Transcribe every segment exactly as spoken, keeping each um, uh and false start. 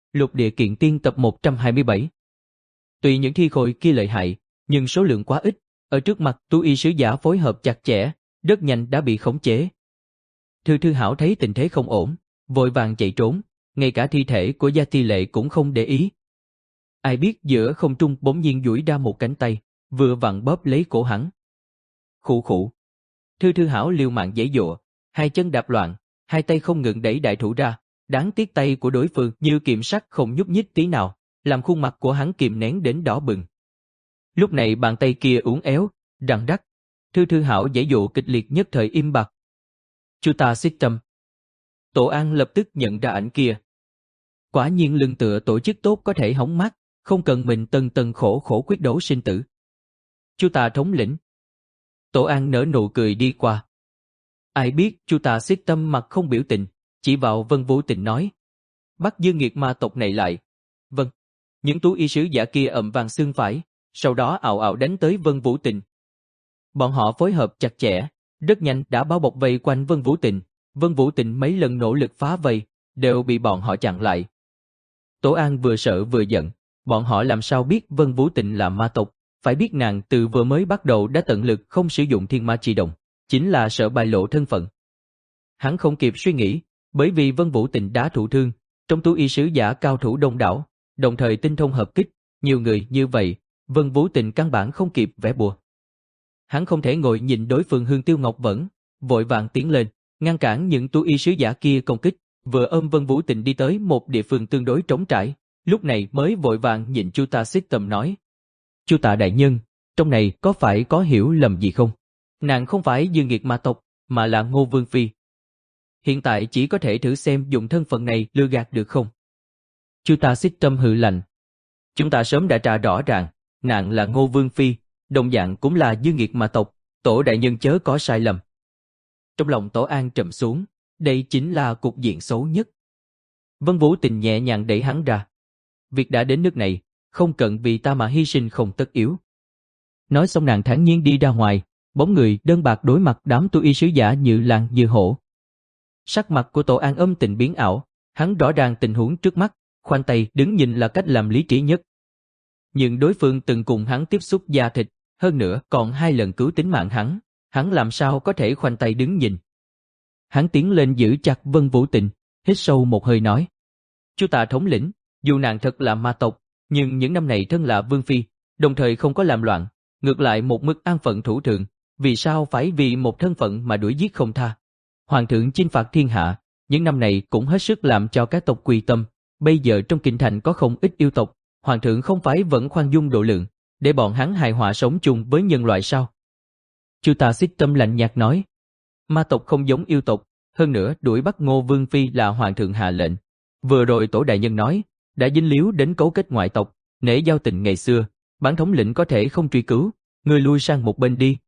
Lục Địa Kiện Tiên tập một trăm hai mươi bảy. Tuy những thi khôi kia lợi hại, nhưng số lượng quá ít, ở trước mặt Tú Y sứ giả phối hợp chặt chẽ, rất nhanh đã bị khống chế. Thư Thư Hảo thấy tình thế không ổn, vội vàng chạy trốn, ngay cả thi thể của Gia Ti Lệ cũng không để ý. Ai biết giữa không trung bỗng nhiên duỗi ra một cánh tay, vừa vặn bóp lấy cổ hắn. Khụ khụ. Thư Thư Hảo liều mạng giãy giụa, hai chân đạp loạn, hai tay không ngừng đẩy đại thủ ra, đáng tiếc tay của đối phương như kiệm sắt không nhúc nhích tí nào, làm khuôn mặt của hắn kìm nén đến đỏ bừng. Lúc này bàn tay kia uốn éo, đằng đắc, Thư Thư Hảo giãy dụ kịch liệt nhất thời im bặt. Chu ta xích tâm. Tổ An lập tức nhận ra ảnh kia. Quả nhiên lưng tựa tổ chức tốt có thể hóng mát, không cần mình tần tần khổ khổ quyết đấu sinh tử. Chu ta thống lĩnh. Tổ An nở nụ cười đi qua. Ai biết Chu ta xích tâm mặt không biểu tình, chỉ vào Vân Vũ Tình nói. Bắt Dương Nghiệt ma tộc này lại. Vâng. Những Tú Y sứ giả kia ậm vàng xương phải, sau đó ào ào đánh tới Vân Vũ Tình. Bọn họ phối hợp chặt chẽ, rất nhanh đã bao bọc vây quanh Vân Vũ Tình. Vân Vũ Tình mấy lần nỗ lực phá vây, đều bị bọn họ chặn lại. Tổ An vừa sợ vừa giận, bọn họ làm sao biết Vân Vũ Tình là ma tộc, phải biết nàng từ vừa mới bắt đầu đã tận lực không sử dụng thiên ma chi đồng, chính là sợ bại lộ thân phận. Hắn không kịp suy nghĩ, bởi vì Vân Vũ Tình đã thụ thương, trong Tú Y sứ giả cao thủ đông đảo, đồng thời tinh thông hợp kích, nhiều người như vậy, Vân Vũ Tình căn bản không kịp vẽ bùa. Hắn không thể ngồi nhìn đối phương Hương Tiêu Ngọc Vẫn, vội vàng tiến lên, ngăn cản những Tú Y sứ giả kia công kích, vừa ôm Vân Vũ Tình đi tới một địa phương tương đối trống trải, lúc này mới vội vàng nhìn Chu ta xích tâm nói. Chu tạ đại nhân, trong này có phải có hiểu lầm gì không? Nàng không phải Dương Nghiệt ma tộc, mà là Ngô Vương Phi. Hiện tại chỉ có thể thử xem dùng thân phận này lừa gạt được không? Chu ta xích tâm hừ lạnh. Chúng ta sớm đã tra rõ ràng, nàng là Ngô Vương Phi, đồng dạng cũng là Dương Nghiệt ma tộc, tổ đại nhân chớ có sai lầm. Trong lòng Tổ An trầm xuống, đây chính là cục diện xấu nhất. Vân Vũ Tình nhẹ nhàng đẩy hắn ra. Việc đã đến nước này, không cần vì ta mà hy sinh không tất yếu. Nói xong nàng thản nhiên đi ra ngoài, bóng người đơn bạc đối mặt đám Tú Y sứ giả như lang như hổ. Sắc mặt của Tổ An âm tình biến ảo, hắn rõ ràng tình huống trước mắt, khoanh tay đứng nhìn là cách làm lý trí nhất. Nhưng đối phương từng cùng hắn tiếp xúc da thịt, hơn nữa còn hai lần cứu tính mạng hắn, hắn làm sao có thể khoanh tay đứng nhìn. Hắn tiến lên giữ chặt Vân Vũ Tình, hít sâu một hơi nói. Chu tạ thống lĩnh, dù nàng thật là ma tộc, nhưng những năm này thân là Vương Phi, đồng thời không có làm loạn, ngược lại một mực an phận thủ thượng, vì sao phải vì một thân phận mà đuổi giết không tha. Hoàng thượng chinh phạt thiên hạ, những năm này cũng hết sức làm cho các tộc quy tâm, bây giờ trong kinh thành có không ít yêu tộc, Hoàng thượng không phải vẫn khoan dung độ lượng, để bọn hắn hài hòa sống chung với nhân loại sao? Chu ta xích tâm lạnh nhạt nói. Ma tộc không giống yêu tộc, hơn nữa đuổi bắt Ngô Vương Phi là Hoàng thượng hạ lệnh. Vừa rồi Tổ đại nhân nói, đã dính líu đến cấu kết ngoại tộc, nể giao tình ngày xưa, bản thống lĩnh có thể không truy cứu, người lui sang một bên đi.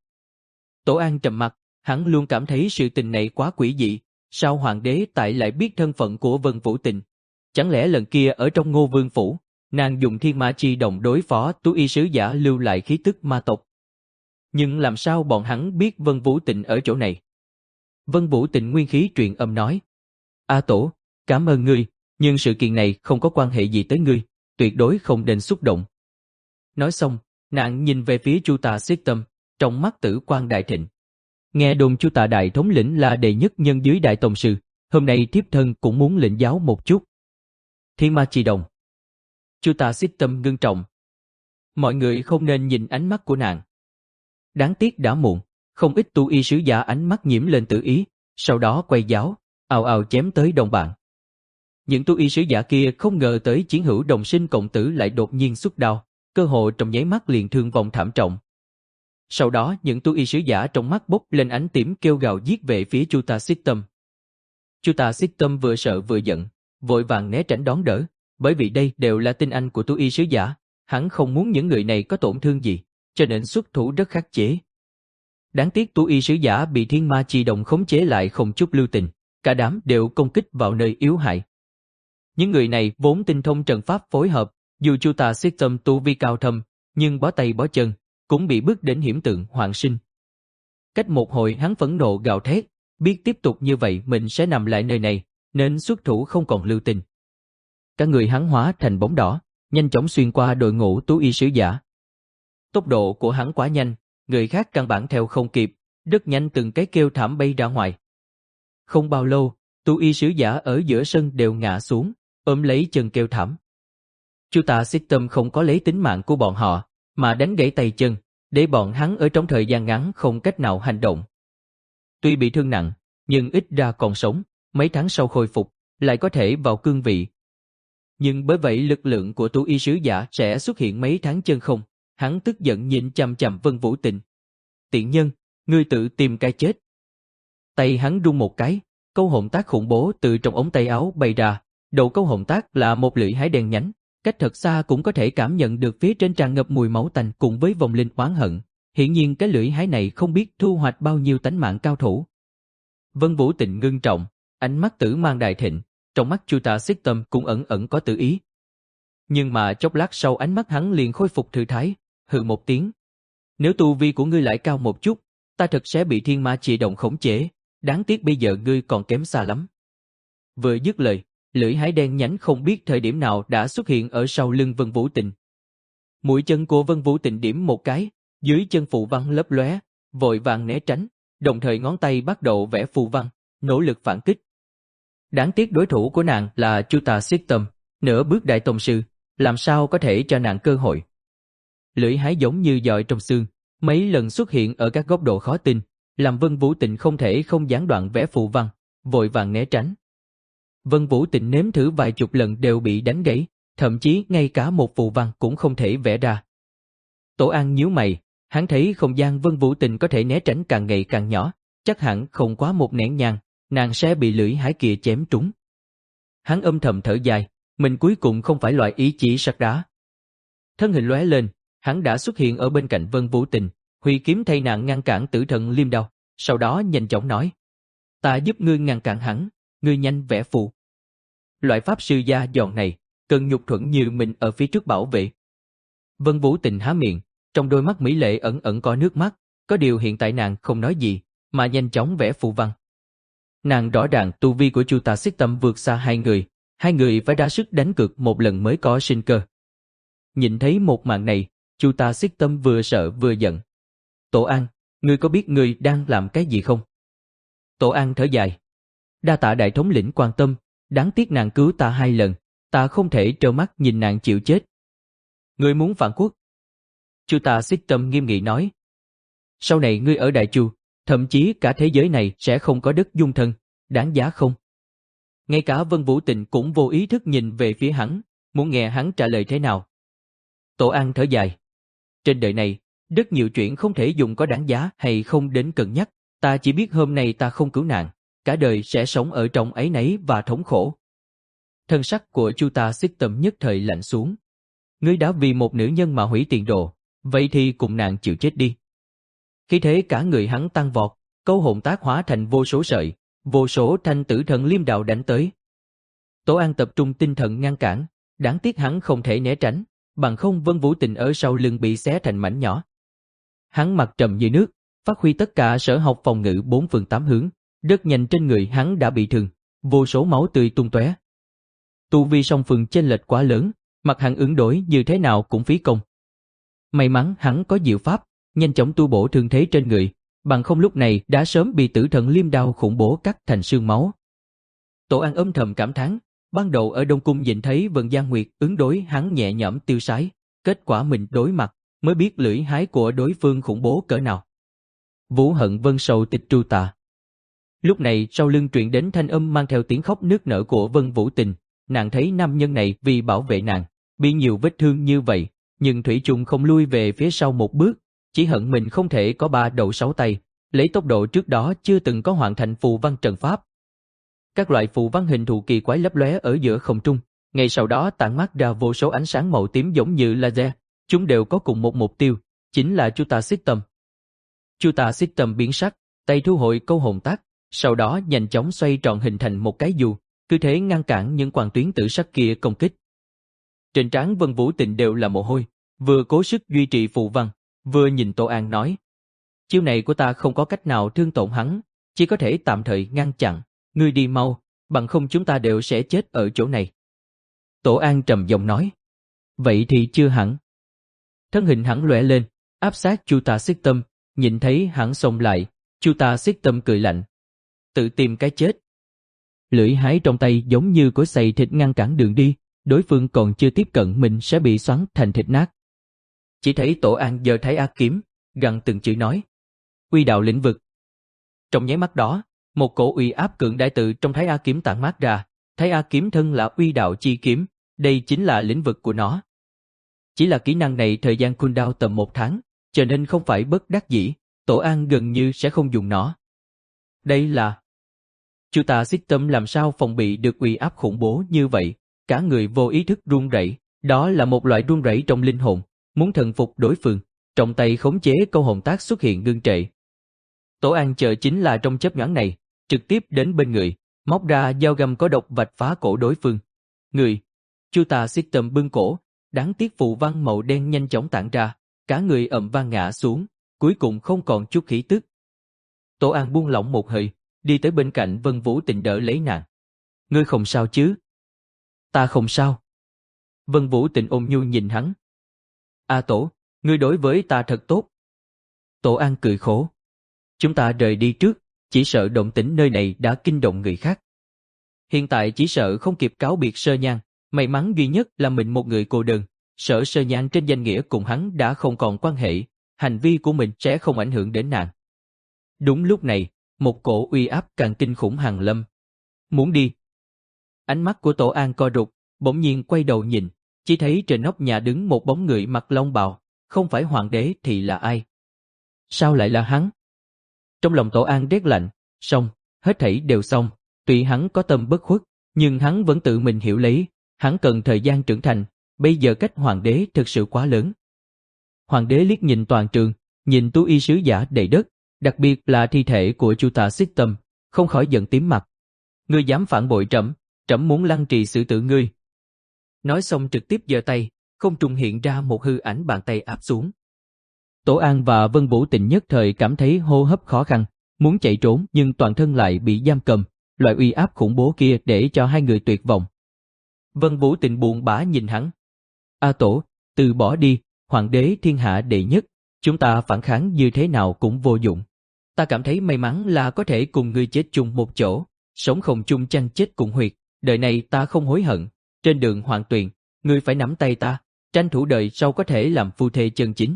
Tổ An trầm mặt, hắn luôn cảm thấy sự tình này quá quỷ dị, sao hoàng đế tại lại biết thân phận của Vân Vũ Tình? Chẳng lẽ lần kia ở trong Ngô Vương phủ, nàng dùng thiên ma chi đồng đối phó Tú Y sứ giả lưu lại khí tức ma tộc? Nhưng làm sao bọn hắn biết Vân Vũ Tình ở chỗ này? Vân Vũ Tình nguyên khí truyền âm nói. A Tổ, cảm ơn ngươi, nhưng sự kiện này không có quan hệ gì tới ngươi, tuyệt đối không nên xúc động. Nói xong, nàng nhìn về phía Chu Tà Xích Tâm, trong mắt tử quang đại thịnh. Nghe đồn Chu Tà đại thống lĩnh là đệ nhất nhân dưới đại tông sư, hôm nay thiếp thân cũng muốn lĩnh giáo một chút. Thiên ma chi đồng. Chu Tà Xích Tâm ngưng trọng. Mọi người không nên nhìn ánh mắt của nàng. Đáng tiếc đã muộn, không ít tu y sứ giả ánh mắt nhiễm lên tự ý, sau đó quay giáo, ào ào chém tới đồng bạn. Những tu y sứ giả kia không ngờ tới chiến hữu đồng sinh cộng tử lại đột nhiên xuất đao, cơ hội trong nháy mắt liền thương vong thảm trọng. Sau đó những tu y sứ giả trong mắt bốc lên ánh tím kêu gào giết về phía Chu Ta Xích Tâm. Chu Ta Xích Tâm vừa sợ vừa giận, vội vàng né tránh đón đỡ, bởi vì đây đều là tinh anh của tu y sứ giả, hắn không muốn những người này có tổn thương gì, cho nên xuất thủ rất khắc chế. Đáng tiếc tu y sứ giả bị thiên ma chi đồng khống chế lại không chút lưu tình, cả đám đều công kích vào nơi yếu hại. Những người này vốn tinh thông trận pháp phối hợp, dù Chu Ta Xích Tâm tu vi cao thâm, nhưng bó tay bó chân, cũng bị bước đến hiểm tượng hoạn sinh. Cách một hồi hắn phẫn nộ gào thét, biết tiếp tục như vậy mình sẽ nằm lại nơi này, nên xuất thủ không còn lưu tình. cả người hắn hóa thành bóng đỏ, nhanh chóng xuyên qua đội ngũ tú y sứ giả. Tốc độ của hắn quá nhanh, người khác căn bản theo không kịp, rất nhanh từng cái kêu thảm bay ra ngoài. Không bao lâu, tú y sứ giả ở giữa sân đều ngã xuống, ôm lấy chân kêu thảm. Chu Tà Xích Tâm không có lấy tính mạng của bọn họ, mà đánh gãy tay chân, để bọn hắn ở trong thời gian ngắn không cách nào hành động. Tuy bị thương nặng, nhưng ít ra còn sống, mấy tháng sau khôi phục, lại có thể vào cương vị. Nhưng bởi vậy lực lượng của tú y sứ giả sẽ xuất hiện mấy tháng chân không, hắn tức giận nhìn chằm chằm Vân Vũ Tình. Tiện nhân, ngươi tự tìm cái chết. Tay hắn rung một cái, câu hồn tác khủng bố từ trong ống tay áo bay ra, đầu câu hồn tác là một lưỡi hái đen nhánh, cách thật xa cũng có thể cảm nhận được phía trên tràn ngập mùi máu tanh cùng với vòng linh oán hận. Hiển nhiên cái lưỡi hái này không biết thu hoạch bao nhiêu tánh mạng cao thủ. Vân Vũ Tình ngưng trọng, ánh mắt tử mang đại thịnh, trong mắt Chu Tà Xích Tâm cũng ẩn ẩn có tự ý. Nhưng mà chốc lát sau ánh mắt hắn liền khôi phục thư thái, hừ một tiếng. Nếu tu vi của ngươi lại cao một chút, ta thật sẽ bị thiên ma chỉ động khống chế, đáng tiếc bây giờ ngươi còn kém xa lắm. Vừa dứt lời, lưỡi hái đen nhánh không biết thời điểm nào đã xuất hiện ở sau lưng Vân Vũ Tình. Mũi chân của Vân Vũ Tình điểm một cái, dưới chân phù văn lấp lóe, vội vàng né tránh, đồng thời ngón tay bắt đầu vẽ phù văn, nỗ lực phản kích. Đáng tiếc đối thủ của nàng là Chu Tà Xích Tâm, nửa bước đại tông sư, làm sao có thể cho nàng cơ hội. Lưỡi hái giống như dọi trong xương, mấy lần xuất hiện ở các góc độ khó tin, làm Vân Vũ Tình không thể không gián đoạn vẽ phù văn, vội vàng né tránh. Vân Vũ Tình nếm thử vài chục lần đều bị đánh gãy, thậm chí ngay cả một phù văn cũng không thể vẽ ra. Tổ An nhíu mày, hắn thấy không gian Vân Vũ Tình có thể né tránh càng ngày càng nhỏ, chắc hẳn không quá một nén nhang, nàng sẽ bị lưỡi hái kia chém trúng. Hắn âm thầm thở dài, mình cuối cùng không phải loại ý chí sắt đá. Thân hình lóe lên, hắn đã xuất hiện ở bên cạnh Vân Vũ Tình, huy kiếm thay nàng ngăn cản tử thần liêm đao, sau đó nhanh chóng nói: ta giúp ngươi ngăn cản hắn, ngươi nhanh vẽ phù. Loại pháp sư gia dọn này, cần nhục thuẫn như mình ở phía trước bảo vệ. Vân Vũ Tình há miệng, trong đôi mắt mỹ lệ ẩn ẩn có nước mắt, có điều hiện tại nàng không nói gì, mà nhanh chóng vẽ phù văn. Nàng rõ ràng tu vi của Chu Tà Xích Tâm vượt xa hai người, hai người phải ra sức đánh cược một lần mới có sinh cơ. Nhìn thấy một màn này, Chu Tà Xích Tâm vừa sợ vừa giận. Tổ An, ngươi có biết ngươi đang làm cái gì không? Tổ An thở dài. Đa tạ đại thống lĩnh quan tâm, đáng tiếc nàng cứu ta hai lần, ta không thể trơ mắt nhìn nàng chịu chết. Ngươi muốn phản quốc? Chu Tà Xích Tâm nghiêm nghị nói. Sau này ngươi ở Đại Chu, thậm chí cả thế giới này sẽ không có đất dung thân, đáng giá không? Ngay cả Vân Vũ Tình cũng vô ý thức nhìn về phía hắn, muốn nghe hắn trả lời thế nào. Tổ An thở dài. Trên đời này, rất nhiều chuyện không thể dùng có đáng giá hay không đến cân nhắc, ta chỉ biết hôm nay ta không cứu nàng, cả đời sẽ sống ở trong áy náy và thống khổ. Thân sắc của Chu Tà Xích Tâm nhất thời lạnh xuống. Ngươi đã vì một nữ nhân mà hủy tiền đồ, vậy thì cùng nàng chịu chết đi. Khi thế cả người hắn tăng vọt, câu hồn tác hóa thành vô số sợi, vô số thanh tử thần liêm đạo đánh tới. Tổ An tập trung tinh thần ngăn cản, đáng tiếc hắn không thể né tránh, bằng không Vân Vũ Tình ở sau lưng bị xé thành mảnh nhỏ. Hắn mặt trầm như nước, phát huy tất cả sở học phòng ngự bốn phương tám hướng, rất nhanh trên người hắn đã bị thương, vô số máu tươi tung tóe. Tu vi song phương chênh lệch quá lớn, mặt hắn ứng đối như thế nào cũng phí công. May mắn hắn có diệu pháp, nhanh chóng tu bổ thương thế trên người, bằng không lúc này đã sớm bị tử thần liêm đao khủng bố cắt thành xương máu. Tổ An âm thầm cảm thán, ban đầu ở Đông Cung nhìn thấy Vân Giang Nguyệt ứng đối hắn nhẹ nhõm tiêu sái, kết quả mình đối mặt, mới biết lưỡi hái của đối phương khủng bố cỡ nào. Vũ hận vân sầu tịch tru tà. Lúc này sau lưng truyền đến thanh âm mang theo tiếng khóc nức nở của Vân Vũ Tình, nàng thấy nam nhân này vì bảo vệ nàng, bị nhiều vết thương như vậy, nhưng thủy chung không lui về phía sau một bước, chỉ hận mình không thể có ba đầu sáu tay, lấy tốc độ trước đó chưa từng có hoàn thành phù văn trận pháp. Các loại phù văn hình thù kỳ quái lấp lóe ở giữa không trung, ngay sau đó tản mát ra vô số ánh sáng màu tím giống như laser, chúng đều có cùng một mục tiêu, chính là Chu Tà Xích Tâm. Chu Tà Xích Tâm biến sắc, tay thu hồi câu hồn tác, sau đó nhanh chóng xoay tròn hình thành một cái dù, cứ thế ngăn cản những quang tuyến tử sắc kia công kích. Trên trán Vân Vũ Tình đều là mồ hôi, vừa cố sức duy trì phù văn, vừa nhìn Tô An nói: chiêu này của ta không có cách nào thương tổn hắn, chỉ có thể tạm thời ngăn chặn, ngươi đi mau, bằng không chúng ta đều sẽ chết ở chỗ này. Tổ An trầm giọng nói. Vậy thì chưa hẳn. Thân hình hắn lóe lên, áp sát Chu Ta Xích Tâm, nhìn thấy hắn xông lại, Chu Ta Xích Tâm cười lạnh. Tự tìm cái chết. Lưỡi hái trong tay giống như cối xay thịt ngăn cản đường đi, đối phương còn chưa tiếp cận mình sẽ bị xoắn thành thịt nát. Chỉ thấy Tổ An giơ Thái Ác kiếm, gằn từng chữ nói. Uy đạo lĩnh vực. Trong nháy mắt đó, một cổ uy áp cường đại từ trong Thái Ác kiếm tản mát ra, Thái Ác kiếm thân là uy đạo chi kiếm, đây chính là lĩnh vực của nó. Chỉ là kỹ năng này thời gian cooldown tầm một tháng, cho nên không phải bất đắc dĩ, Tổ An gần như sẽ không dùng nó. Đây là... Chu Ta Xích Tâm làm sao phòng bị được uy áp khủng bố như vậy, cả người vô ý thức run rẩy, đó là một loại run rẩy trong linh hồn, muốn thần phục đối phương, trong tay khống chế câu hồn tác xuất hiện ngưng trệ. Tổ An chờ chính là trong chớp nhoáng này, trực tiếp đến bên người, móc ra dao găm có độc vạch phá cổ đối phương. Người, Chu Ta Xích Tâm bưng cổ, đáng tiếc phù văn màu đen nhanh chóng tản ra, cả người ầm vang ngã xuống, cuối cùng không còn chút khí tức. Tổ An buông lỏng một hơi, đi tới bên cạnh Vân Vũ Tịnh đỡ lấy nàng. Ngươi không sao chứ? Ta không sao. Vân Vũ Tịnh ôn nhu nhìn hắn. A Tổ, ngươi đối với ta thật tốt. Tổ An cười khổ. Chúng ta rời đi trước, chỉ sợ động tĩnh nơi này đã kinh động người khác. Hiện tại chỉ sợ không kịp cáo biệt Sơ Nhan, may mắn duy nhất là mình một người cô đơn. Sợ Sơ Nhan trên danh nghĩa cùng hắn đã không còn quan hệ, hành vi của mình sẽ không ảnh hưởng đến nàng. Đúng lúc này, một cổ uy áp càng kinh khủng hàng lâm. Muốn đi. Ánh mắt của Tổ An co rụt, bỗng nhiên quay đầu nhìn, chỉ thấy trên nóc nhà đứng một bóng người mặc long bào, không phải hoàng đế thì là ai? Sao lại là hắn? Trong lòng Tổ An rét lạnh, xong, hết thảy đều xong, tuy hắn có tâm bất khuất, nhưng hắn vẫn tự mình hiểu lấy, hắn cần thời gian trưởng thành, bây giờ cách hoàng đế thực sự quá lớn. Hoàng đế liếc nhìn toàn trường, nhìn tú y sứ giả đầy đất, đặc biệt là thi thể của Chu Ta Xích Tâm, không khỏi giận tím mặt. Ngươi dám phản bội trẫm, trẫm muốn lăng trì xử tử ngươi. Nói xong trực tiếp giơ tay, không trung hiện ra một hư ảnh bàn tay áp xuống. Tổ An và Vân Vũ Tịnh nhất thời cảm thấy hô hấp khó khăn, muốn chạy trốn nhưng toàn thân lại bị giam cầm, loại uy áp khủng bố kia để cho hai người tuyệt vọng. Vân Vũ Tịnh buồn bã nhìn hắn. A Tổ, từ bỏ đi, hoàng đế thiên hạ đệ nhất, chúng ta phản kháng như thế nào cũng vô dụng. Ta cảm thấy may mắn là có thể cùng ngươi chết chung một chỗ, sống không chung chanh chết cùng huyệt, đời này ta không hối hận, trên đường hoàng tuyền, ngươi phải nắm tay ta, tranh thủ đời sau có thể làm phu thê chân chính.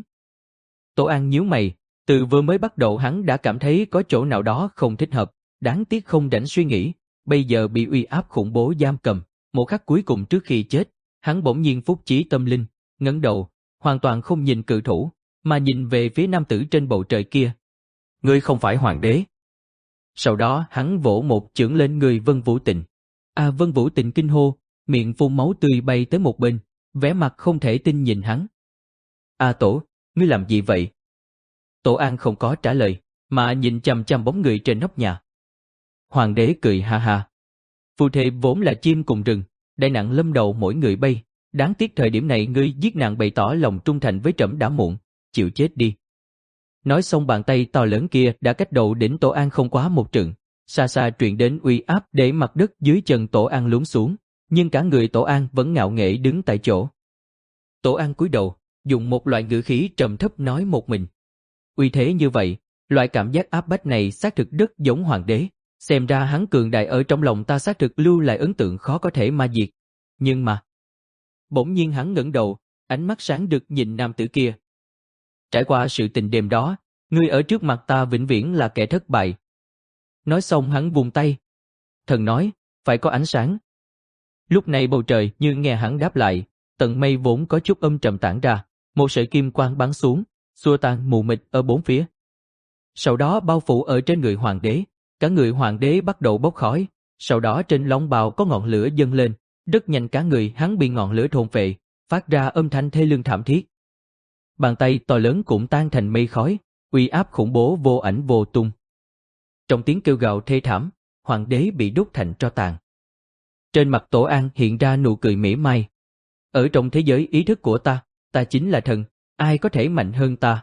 Tổ An nhíu mày, từ vừa mới bắt đầu hắn đã cảm thấy có chỗ nào đó không thích hợp, đáng tiếc không rảnh suy nghĩ, bây giờ bị uy áp khủng bố giam cầm, một khắc cuối cùng trước khi chết, hắn bỗng nhiên phúc chí tâm linh, ngẩng đầu, hoàn toàn không nhìn cự thủ, mà nhìn về phía nam tử trên bầu trời kia. Ngươi không phải hoàng đế. Sau đó hắn vỗ một chưởng lên người Vân Vũ Tịnh. À Vân Vũ Tịnh kinh hô, miệng phun máu tươi bay tới một bên, vẻ mặt không thể tin nhìn hắn. A Tổ, ngươi làm gì vậy? Tổ An không có trả lời, mà nhìn chằm chằm bóng người trên nóc nhà. Hoàng đế cười ha ha. Phu thê vốn là chim cùng rừng, đại nạn lâm đầu mỗi người bay, đáng tiếc thời điểm này ngươi giết nàng bày tỏ lòng trung thành với trẫm đã muộn, chịu chết đi. Nói xong bàn tay to lớn kia đã cách đầu đỉnh Tổ An không quá một trượng, xa xa truyền đến uy áp để mặt đất dưới chân Tổ An lún xuống, nhưng cả người Tổ An vẫn ngạo nghễ đứng tại chỗ. Tổ An cúi đầu, dùng một loại ngữ khí trầm thấp nói một mình. Uy thế như vậy, loại cảm giác áp bách này xác thực rất giống hoàng đế, xem ra hắn cường đại ở trong lòng ta xác thực lưu lại ấn tượng khó có thể ma diệt. Nhưng mà, bỗng nhiên hắn ngẩng đầu, ánh mắt sáng rực nhìn nam tử kia. Trải qua sự tình đêm đó, ngươi ở trước mặt ta vĩnh viễn là kẻ thất bại. Nói xong hắn vùng tay. Thần nói, phải có ánh sáng. Lúc này bầu trời như nghe hắn đáp lại, tầng mây vốn có chút âm trầm tản ra, một sợi kim quang bắn xuống, xua tan mù mịt ở bốn phía. Sau đó bao phủ ở trên người hoàng đế, cả người hoàng đế bắt đầu bốc khói, sau đó trên long bào có ngọn lửa dâng lên, rất nhanh cả người hắn bị ngọn lửa thôn phệ, phát ra âm thanh thê lương thảm thiết. Bàn tay to lớn cũng tan thành mây khói, uy áp khủng bố vô ảnh vô tung. Trong tiếng kêu gào thê thảm, hoàng đế bị đốt thành tro tàn. Trên mặt Tổ An hiện ra nụ cười mỉa mai. Ở trong thế giới ý thức của ta, ta chính là thần, ai có thể mạnh hơn ta?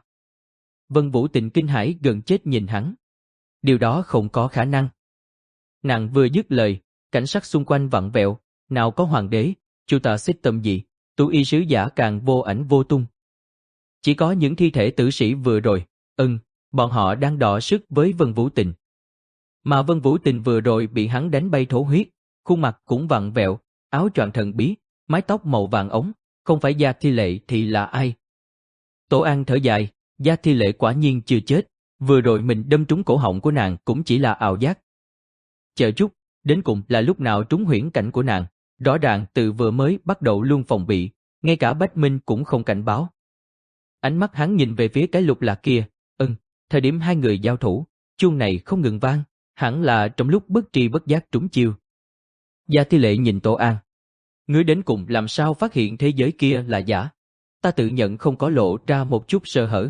Vân Vũ Tịnh kinh hãi gần chết nhìn hắn. Điều đó không có khả năng. Nàng vừa dứt lời, cảnh sắc xung quanh vặn vẹo, nào có hoàng đế, Chu ta xích tâm gì, tu y sứ giả càng vô ảnh vô tung. Chỉ có những thi thể tử sĩ vừa rồi, ừm, bọn họ đang đọ sức với Vân Vũ Tình. Mà Vân Vũ Tình vừa rồi bị hắn đánh bay thổ huyết, khuôn mặt cũng vặn vẹo, áo choàng thần bí, mái tóc màu vàng ống, không phải Gia Thi Lệ thì là ai? Tổ An thở dài, Gia Thi Lệ quả nhiên chưa chết, vừa rồi mình đâm trúng cổ họng của nàng cũng chỉ là ảo giác. Chờ chút, đến cùng là lúc nào trúng huyễn cảnh của nàng, rõ ràng từ vừa mới bắt đầu luôn phòng bị, ngay cả Bách Minh cũng không cảnh báo. Ánh mắt hắn nhìn về phía cái lục lạc kia, ừm, thời điểm hai người giao thủ, chuông này không ngừng vang, hẳn là trong lúc bất tri bất giác trúng chiêu. Gia Thi Lệ nhìn Tổ An. Ngươi đến cùng làm sao phát hiện thế giới kia là giả? Ta tự nhận không có lộ ra một chút sơ hở.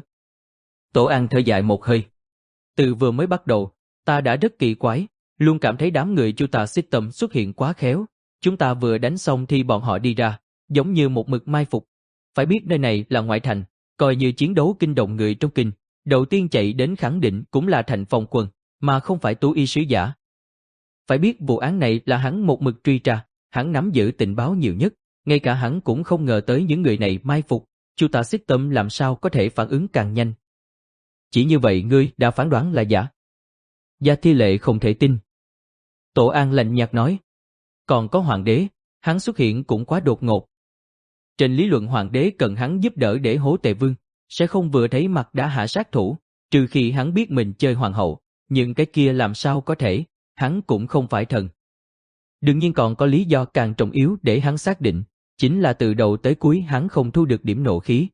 Tổ An thở dài một hơi. Từ vừa mới bắt đầu, ta đã rất kỳ quái, luôn cảm thấy đám người Chu Tà Xích Tâm xuất hiện quá khéo. Chúng ta vừa đánh xong thì bọn họ đi ra, giống như một mực mai phục. Phải biết nơi này là ngoại thành, coi như chiến đấu kinh động người trong kinh. Đầu tiên chạy đến khẳng định cũng là Thành Phong quân, mà không phải tú y sứ giả. Phải biết vụ án này là hắn một mực truy tra, hắn nắm giữ tình báo nhiều nhất, ngay cả hắn cũng không ngờ tới những người này mai phục, Chu Tà Xích Tâm làm sao có thể phản ứng càng nhanh. Chỉ như vậy ngươi đã phán đoán là giả. Gia Thi Lệ không thể tin. Tổ An lạnh nhạt nói. Còn có hoàng đế, hắn xuất hiện cũng quá đột ngột. Trên lý luận hoàng đế cần hắn giúp đỡ để hố Tề Vương, sẽ không vừa thấy mặt đã hạ sát thủ, trừ khi hắn biết mình chơi hoàng hậu, nhưng cái kia làm sao có thể, hắn cũng không phải thần. Đương nhiên còn có lý do càng trọng yếu để hắn xác định, chính là từ đầu tới cuối hắn không thu được điểm nộ khí.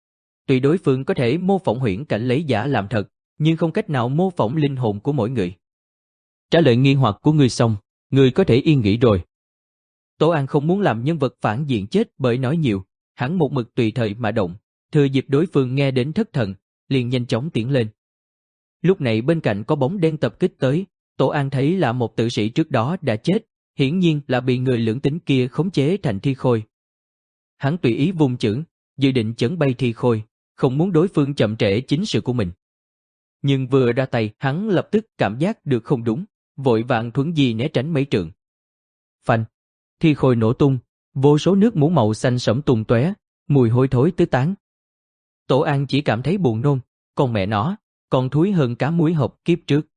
Tuy đối phương có thể mô phỏng huyễn cảnh lấy giả làm thật, nhưng không cách nào mô phỏng linh hồn của mỗi người. Trả lời nghi hoặc của ngươi xong, ngươi có thể yên nghỉ rồi. Tổ An không muốn làm nhân vật phản diện chết bởi nói nhiều, hắn một mực tùy thời mà động, thừa dịp đối phương nghe đến thất thần, liền nhanh chóng tiến lên. Lúc này bên cạnh có bóng đen tập kích tới, Tổ An thấy là một tử sĩ trước đó đã chết, hiển nhiên là bị người lưỡng tính kia khống chế thành thi khôi. Hắn tùy ý vung chưởng, dự định chấn bay thi khôi, không muốn đối phương chậm trễ chính sự của mình. Nhưng vừa ra tay, hắn lập tức cảm giác được không đúng, vội vàng thuấn di né tránh mấy trượng. Phanh, thi khôi nổ tung, vô số nước mủ màu xanh sẫm tung tóe, mùi hôi thối tứ tán. Tổ An chỉ cảm thấy buồn nôn, còn mẹ nó, còn thúi hơn cá muối hộp kiếp trước.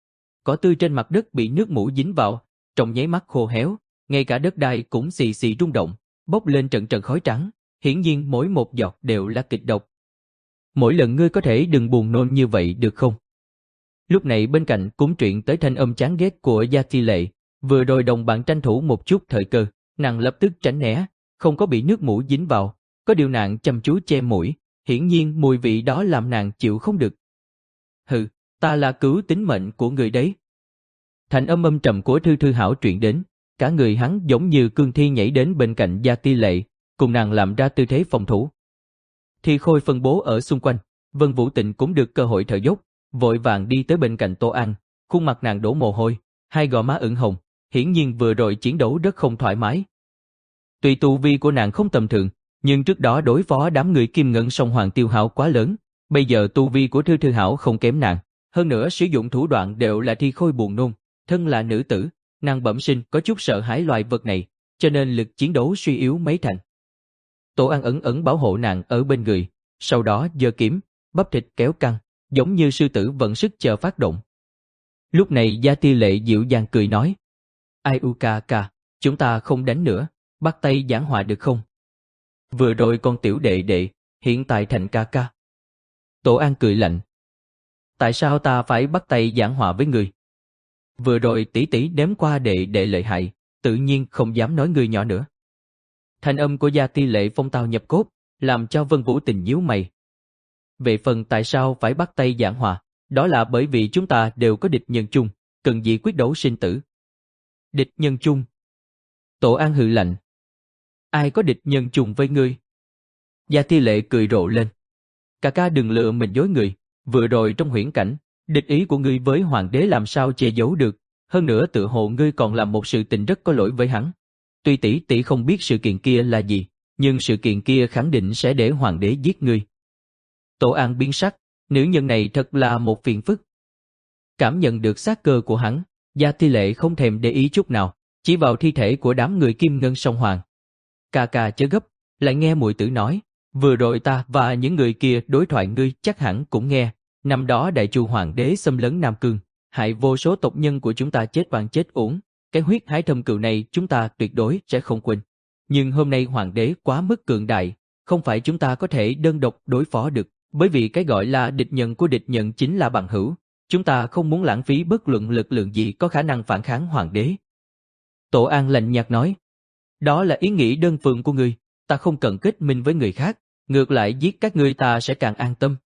Cỏ tươi trên mặt đất bị nước mủ dính vào, trong nháy mắt khô héo, ngay cả đất đai cũng xì xì rung động, bốc lên trận trận khói trắng, hiển nhiên mỗi một giọt đều là kịch độc. Mỗi lần ngươi có thể đừng buồn nôn như vậy được không? Lúc này bên cạnh cũng truyền tới thanh âm chán ghét của Gia Thi Lệ, vừa rồi đồng bạn tranh thủ một chút thời cơ, nàng lập tức tránh né, không có bị nước mủ dính vào, có điều nàng chăm chú che mũi, hiển nhiên mùi vị đó làm nàng chịu không được. Hừ, ta là cứu tính mệnh của người đấy. Thành âm âm trầm của Thư Thư Hảo truyền đến, cả người hắn giống như cương thi nhảy đến bên cạnh Gia Thi Lệ, cùng nàng làm ra tư thế phòng thủ. Thi khôi phân bố ở xung quanh, Vân Vũ Tịnh cũng được cơ hội thở dốc, vội vàng đi tới bên cạnh Tô An, khuôn mặt nàng đổ mồ hôi, hai gò má ửng hồng, hiển nhiên vừa rồi chiến đấu rất không thoải mái. Tuy tu vi của nàng không tầm thường, nhưng trước đó đối phó đám người Kim Ngân Song Hoàng tiêu hao quá lớn, bây giờ tu vi của Thư Thư Hảo không kém nàng, hơn nữa sử dụng thủ đoạn đều là thi khôi buồn nôn, thân là nữ tử, nàng bẩm sinh có chút sợ hãi loài vật này, cho nên lực chiến đấu suy yếu mấy thành. Tổ An ẩn ẩn bảo hộ nàng ở bên người, sau đó giơ kiếm, bắp thịt kéo căng, giống như sư tử vận sức chờ phát động. Lúc này Gia Thi Lệ dịu dàng cười nói, ai u ca ca, chúng ta không đánh nữa, bắt tay giảng hòa được không? Vừa rồi con tiểu đệ đệ, hiện tại thành ca ca. Tổ An cười lạnh. Tại sao ta phải bắt tay giảng hòa với người? Vừa rồi tỷ tỷ đếm qua đệ đệ lợi hại, tự nhiên không dám nói người nhỏ nữa. Thanh âm của Gia Thi Lệ phong tao nhập cốt, làm cho Vân Vũ Tình nhíu mày. Về phần tại sao phải bắt tay giảng hòa, đó là bởi vì chúng ta đều có địch nhân chung, cần gì quyết đấu sinh tử. Địch nhân chung. Tổ An hừ lạnh. Ai có địch nhân chung với ngươi? Gia Thi Lệ cười rộ lên. Ca ca đừng lừa mình dối người, vừa rồi trong huyễn cảnh, địch ý của ngươi với hoàng đế làm sao che giấu được, hơn nữa tự hồ ngươi còn làm một sự tình rất có lỗi với hắn. Tuy tỷ tỷ không biết sự kiện kia là gì, nhưng sự kiện kia khẳng định sẽ để hoàng đế giết ngươi. Tổ An biến sắc, nữ nhân này thật là một phiền phức. Cảm nhận được sát cơ của hắn, Gia Thi Lệ không thèm để ý chút nào, chỉ vào thi thể của đám người Kim Ngân Song Hoàng. ca ca chớ gấp, lại nghe muội tử nói, vừa rồi ta và những người kia đối thoại ngươi chắc hẳn cũng nghe, năm đó Đại Chu hoàng đế xâm lấn Nam Cương, hại vô số tộc nhân của chúng ta chết oan chết uổng, cái huyết hải thâm cừu này chúng ta tuyệt đối sẽ không quên. Nhưng hôm nay hoàng đế quá mức cường đại, không phải chúng ta có thể đơn độc đối phó được, bởi vì cái gọi là địch nhân của địch nhân chính là bằng hữu, chúng ta không muốn lãng phí bất luận lực lượng gì có khả năng phản kháng hoàng đế. Tổ An lạnh nhạt nói, đó là ý nghĩ đơn phương của ngươi, ta không cần kết minh với người khác, ngược lại giết các ngươi ta sẽ càng an tâm.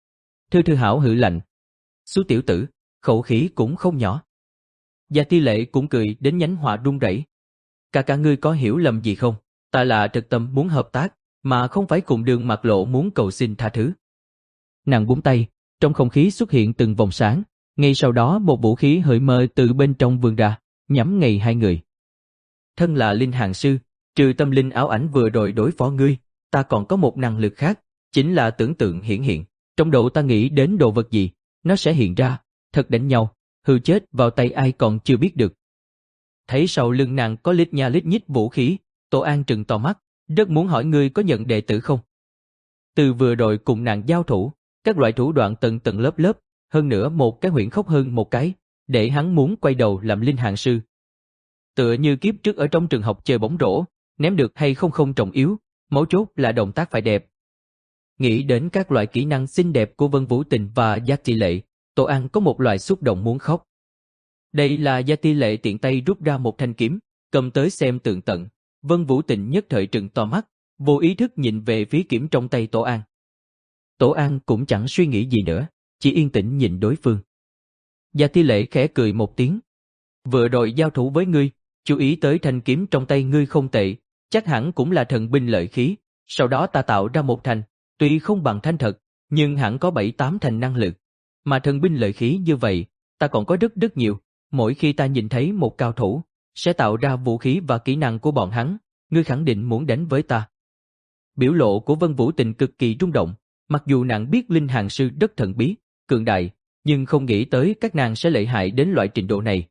Thư Thư Hảo hử lạnh, Xú tiểu tử, khẩu khí cũng không nhỏ. Gia Ti Lệ cũng cười đến nhánh hoa run rẩy. Cả cả ngươi có hiểu lầm gì không? Ta là thực tâm muốn hợp tác, mà không phải cùng đường mặt lộ muốn cầu xin tha thứ. Nàng búng tay, trong không khí xuất hiện từng vòng sáng, ngay sau đó một vũ khí hời mơ từ bên trong vươn ra, nhắm ngay hai người. Thân là linh hàn sư, trừ tâm linh ảo ảnh vừa rồi đối phó ngươi, ta còn có một năng lực khác, chính là tưởng tượng hiển hiện. Trong đầu ta nghĩ đến đồ vật gì, nó sẽ hiện ra, thật đánh nhau, hư chết vào tay ai còn chưa biết được. Thấy sau lưng nàng có lít nha lít nhít vũ khí, Tổ An trừng to mắt, rất muốn hỏi ngươi có nhận đệ tử không. Từ vừa rồi cùng nàng giao thủ, các loại thủ đoạn tầng tầng lớp lớp, hơn nữa một cái huyễn khốc hơn một cái, để hắn muốn quay đầu làm linh hàn sư. Tựa như kiếp trước ở trong trường học chơi bóng rổ, ném được hay không không trọng yếu, mấu chốt là động tác phải đẹp. Nghĩ đến các loại kỹ năng xinh đẹp của Vân Vũ Tình và Gia Ti Lệ, Tổ An có một loại xúc động muốn khóc. Đây là Gia Ti Lệ tiện tay rút ra một thanh kiếm, cầm tới xem tường tận. Vân Vũ Tình nhất thời trừng to mắt, vô ý thức nhìn về phía kiếm trong tay Tổ An. Tổ An cũng chẳng suy nghĩ gì nữa, chỉ yên tĩnh nhìn đối phương. Gia Ti Lệ khẽ cười một tiếng. Vừa rồi giao thủ với ngươi, chú ý tới thanh kiếm trong tay ngươi không tệ, chắc hẳn cũng là thần binh lợi khí, sau đó ta tạo ra một thanh, tuy không bằng thanh thật, nhưng hẳn có bảy tám thành năng lực. Mà thần binh lợi khí như vậy, ta còn có rất rất nhiều, mỗi khi ta nhìn thấy một cao thủ, sẽ tạo ra vũ khí và kỹ năng của bọn hắn, ngươi khẳng định muốn đánh với ta. Biểu lộ của Vân Vũ Tình cực kỳ rung động, mặc dù nàng biết linh hàn sư rất thần bí, cường đại, nhưng không nghĩ tới các nàng sẽ lợi hại đến loại trình độ này.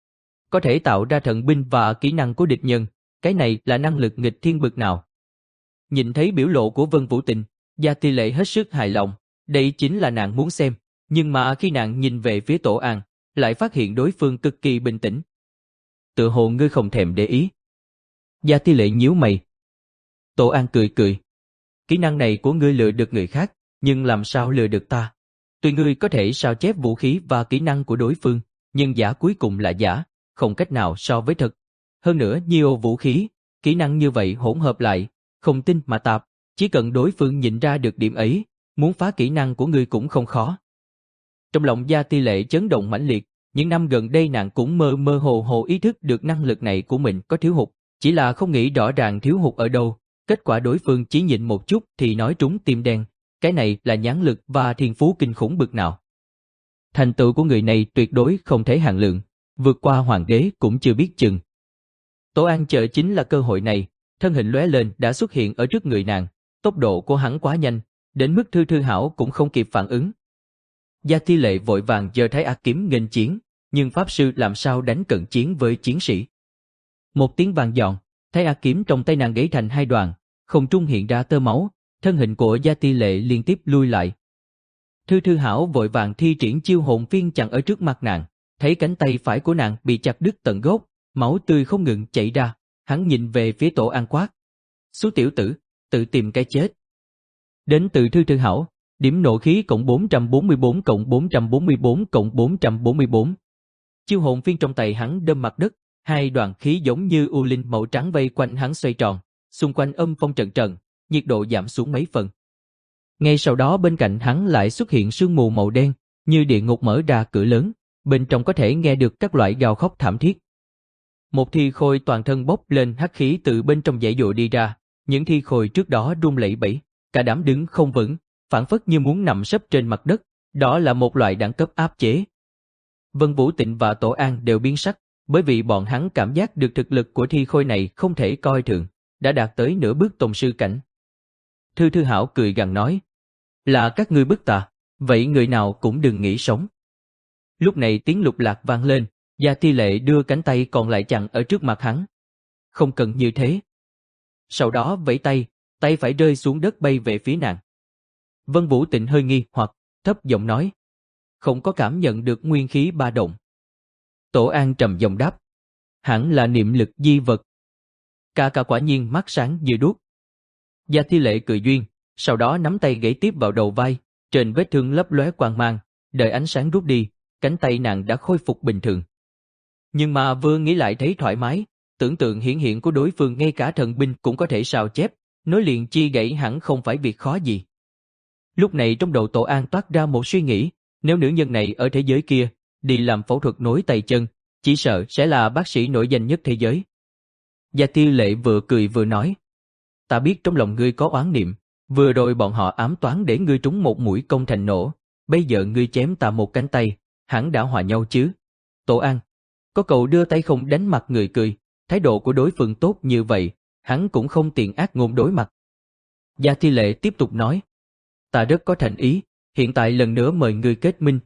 Có thể tạo ra thần binh và kỹ năng của địch nhân, cái này là năng lực nghịch thiên bực nào. Nhìn thấy biểu lộ của Vân Vũ Tình, Gia Ti Lệ hết sức hài lòng, đây chính là nàng muốn xem, nhưng mà khi nàng nhìn về phía Tổ An, lại phát hiện đối phương cực kỳ bình tĩnh. Tựa hồ ngươi không thèm để ý. Gia Ti Lệ nhíu mày. Tổ An cười cười. Kỹ năng này của ngươi lừa được người khác, nhưng làm sao lừa được ta? Tuy ngươi có thể sao chép vũ khí và kỹ năng của đối phương, nhưng giả cuối cùng là giả, không cách nào so với thật. Hơn nữa nhiều vũ khí, kỹ năng như vậy hỗn hợp lại, không tin mà tạp, chỉ cần đối phương nhìn ra được điểm ấy, muốn phá kỹ năng của ngươi cũng không khó. Trong lòng Gia Ti Lệ chấn động mãnh liệt, những năm gần đây nàng cũng mơ mơ hồ hồ ý thức được năng lực này của mình có thiếu hụt, chỉ là không nghĩ rõ ràng thiếu hụt ở đâu. Kết quả đối phương chỉ nhịn một chút thì nói trúng tim đen, cái này là nhãn lực và thiên phú kinh khủng bực nào. Thành tựu của người này tuyệt đối không thể hạn lượng, vượt qua hoàng đế cũng chưa biết chừng. Tổ An chờ chính là cơ hội này, thân hình lóe lên đã xuất hiện ở trước người nàng, tốc độ của hắn quá nhanh, đến mức Thư Thư Hảo cũng không kịp phản ứng. Gia Ti Lệ vội vàng giơ Thái Ác kiếm nghênh chiến, nhưng pháp sư làm sao đánh cận chiến với chiến sĩ. Một tiếng vang dọn, Thái Ác kiếm trong tay nàng gãy thành hai đoạn, không trung hiện ra tơ máu, thân hình của Gia Ti Lệ liên tiếp lui lại. Thư Thư Hảo vội vàng thi triển chiêu hồn phiên chặn ở trước mặt nàng, thấy cánh tay phải của nàng bị chặt đứt tận gốc, máu tươi không ngừng chảy ra, hắn nhìn về phía Tổ An quát. Số tiểu tử, tự tìm cái chết. Đến từ Thư Thư Hảo, điểm nộ khí cộng bốn trăm bốn mươi bốn cộng bốn trăm bốn mươi bốn cộng bốn trăm bốn mươi bốn. Chiêu hồn phiên trong tay hắn đâm mặt đất, hai đoàn khí giống như u linh màu trắng vây quanh hắn xoay tròn, xung quanh âm phong trận trận, nhiệt độ giảm xuống mấy phần. Ngay sau đó bên cạnh hắn lại xuất hiện sương mù màu đen, như địa ngục mở ra cửa lớn, bên trong có thể nghe được các loại gào khóc thảm thiết. Một thi khôi toàn thân bốc lên hắc khí từ bên trong dãy dội đi ra, những thi khôi trước đó run lẩy bẩy, cả đám đứng không vững, phản phất như muốn nằm sấp trên mặt đất, đó là một loại đẳng cấp áp chế. Vân Vũ Tịnh và Tổ An đều biến sắc, bởi vì bọn hắn cảm giác được thực lực của thi khôi này không thể coi thường, đã đạt tới nửa bước tông sư cảnh. Thư Thư Hảo cười gằn nói, là các ngươi bức ta, vậy người nào cũng đừng nghĩ sống. Lúc này tiếng lục lạc vang lên, Gia Ti Lệ đưa cánh tay còn lại chặn ở trước mặt hắn. Không cần như thế. sau đó vẫy tay, tay phải rơi xuống đất bay về phía nàng. Vân Vũ Tịnh hơi nghi hoặc, thấp giọng nói. Không có cảm nhận được nguyên khí ba động. Tổ An trầm giọng đáp. Hẳn là niệm lực di vật. Ca ca quả nhiên mắt sáng như đuốc. Gia Thi Lệ cười duyên, sau đó nắm tay gãy tiếp vào đầu vai, trên vết thương lấp lóe quang mang, đợi ánh sáng rút đi, cánh tay nàng đã khôi phục bình thường. Nhưng mà vừa nghĩ lại thấy thoải mái, tưởng tượng hiển hiện của đối phương ngay cả thần binh cũng có thể sao chép, nối liền chi gãy hẳn không phải việc khó gì. Lúc này trong đầu Tổ An toát ra một suy nghĩ, nếu nữ nhân này ở thế giới kia, đi làm phẫu thuật nối tay chân, chỉ sợ sẽ là bác sĩ nổi danh nhất thế giới. Gia Thi Lệ vừa cười vừa nói, ta biết trong lòng ngươi có oán niệm, vừa rồi bọn họ ám toán để ngươi trúng một mũi công thành nổ, bây giờ ngươi chém ta một cánh tay, hẳn đã hòa nhau chứ. Tổ An, có cậu đưa tay không đánh mặt người cười, thái độ của đối phương tốt như vậy, hắn cũng không tiện ác ngôn đối mặt. Gia Thi Lệ tiếp tục nói, ta rất có thành ý, hiện tại lần nữa mời ngươi kết minh.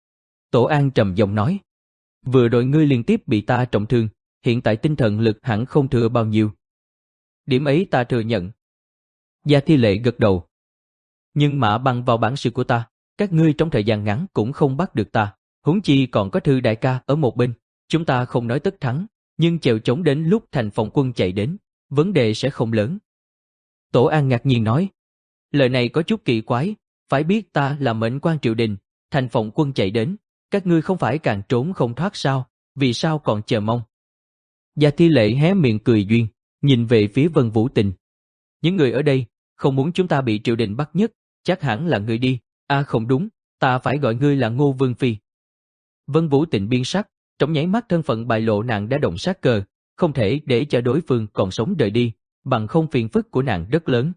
Tổ An trầm giọng nói, vừa rồi ngươi liên tiếp bị ta trọng thương, hiện tại tinh thần lực hẳn không thừa bao nhiêu. Điểm ấy ta thừa nhận. Gia Thi Lệ gật đầu. Nhưng mà bằng vào bản sự của ta, các ngươi trong thời gian ngắn cũng không bắt được ta, huống chi còn có Thư đại ca ở một bên, chúng ta không nói tất thắng, nhưng chèo chống đến lúc thành phòng quân chạy đến, vấn đề sẽ không lớn. Tổ An ngạc nhiên nói, lời này có chút kỳ quái, phải biết ta là mệnh quan triều đình, thành phòng quân chạy đến, các ngươi không phải càng trốn không thoát sao, vì sao còn chờ mong. Gia Thi Lệ hé miệng cười duyên, nhìn về phía Vân Vũ Tịnh. Những người ở đây, không muốn chúng ta bị triều đình bắt nhất, chắc hẳn là ngươi đi, à không đúng, ta phải gọi ngươi là Ngô Vương Phi. Vân Vũ Tịnh biến sắc, trong nháy mắt thân phận bại lộ nàng đã động sát cơ, không thể để cho đối phương còn sống rời đi, bằng không phiền phức của nàng rất lớn.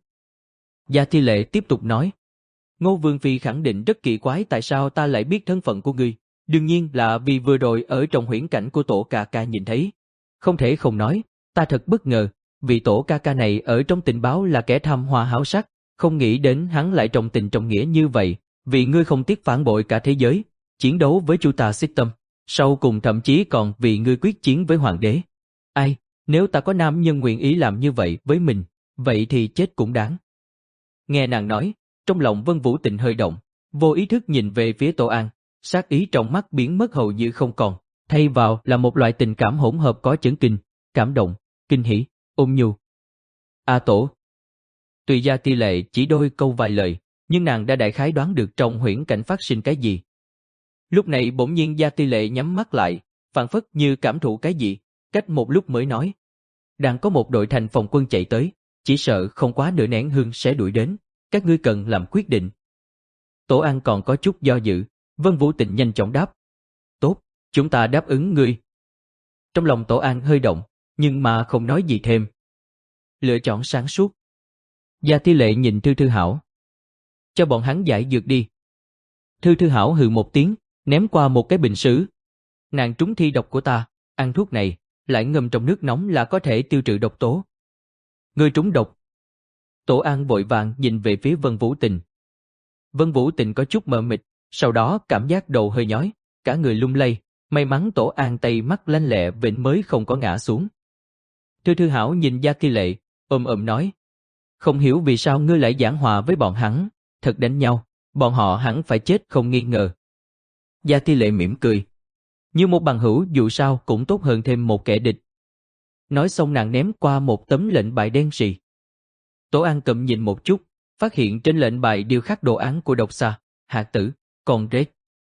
Gia Thi Lệ tiếp tục nói, Ngô Vương Phi khẳng định rất kỳ quái tại sao ta lại biết thân phận của ngươi, đương nhiên là vì vừa rồi ở trong huyễn cảnh của Tổ ca ca nhìn thấy. Không thể không nói, ta thật bất ngờ, vì Tổ ca ca này ở trong tình báo là kẻ tham hoa háo sắc, không nghĩ đến hắn lại trọng tình trọng nghĩa như vậy, vì ngươi không tiếc phản bội cả thế giới, chiến đấu với Chu Tà Xích Tâm, sau cùng thậm chí còn vì ngươi quyết chiến với hoàng đế. Ai, nếu ta có nam nhân nguyện ý làm như vậy với mình, vậy thì chết cũng đáng. Nghe nàng nói, trong lòng Vân Vũ Tịnh hơi động, vô ý thức nhìn về phía Tổ An, sát ý trong mắt biến mất hầu như không còn, thay vào là một loại tình cảm hỗn hợp có chấn kinh, cảm động, kinh hỉ, ôn nhu. A Tổ. Tuy Gia Thi Lệ chỉ đôi câu vài lời, nhưng nàng đã đại khái đoán được trong huyễn cảnh phát sinh cái gì. Lúc này bỗng nhiên Gia Thi Lệ nhắm mắt lại, phảng phất như cảm thụ cái gì, cách một lúc mới nói. Đang có một đội thành phòng quân chạy tới, chỉ sợ không quá nửa nén hương sẽ đuổi đến, các ngươi cần làm quyết định. Tổ An còn có chút do dự, Vân Vũ Tịnh nhanh chóng đáp. Tốt, chúng ta đáp ứng ngươi. Trong lòng Tổ An hơi động, nhưng mà không nói gì thêm. Lựa chọn sáng suốt. Gia Thi Lệ nhìn Thư Thư Hảo. Cho bọn hắn giải dược đi. Thư Thư Hảo hừ một tiếng, ném qua một cái bình sứ. Nàng trúng thi độc của ta, ăn thuốc này, lại ngâm trong nước nóng là có thể tiêu trừ độc tố. Ngươi trúng độc. Tổ An vội vàng nhìn về phía Vân Vũ Tịnh. Vân Vũ Tịnh có chút mờ mịt, sau đó cảm giác đầu hơi nhói, cả người lung lay, may mắn Tổ An tay mắt lanh lẹ vịnh mới không có ngã xuống. Thư Thư Hảo nhìn Gia Thi Lệ, ôm ôm nói. Không hiểu vì sao ngươi lại giảng hòa với bọn hắn, thật đánh nhau, bọn họ hẳn phải chết không nghi ngờ. Gia Thi Lệ mỉm cười. Như một bằng hữu dù sao cũng tốt hơn thêm một kẻ địch. Nói xong nàng ném qua một tấm lệnh bài đen sì. Tổ An cầm nhìn một chút, phát hiện trên lệnh bài điêu khắc đồ án của độc xà, hạt tử, con rết.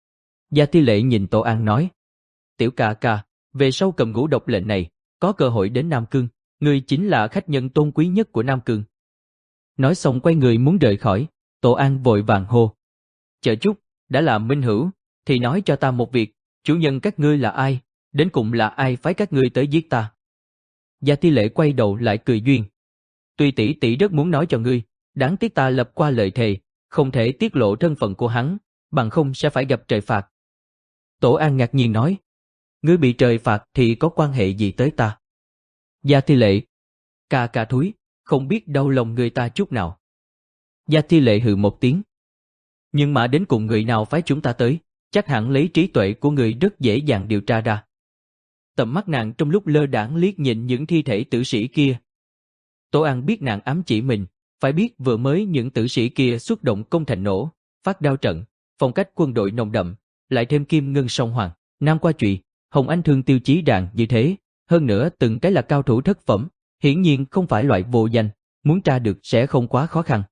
Gia Thi Lệ nhìn Tổ An nói. Tiểu ca ca, về sau cầm ngũ độc lệnh này, có cơ hội đến Nam Cương, ngươi chính là khách nhân tôn quý nhất của Nam Cương. Nói xong quay người muốn rời khỏi, Tổ An vội vàng hô. Chờ chút, đã là minh hữu, thì nói cho ta một việc, chủ nhân các ngươi là ai, đến cùng là ai phái các ngươi tới giết ta. Gia Thi Lệ quay đầu lại cười duyên. Tuy tỷ tỷ rất muốn nói cho ngươi, đáng tiếc ta lập qua lời thề, không thể tiết lộ thân phận của hắn, bằng không sẽ phải gặp trời phạt. Tổ An ngạc nhiên nói. Ngươi bị trời phạt thì có quan hệ gì tới ta? Gia Thi Lệ. Ca ca thúi, không biết đau lòng người ta chút nào. Gia Thi Lệ hừ một tiếng. Nhưng mà đến cùng người nào phái chúng ta tới, chắc hẳn lấy trí tuệ của người rất dễ dàng điều tra ra. Tầm mắt nàng trong lúc lơ đãng liếc nhìn những thi thể tử sĩ kia. Tổ An biết nàng ám chỉ mình, phải biết vừa mới những tử sĩ kia xuất động công thành nổ, phát đao trận, phong cách quân đội nồng đậm, lại thêm kim ngân song hoàng, nam qua trụy, Hồng Anh Thương tiêu chí đàn như thế, hơn nữa từng cái là cao thủ thất phẩm, hiển nhiên không phải loại vô danh, muốn tra được sẽ không quá khó khăn.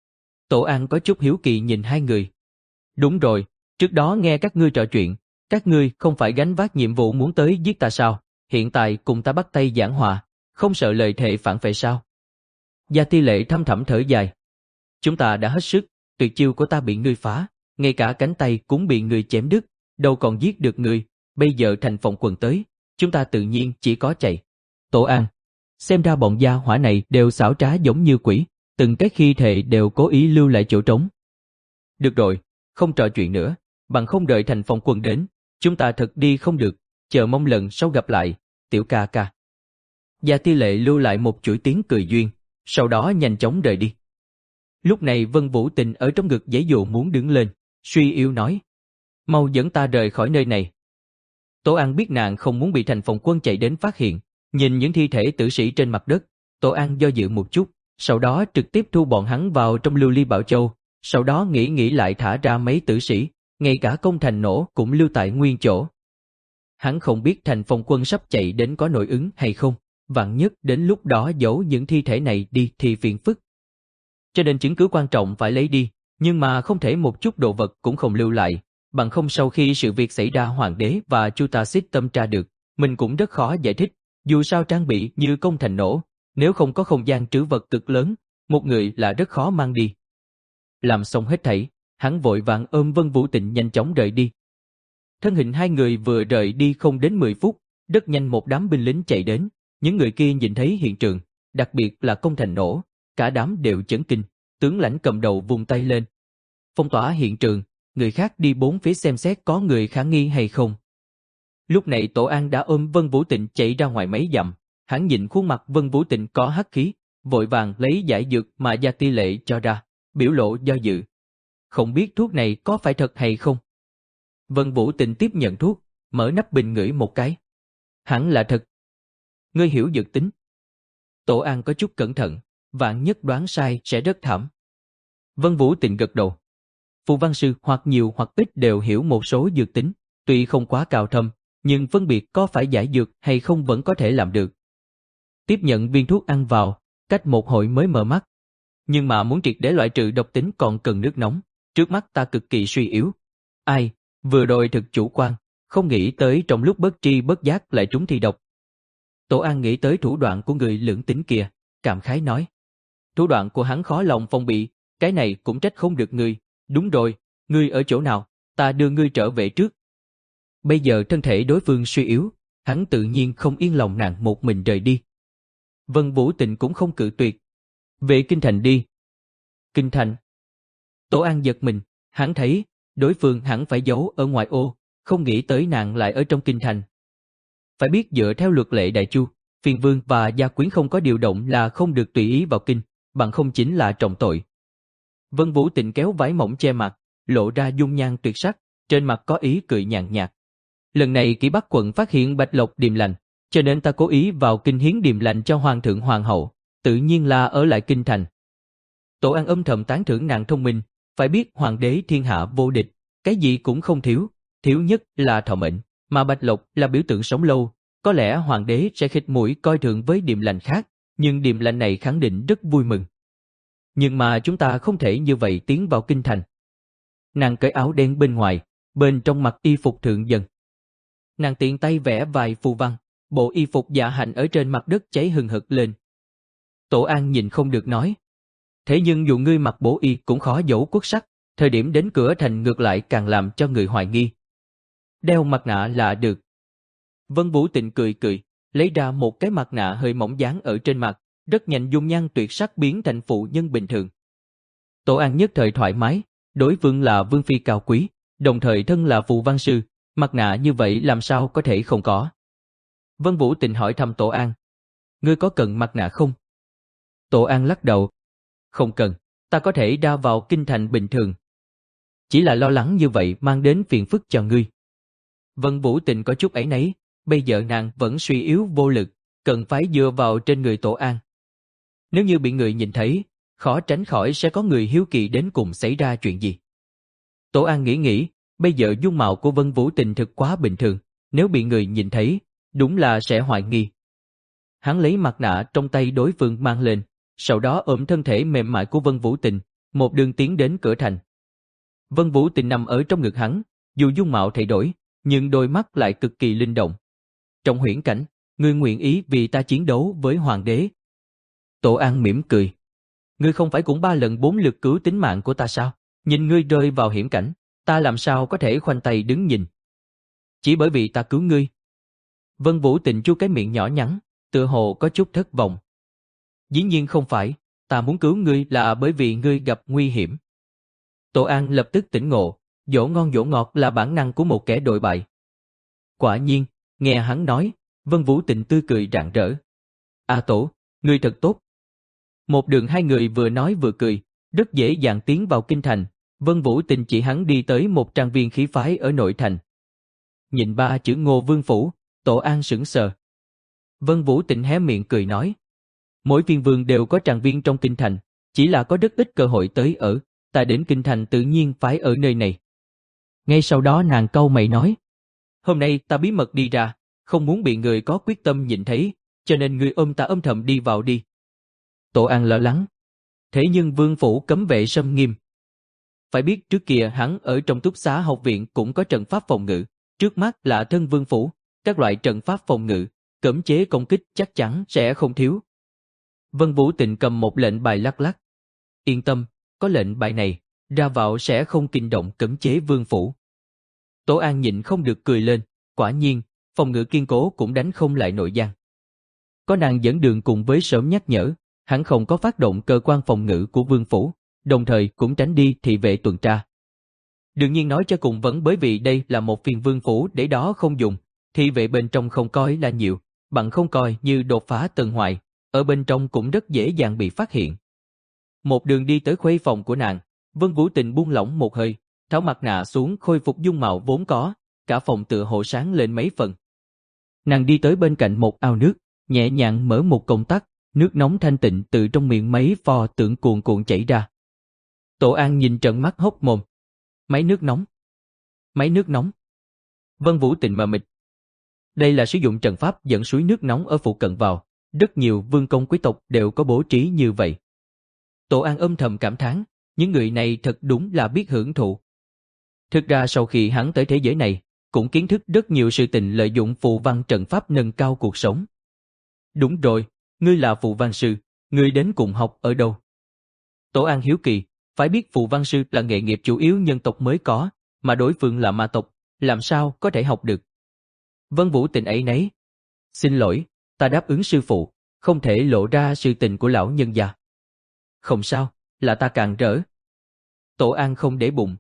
Tổ An có chút hiếu kỳ nhìn hai người. Đúng rồi, trước đó nghe các ngươi trò chuyện, các ngươi không phải gánh vác nhiệm vụ muốn tới giết ta sao, hiện tại cùng ta bắt tay giảng hòa, không sợ lời thề phản vệ sao? Gia Ti Lệ thâm thẳm thở dài. Chúng ta đã hết sức, tuyệt chiêu của ta bị ngươi phá, ngay cả cánh tay cũng bị ngươi chém đứt, đâu còn giết được ngươi, bây giờ thành phòng quần tới, chúng ta tự nhiên chỉ có chạy. Tổ An, xem ra bọn gia hỏa này đều xảo trá giống như quỷ, từng cái khi thề đều cố ý lưu lại chỗ trống. Được rồi, không trò chuyện nữa, bằng không đợi thành phòng quân đến, chúng ta thật đi không được, chờ mong lần sau gặp lại, tiểu ca ca. Gia Ti Lệ lưu lại một chuỗi tiếng cười duyên, sau đó nhanh chóng rời đi. Lúc này Vân Vũ Tình ở trong ngực giãy dụ muốn đứng lên, suy yếu nói. Mau dẫn ta rời khỏi nơi này. Tổ An biết nàng không muốn bị thành phòng quân chạy đến phát hiện, nhìn những thi thể tử sĩ trên mặt đất, Tổ An do dự một chút, sau đó trực tiếp thu bọn hắn vào trong lưu ly bảo châu, sau đó nghĩ nghĩ lại thả ra mấy tử sĩ, ngay cả công thành nổ cũng lưu tại nguyên chỗ. Hắn không biết thành phòng quân sắp chạy đến có nội ứng hay không, vạn nhất đến lúc đó giấu những thi thể này đi thì phiền phức. Cho nên chứng cứ quan trọng phải lấy đi, nhưng mà không thể một chút đồ vật cũng không lưu lại, bằng không sau khi sự việc xảy ra hoàng đế và Chu Ta Xích Tâm tra được, mình cũng rất khó giải thích, dù sao trang bị như công thành nổ, nếu không có không gian trữ vật cực lớn, một người là rất khó mang đi. Làm xong hết thảy, hắn vội vàng ôm Vân Vũ Tịnh nhanh chóng rời đi. Thân hình hai người vừa rời đi không đến mười phút, rất nhanh một đám binh lính chạy đến, những người kia nhìn thấy hiện trường, đặc biệt là công thành nổ, cả đám đều chấn kinh, tướng lãnh cầm đầu vung tay lên. Phong tỏa hiện trường, người khác đi bốn phía xem xét có người khả nghi hay không. Lúc này Tổ An đã ôm Vân Vũ Tịnh chạy ra ngoài mấy dặm, hắn nhìn khuôn mặt Vân Vũ Tịnh có hắc khí, vội vàng lấy giải dược mà Gia Ti Lệ cho ra, biểu lộ do dự. Không biết thuốc này có phải thật hay không? Vân Vũ Tịnh tiếp nhận thuốc, mở nắp bình ngửi một cái. Hẳn là thật. Ngươi hiểu dược tính. Tổ An có chút cẩn thận, vạn nhất đoán sai sẽ rất thảm. Vân Vũ Tịnh gật đầu. Phù văn sư hoặc nhiều hoặc ít đều hiểu một số dược tính, tuy không quá cao thâm, nhưng phân biệt có phải giải dược hay không vẫn có thể làm được. Tiếp nhận viên thuốc ăn vào, cách một hồi mới mở mắt. Nhưng mà muốn triệt để loại trừ độc tính còn cần nước nóng, trước mắt ta cực kỳ suy yếu. Ai, vừa rồi thực chủ quan, không nghĩ tới trong lúc bất tri bất giác lại trúng thi độc. Tổ An nghĩ tới thủ đoạn của người lưỡng tính kia, cảm khái nói. Thủ đoạn của hắn khó lòng phòng bị, cái này cũng trách không được ngươi. Đúng rồi, ngươi ở chỗ nào, ta đưa ngươi trở về trước. Bây giờ thân thể đối phương suy yếu, hắn tự nhiên không yên lòng nàng một mình rời đi. Vân Vũ Tịnh cũng không cự tuyệt. Về Kinh Thành đi. Kinh Thành. Tổ An giật mình, hắn thấy, đối phương hẳn phải giấu ở ngoại ô, không nghĩ tới nàng lại ở trong Kinh Thành. Phải biết dựa theo luật lệ Đại Chu, phiền vương và gia quyến không có điều động là không được tùy ý vào kinh, bằng không chính là trọng tội. Vân Vũ Tịnh kéo vải mỏng che mặt, lộ ra dung nhan tuyệt sắc, trên mặt có ý cười nhàn nhạt. Lần này Kỷ Bắc quận phát hiện Bạch Lộc điềm lành, cho nên ta cố ý vào kinh hiến điềm lành cho hoàng thượng hoàng hậu, tự nhiên là ở lại kinh thành. Tổ An âm thầm tán thưởng nàng thông minh, phải biết hoàng đế thiên hạ vô địch, cái gì cũng không thiếu, thiếu nhất là thọ mệnh, mà Bạch Lộc là biểu tượng sống lâu, có lẽ hoàng đế sẽ khịt mũi coi thường với điềm lành khác, nhưng điềm lành này khẳng định rất vui mừng. Nhưng mà chúng ta không thể như vậy tiến vào kinh thành. Nàng cởi áo đen bên ngoài, bên trong mặc y phục thượng dân. Nàng tiện tay vẽ vài phù văn, bộ y phục dạ hạnh ở trên mặt đất cháy hừng hực lên. Tổ An nhìn không được nói. Thế nhưng dù ngươi mặc bổ y cũng khó giấu quốc sắc, thời điểm đến cửa thành ngược lại càng làm cho người hoài nghi. Đeo mặt nạ là được. Vân Vũ Tịnh cười cười, lấy ra một cái mặt nạ hơi mỏng dán ở trên mặt, rất nhanh dung nhan tuyệt sắc biến thành phụ nhân bình thường. Tổ An nhất thời thoải mái, đối phương là vương phi cao quý, đồng thời thân là phù văn sư, mặt nạ như vậy làm sao có thể không có. Vân Vũ Tịnh hỏi thăm Tổ An, ngươi có cần mặt nạ không? Tổ An lắc đầu, không cần, ta có thể ra vào kinh thành bình thường. Chỉ là lo lắng như vậy mang đến phiền phức cho ngươi. Vân Vũ Tịnh có chút áy náy, bây giờ nàng vẫn suy yếu vô lực, cần phải dựa vào trên người Tổ An. Nếu như bị người nhìn thấy, khó tránh khỏi sẽ có người hiếu kỳ đến cùng xảy ra chuyện gì. Tổ An nghĩ nghĩ, bây giờ dung mạo của Vân Vũ Tình thực quá bình thường, nếu bị người nhìn thấy, đúng là sẽ hoài nghi. Hắn lấy mặt nạ trong tay đối phương mang lên, sau đó ôm thân thể mềm mại của Vân Vũ Tình, một đường tiến đến cửa thành. Vân Vũ Tình nằm ở trong ngực hắn, dù dung mạo thay đổi, nhưng đôi mắt lại cực kỳ linh động. Trong huyễn cảnh, ngươi nguyện ý vì ta chiến đấu với hoàng đế. Tổ An mỉm cười. Ngươi không phải cũng ba lần bốn lượt cứu tính mạng của ta sao? Nhìn ngươi rơi vào hiểm cảnh, ta làm sao có thể khoanh tay đứng nhìn? Chỉ bởi vì ta cứu ngươi. Vân Vũ Tình chu cái miệng nhỏ nhắn, tựa hồ có chút thất vọng. Dĩ nhiên không phải, ta muốn cứu ngươi là bởi vì ngươi gặp nguy hiểm. Tổ An lập tức tỉnh ngộ, dỗ ngon dỗ ngọt là bản năng của một kẻ đội bại. Quả nhiên, nghe hắn nói, Vân Vũ Tình tươi cười rạng rỡ. A Tổ, ngươi thật tốt. Một đường hai người vừa nói vừa cười, rất dễ dàng tiến vào kinh thành. Vân Vũ Tình chỉ hắn đi tới một trang viên khí phái ở nội thành. Nhìn ba chữ Ngô Vương Phủ, Tổ An sững sờ. Vân Vũ Tình hé miệng cười nói. Mỗi viên vương đều có trang viên trong kinh thành, chỉ là có rất ít cơ hội tới ở, ta đến kinh thành tự nhiên phải ở nơi này. Ngay sau đó nàng cau mày nói. Hôm nay ta bí mật đi ra, không muốn bị người có quyết tâm nhìn thấy, cho nên ngươi ôm ta âm thầm đi vào đi. Tổ An lo lắng. Thế nhưng vương phủ cấm vệ xâm nghiêm. Phải biết trước kia hắn ở trong túc xá học viện cũng có trận pháp phòng ngự, trước mắt là thân vương phủ, các loại trận pháp phòng ngự, cấm chế công kích chắc chắn sẽ không thiếu. Vân Vũ Tình cầm một lệnh bài lắc lắc. Yên tâm, có lệnh bài này, ra vào sẽ không kinh động cấm chế vương phủ. Tổ An nhịn không được cười lên, quả nhiên, phòng ngự kiên cố cũng đánh không lại nội gian. Có nàng dẫn đường cùng với sớm nhắc nhở, hắn không có phát động cơ quan phòng ngự của vương phủ, đồng thời cũng tránh đi thị vệ tuần tra. Đương nhiên nói cho cùng vẫn bởi vì đây là một phiên vương phủ để đó không dùng, thị vệ bên trong không coi là nhiều, bằng không coi như đột phá tầng ngoài, ở bên trong cũng rất dễ dàng bị phát hiện. Một đường đi tới khuê phòng của nàng, Vân Vũ Tình buông lỏng một hơi, tháo mặt nạ xuống khôi phục dung mạo vốn có, cả phòng tựa hồ sáng lên mấy phần. Nàng đi tới bên cạnh một ao nước, nhẹ nhàng mở một công tắc, nước nóng thanh tịnh từ trong miệng máy pho tượng cuồn cuộn chảy ra. Tổ An nhìn trợn mắt hốc mồm. Máy nước nóng. Máy nước nóng. Vân Vũ Tình mờ mịt. Đây là sử dụng trận pháp dẫn suối nước nóng ở phụ cận vào, rất nhiều vương công quý tộc đều có bố trí như vậy. Tổ An âm thầm cảm thán, những người này thật đúng là biết hưởng thụ. Thực ra sau khi hắn tới thế giới này, cũng kiến thức rất nhiều sự tình lợi dụng phù văn trận pháp nâng cao cuộc sống. Đúng rồi, ngươi là phù văn sư, ngươi đến cùng học ở đâu? Tổ An hiếu kỳ, phải biết phù văn sư là nghề nghiệp chủ yếu nhân tộc mới có, mà đối phương là ma tộc, làm sao có thể học được? Vân Vũ Tình ấy nấy. Xin lỗi, ta đáp ứng sư phụ, không thể lộ ra sự tình của lão nhân gia. Không sao, là ta càng rỡ. Tổ An không để bụng.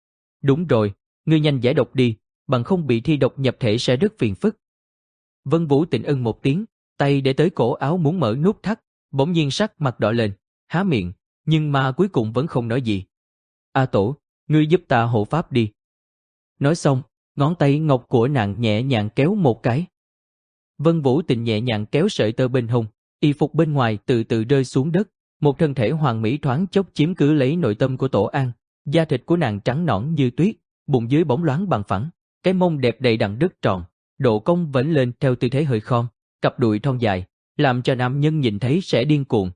Đúng rồi, ngươi nhanh giải độc đi, bằng không bị thi độc nhập thể sẽ rất phiền phức. Vân Vũ Tình ưng một tiếng, tay để tới cổ áo muốn mở nút thắt, bỗng nhiên sắc mặt đỏ lên, há miệng, nhưng mà cuối cùng vẫn không nói gì. A Tổ, ngươi giúp ta hộ pháp đi. Nói xong, ngón tay ngọc của nàng nhẹ nhàng kéo một cái. Vân Vũ Tình nhẹ nhàng kéo sợi tơ bên hông, y phục bên ngoài từ từ rơi xuống đất, một thân thể hoàn mỹ thoáng chốc chiếm cứ lấy nội tâm của Tổ An, da thịt của nàng trắng nõn như tuyết, bụng dưới bóng loáng bằng phẳng, cái mông đẹp đầy đặn rất tròn, độ cong vểnh lên theo tư thế hơi khom, cặp đùi thon dài, làm cho nam nhân nhìn thấy sẽ điên cuồng.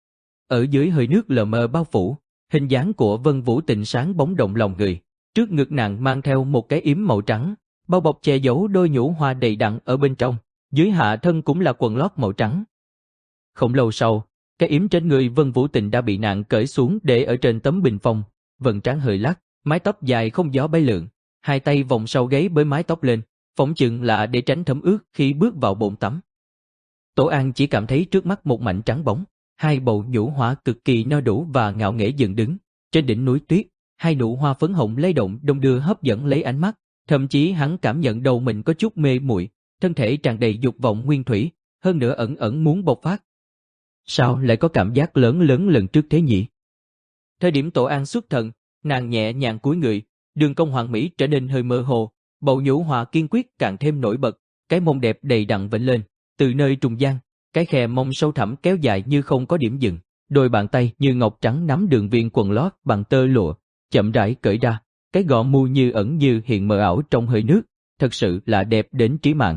Ở dưới hơi nước lờ mờ bao phủ, hình dáng của Vân Vũ Tình sáng bóng động lòng người, trước ngực nàng mang theo một cái yếm màu trắng, bao bọc che giấu đôi nhũ hoa đầy đặn ở bên trong, dưới hạ thân cũng là quần lót màu trắng. Không lâu sau, cái yếm trên người Vân Vũ Tình đã bị nàng cởi xuống để ở trên tấm bình phong, vầng trán hơi lắc, mái tóc dài không gió bay lượn, hai tay vòng sau gáy bới mái tóc lên, phỏng chừng là để tránh thấm ướt khi bước vào bồn tắm. Tổ An chỉ cảm thấy trước mắt một mảnh trắng bóng, hai bầu nhũ hoa cực kỳ no đủ và ngạo nghễ dựng đứng, trên đỉnh núi tuyết, hai nụ hoa phấn hồng lay động đong đưa hấp dẫn lấy ánh mắt, thậm chí hắn cảm nhận đầu mình có chút mê muội, thân thể tràn đầy dục vọng nguyên thủy, hơn nữa ẩn ẩn muốn bộc phát. Sao lại có cảm giác lớn lớn lần trước thế nhỉ? Thời điểm Tổ An xuất thần, nàng nhẹ nhàng cúi người, đường cong hoàn mỹ trở nên hơi mơ hồ, bầu nhũ hoa kiên quyết càng thêm nổi bật, cái mông đẹp đầy đặn vểnh lên, từ nơi trùng gian, Cái khe mông sâu thẳm kéo dài như không có điểm dừng, đôi bàn tay như ngọc trắng nắm đường viền quần lót bằng tơ lụa, chậm rãi cởi ra, cái gò mu như ẩn như hiện mờ ảo trong hơi nước, thật sự là đẹp đến trí mạng.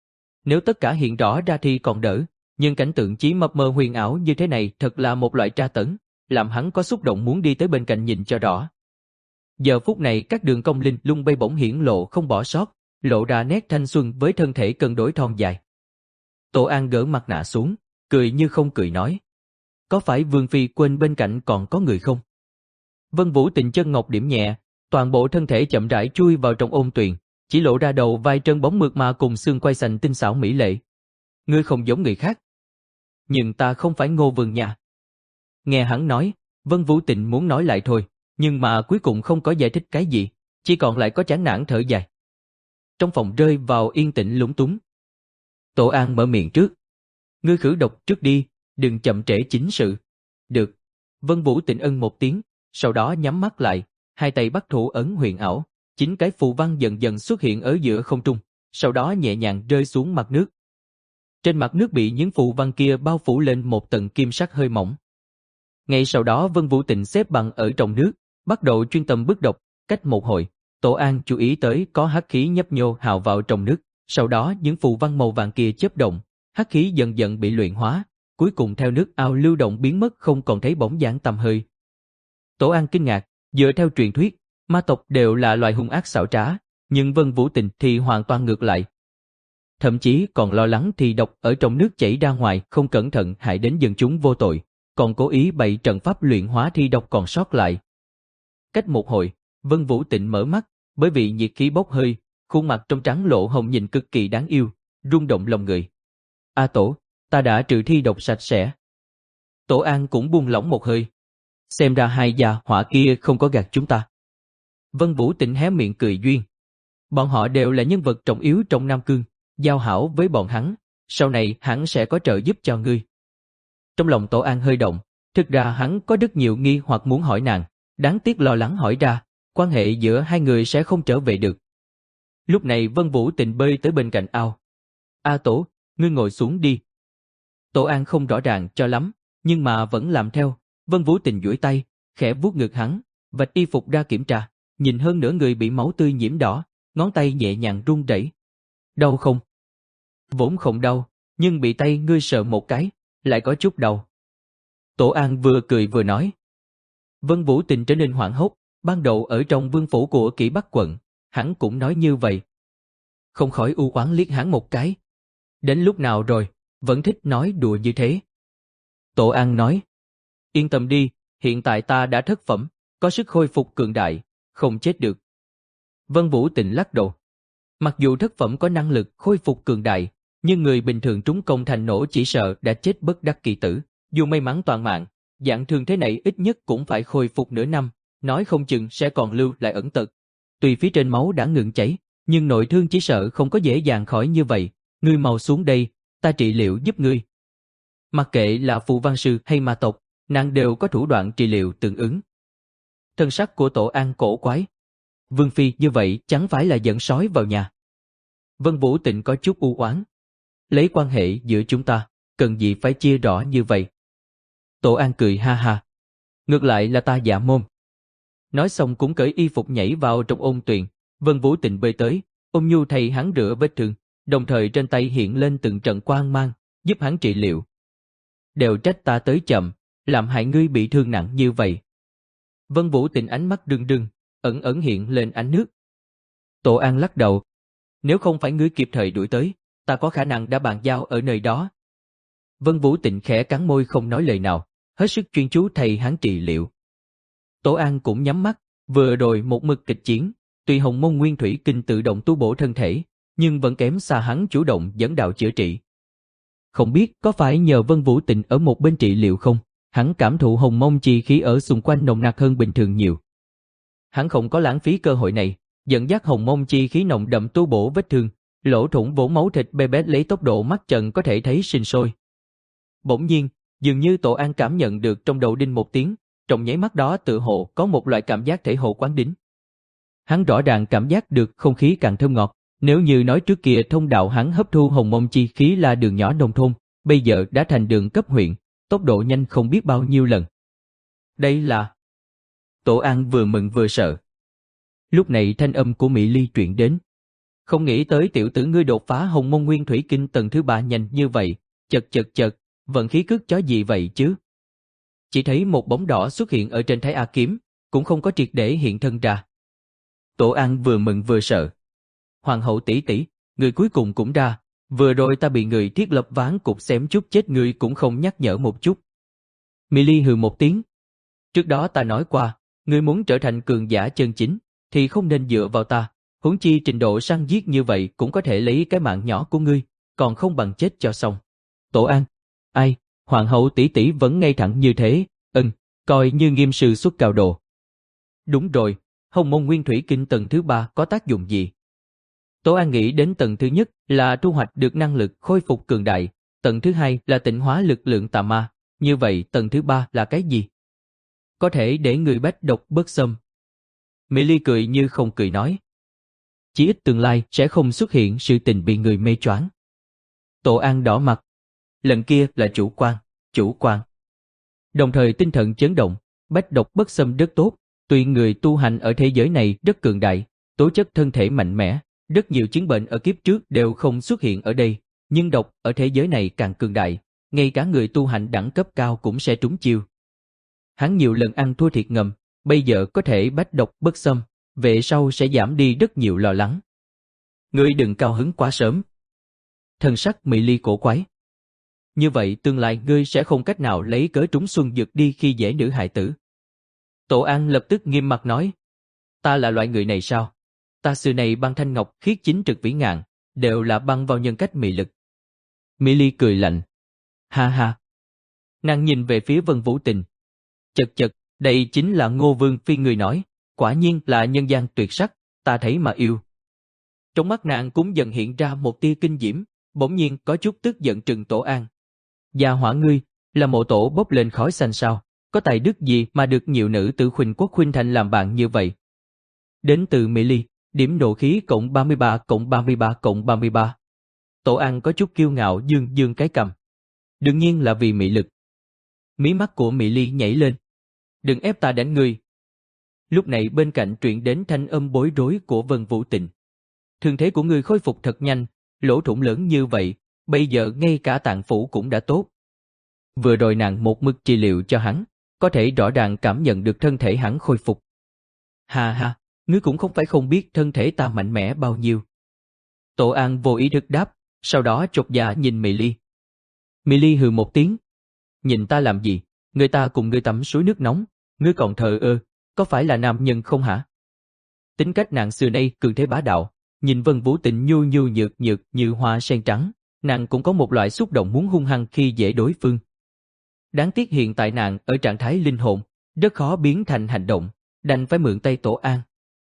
Nếu tất cả hiện rõ ra thì còn đỡ, nhưng cảnh tượng chí mập mờ huyền ảo như thế này thật là một loại tra tấn, làm hắn có xúc động muốn đi tới bên cạnh nhìn cho rõ. Giờ phút này các đường cong linh lung bay bổng hiển lộ không bỏ sót, lộ ra nét thanh xuân với thân thể cân đối thon dài. Tổ An gỡ mặt nạ xuống, cười như không cười nói. Có phải Vương Phi quên bên cạnh còn có người không? Vân Vũ Tình chân ngọc điểm nhẹ, toàn bộ thân thể chậm rãi chui vào trong ôn tuyền, chỉ lộ ra đầu vai trơn bóng mượt mà cùng xương quai xanh tinh xảo mỹ lệ. Ngươi không giống người khác. Nhưng ta không phải Ngô Vừng nha. Nghe hắn nói, Vân Vũ Tình muốn nói lại thôi, nhưng mà cuối cùng không có giải thích cái gì, chỉ còn lại có chán nản thở dài. Trong phòng rơi vào yên tĩnh lúng túng. Tổ An mở miệng trước. Ngươi khử độc trước đi, đừng chậm trễ chính sự. Được. Vân Vũ Tình ân một tiếng, sau đó nhắm mắt lại, hai tay bắt thủ ấn huyền ảo, chính cái phù văn dần dần xuất hiện ở giữa không trung, sau đó nhẹ nhàng rơi xuống mặt nước. Trên mặt nước bị những phù văn kia bao phủ lên một tầng kim sắc hơi mỏng. Ngay sau đó Vân Vũ Tình xếp bằng ở trong nước, bắt đầu chuyên tâm bức độc, cách một hồi, Tổ An chú ý tới có hắc khí nhấp nhô hào vào trong nước, sau đó những phù văn màu vàng kia chớp động, hắc khí dần dần bị luyện hóa, cuối cùng theo nước ao lưu động biến mất không còn thấy bóng dáng tăm hơi. Tổ An kinh ngạc, dựa theo truyền thuyết, ma tộc đều là loài hung ác xảo trá, nhưng Vân Vũ Tình thì hoàn toàn ngược lại. Thậm chí còn lo lắng thì độc ở trong nước chảy ra ngoài không cẩn thận hại đến dân chúng vô tội, còn cố ý bày trận pháp luyện hóa thi độc còn sót lại. Cách một hồi, Vân Vũ Tịnh mở mắt, bởi vì nhiệt khí bốc hơi, khuôn mặt trong trắng lộ hồng nhìn cực kỳ đáng yêu, rung động lòng người. A Tổ, ta đã trừ thi độc sạch sẽ. Tổ An cũng buông lỏng một hơi. Xem ra hai gia hỏa kia không có gạt chúng ta. Vân Vũ Tịnh hé miệng cười duyên. Bọn họ đều là nhân vật trọng yếu trong Nam Cương, giao hảo với bọn hắn, sau này hắn sẽ có trợ giúp cho ngươi. Trong lòng Tổ An hơi động, thực ra hắn có rất nhiều nghi hoặc muốn hỏi nàng, đáng tiếc lo lắng hỏi ra, quan hệ giữa hai người sẽ không trở về được. Lúc này Vân Vũ Tịnh bơi tới bên cạnh ao. A Tổ, ngươi ngồi xuống đi. Tổ An không rõ ràng cho lắm, nhưng mà vẫn làm theo. Vân Vũ Tịnh duỗi tay, khẽ vuốt ngực hắn, vạch y phục ra kiểm tra, nhìn hơn nửa người bị máu tươi nhiễm đỏ, ngón tay nhẹ nhàng run rẩy. Đau không? Vốn không đau, nhưng bị tay ngươi sờ một cái, lại có chút đau. Tổ An vừa cười vừa nói. Vân Vũ Tịnh trở nên hoảng hốt, ban đầu ở trong vương phủ của Kỷ Bắc quận, hắn cũng nói như vậy. Không khỏi u oán liếc hắn một cái. Đến lúc nào rồi, vẫn thích nói đùa như thế. Tổ An nói. Yên tâm đi, hiện tại ta đã thất phẩm, có sức khôi phục cường đại, không chết được. Vân Vũ Tịnh lắc đầu. Mặc dù thất phẩm có năng lực khôi phục cường đại, nhưng người bình thường trúng công thành nổ chỉ sợ đã chết bất đắc kỳ tử. Dù may mắn toàn mạng, dạng thương thế này ít nhất cũng phải khôi phục nửa năm, nói không chừng sẽ còn lưu lại ẩn tật. Tuy phía trên máu đã ngừng chảy, nhưng nội thương chỉ sợ không có dễ dàng khỏi như vậy. Ngươi mau xuống đây, ta trị liệu giúp ngươi. Mặc kệ là phù văn sư hay ma tộc, nàng đều có thủ đoạn trị liệu tương ứng. Thân sắc của Tổ An cổ quái. Vương Phi như vậy chẳng phải là dẫn sói vào nhà. Vân Vũ Tịnh có chút u oán. Lấy quan hệ giữa chúng ta, cần gì phải chia rõ như vậy. Tổ An cười ha ha. Ngược lại là ta dạ môn. Nói xong cũng cởi y phục nhảy vào trong ôn tuyền. Vân Vũ Tịnh bơi tới, ôm nhu thay hắn rửa vết thương, đồng thời trên tay hiện lên từng trận quang mang, giúp hắn trị liệu. Đều trách ta tới chậm, làm hại ngươi bị thương nặng như vậy. Vân Vũ Tịnh ánh mắt rưng rưng, ẩn ẩn hiện lên ánh nước. Tổ An lắc đầu. Nếu không phải ngươi kịp thời đuổi tới, ta có khả năng đã bàn giao ở nơi đó. Vân Vũ Tịnh khẽ cắn môi không nói lời nào, hết sức chuyên chú thay hắn trị liệu. Tổ An cũng nhắm mắt, vừa rồi một mực kịch chiến, tuy Hồng Môn Nguyên Thủy Kinh tự động tu bổ thân thể, nhưng vẫn kém xa hắn chủ động dẫn đạo chữa trị. Không biết có phải nhờ Vân Vũ Tịnh ở một bên trị liệu không, hắn cảm thụ Hồng Môn chi khí ở xung quanh nồng nặc hơn bình thường nhiều. Hắn không có lãng phí cơ hội này, dẫn dắt Hồng Môn chi khí nồng đậm tu bổ vết thương, lỗ thủng vỗ máu thịt bê bết lấy tốc độ mắt trần có thể thấy sinh sôi. Bỗng nhiên, dường như Tổ An cảm nhận được trong đầu đinh một tiếng, trong nháy mắt đó tự hồ có một loại cảm giác thể hồ quán đính. Hắn rõ ràng cảm giác được không khí càng thơm ngọt, nếu như nói trước kia thông đạo hắn hấp thu Hồng Môn chi khí là đường nhỏ nông thôn, bây giờ đã thành đường cấp huyện, tốc độ nhanh không biết bao nhiêu lần. Đây là... Tổ An vừa mừng vừa sợ. Lúc này thanh âm của Mỹ Ly truyền đến. Không nghĩ tới tiểu tử ngươi đột phá Hồng Môn Nguyên Thủy Kinh tầng thứ ba nhanh như vậy, chật chật chật, vận khí cước chó gì vậy chứ? Chỉ thấy một bóng đỏ xuất hiện ở trên Thái A kiếm, cũng không có triệt để hiện thân ra. Tổ An vừa mừng vừa sợ. Hoàng hậu tỷ tỷ, người cuối cùng cũng ra, vừa rồi ta bị người thiết lập ván cục xém chút chết người cũng không nhắc nhở một chút. Mỹ Ly hừ một tiếng. Trước đó ta nói qua, ngươi muốn trở thành cường giả chân chính, thì không nên dựa vào ta, huống chi trình độ săn giết như vậy cũng có thể lấy cái mạng nhỏ của ngươi, còn không bằng chết cho xong. Tổ An, ai, hoàng hậu tỷ tỷ vẫn ngay thẳng như thế, ừm, coi như nghiêm sư xuất cao đồ. Đúng rồi, Hồng Môn Nguyên Thủy Kinh tầng thứ ba có tác dụng gì? Tổ An nghĩ đến tầng thứ nhất là thu hoạch được năng lực khôi phục cường đại, tầng thứ hai là tịnh hóa lực lượng tà ma, như vậy tầng thứ ba là cái gì? Có thể để người bách độc bất xâm. Mỹ Ly cười như không cười nói. Chỉ ít tương lai sẽ không xuất hiện sự tình bị người mê choáng. Tổ An đỏ mặt. Lần kia là chủ quan, chủ quan. Đồng thời tinh thần chấn động, bách độc bất xâm rất tốt, tuy người tu hành ở thế giới này rất cường đại, tố chất thân thể mạnh mẽ, rất nhiều chứng bệnh ở kiếp trước đều không xuất hiện ở đây, nhưng độc ở thế giới này càng cường đại, ngay cả người tu hành đẳng cấp cao cũng sẽ trúng chiêu. Hắn nhiều lần ăn thua thiệt ngầm, bây giờ có thể bách độc bất xâm, về sau sẽ giảm đi rất nhiều lo lắng. Ngươi đừng cao hứng quá sớm. Thần sắc Mỹ Ly cổ quái. Như vậy tương lai ngươi sẽ không cách nào lấy cớ trúng xuân dược đi khi dễ nữ hài tử. Tổ An lập tức nghiêm mặt nói. Ta là loại người này sao? Ta xưa này băng thanh ngọc khiết chính trực vĩ ngạn, đều là băng vào nhân cách mị lực. Mỹ Ly cười lạnh. Ha ha. Nàng nhìn về phía Vân Vũ Tình. Chật chật, đây chính là Ngô Vương Phi người nói, quả nhiên là nhân gian tuyệt sắc, ta thấy mà yêu. Trong mắt nàng cũng dần hiện ra một tia kinh diễm, bỗng nhiên có chút tức giận trừng Tổ An. Gia hỏa ngươi, là mộ tổ bốc lên khói xanh sao, có tài đức gì mà được nhiều nữ tử khuynh quốc khuynh thành làm bạn như vậy? Đến từ Mỹ Ly, điểm nộ khí cộng ba mươi ba cộng ba mươi ba cộng ba mươi ba. Tổ An có chút kiêu ngạo dương dương cái cầm. Đương nhiên là vì mị lực. Mí mắt của Mỹ Ly nhảy lên. Đừng ép ta đánh ngươi. Lúc này bên cạnh truyền đến thanh âm bối rối của Vân Vũ Tình. Thương thế của ngươi khôi phục thật nhanh, lỗ thủng lớn như vậy, bây giờ ngay cả tạng phủ cũng đã tốt. Vừa rồi nàng một mực trị liệu cho hắn, có thể rõ ràng cảm nhận được thân thể hắn khôi phục. Ha ha, ngươi cũng không phải không biết thân thể ta mạnh mẽ bao nhiêu. Tổ An vô ý thức đáp, sau đó chột dạ nhìn Mỹ Ly. Mỹ Ly hừ một tiếng. Nhìn ta làm gì, người ta cùng ngươi tắm suối nước nóng, ngươi còn thờ ơ, có phải là nam nhân không hả? Tính cách nàng xưa nay cường thế bá đạo, nhìn Vân Vũ Tình nhu nhu nhược nhược như hoa sen trắng, nàng cũng có một loại xúc động muốn hung hăng khi dễ đối phương. Đáng tiếc hiện tại nàng ở trạng thái linh hồn, rất khó biến thành hành động, đành phải mượn tay Tổ An.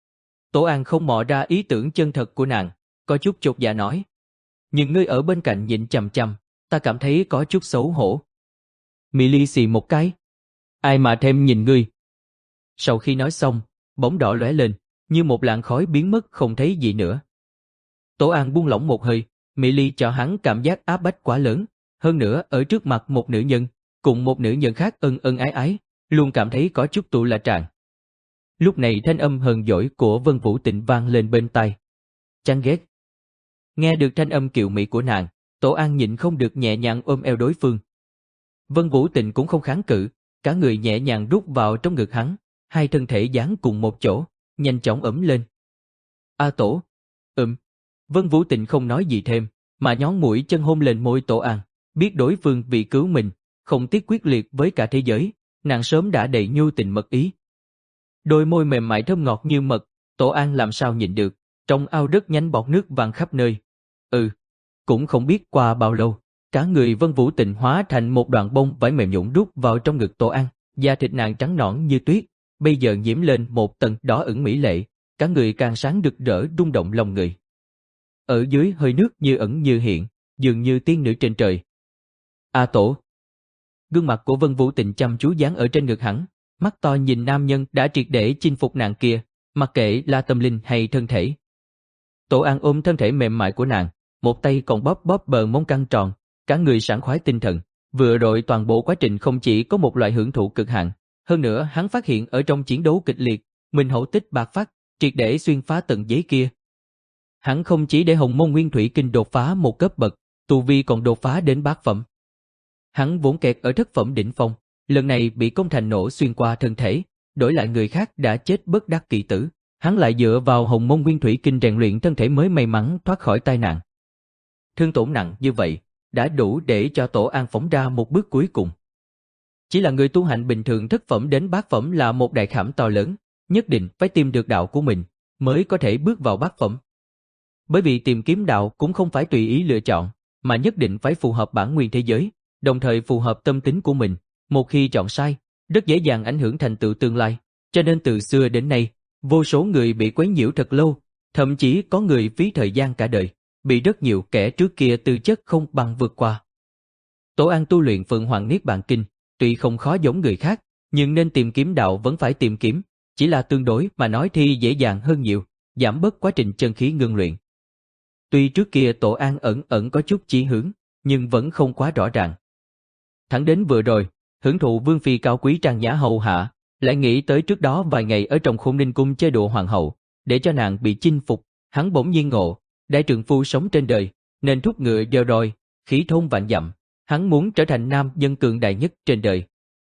Tổ An không mò ra ý tưởng chân thật của nàng, có chút chột dạ nói. Nhưng ngươi ở bên cạnh nhìn chằm chằm, ta cảm thấy có chút xấu hổ. Mỹ Ly xì một cái. Ai mà thêm nhìn ngươi. Sau khi nói xong, bóng đỏ lóe lên, như một làn khói biến mất không thấy gì nữa. Tổ An buông lỏng một hơi, Mỹ Ly cho hắn cảm giác áp bách quá lớn, hơn nữa ở trước mặt một nữ nhân, cùng một nữ nhân khác ân ân ái ái, luôn cảm thấy có chút tụ là tràn. Lúc này thanh âm hờn dỗi của Vân Vũ Tịnh vang lên bên tai. Chán ghét. Nghe được thanh âm kiều mỹ của nàng, Tổ An nhịn không được nhẹ nhàng ôm eo đối phương. Vân Vũ Tịnh cũng không kháng cự, cả người nhẹ nhàng rút vào trong ngực hắn, hai thân thể dán cùng một chỗ, nhanh chóng ấm lên. A Tổ. Ừm. Vân Vũ Tịnh không nói gì thêm, mà nhón mũi chân hôn lên môi Tổ An, biết đối phương vì cứu mình, không tiếc quyết liệt với cả thế giới, nàng sớm đã đầy nhu tình mật ý. Đôi môi mềm mại thơm ngọt như mật, Tổ An làm sao nhịn được, trong ao rất nhánh bọt nước văng khắp nơi. Ừ, cũng không biết qua bao lâu, cả người Vân Vũ Tịnh hóa thành một đoạn bông vải mềm nhũn rút vào trong ngực Tổ An, da thịt nàng trắng nõn như tuyết, bây giờ nhiễm lên một tầng đỏ ửng mỹ lệ, cả người càng sáng rực rỡ rung động lòng người. Ở dưới hơi nước như ẩn như hiện, dường như tiên nữ trên trời. A Tổ. Gương mặt của Vân Vũ Tịnh chăm chú dán ở trên ngực hắn, mắt to nhìn nam nhân đã triệt để chinh phục nàng kia, mặc kệ là tâm linh hay thân thể. Tổ An ôm thân thể mềm mại của nàng, một tay còn bóp bóp bờ mông căng tròn, cả người sảng khoái tinh thần. Vừa rồi toàn bộ quá trình không chỉ có một loại hưởng thụ cực hạn, hơn nữa hắn phát hiện ở trong chiến đấu kịch liệt, mình hậu tích bạc phát, triệt để xuyên phá tầng giấy kia. Hắn không chỉ để Hồng Môn Nguyên Thủy Kinh đột phá một cấp bậc, tu vi còn đột phá đến bát phẩm. Hắn vốn kẹt ở thất phẩm đỉnh phong, lần này bị công thành nổ xuyên qua thân thể, đổi lại người khác đã chết bất đắc kỳ tử, hắn lại dựa vào Hồng Môn Nguyên Thủy Kinh rèn luyện thân thể mới may mắn thoát khỏi tai nạn. Thương tổn nặng như vậy, đã đủ để cho Tổ An phóng ra một bước cuối cùng. Chỉ là người tu hành bình thường thất phẩm đến bát phẩm là một đại khảm to lớn, nhất định phải tìm được đạo của mình, mới có thể bước vào bát phẩm. Bởi vì tìm kiếm đạo cũng không phải tùy ý lựa chọn, mà nhất định phải phù hợp bản nguyên thế giới, đồng thời phù hợp tâm tính của mình. Một khi chọn sai, rất dễ dàng ảnh hưởng thành tựu tương lai. Cho nên từ xưa đến nay, vô số người bị quấy nhiễu thật lâu, thậm chí có người phí thời gian cả đời, bị rất nhiều kẻ trước kia tư chất không bằng vượt qua. Tổ An tu luyện Phượng Hoàng Niết Bàn Kinh, tuy không khó giống người khác, nhưng nên tìm kiếm đạo vẫn phải tìm kiếm, chỉ là tương đối mà nói thì dễ dàng hơn nhiều, giảm bớt quá trình chân khí ngưng luyện. Tuy trước kia Tổ An ẩn ẩn có chút chí hướng, nhưng vẫn không quá rõ ràng. Thẳng đến vừa rồi, hưởng thụ vương phi cao quý trang nhã hầu hạ, lại nghĩ tới trước đó vài ngày ở trong Khôn Ninh cung chơi đùa hoàng hậu, để cho nàng bị chinh phục, hắn bỗng nhiên ngộ, đại trượng phu sống trên đời, nên thúc ngựa giờ rồi, khí thôn vạn dặm, hắn muốn trở thành nam nhân cường đại nhất trên đời.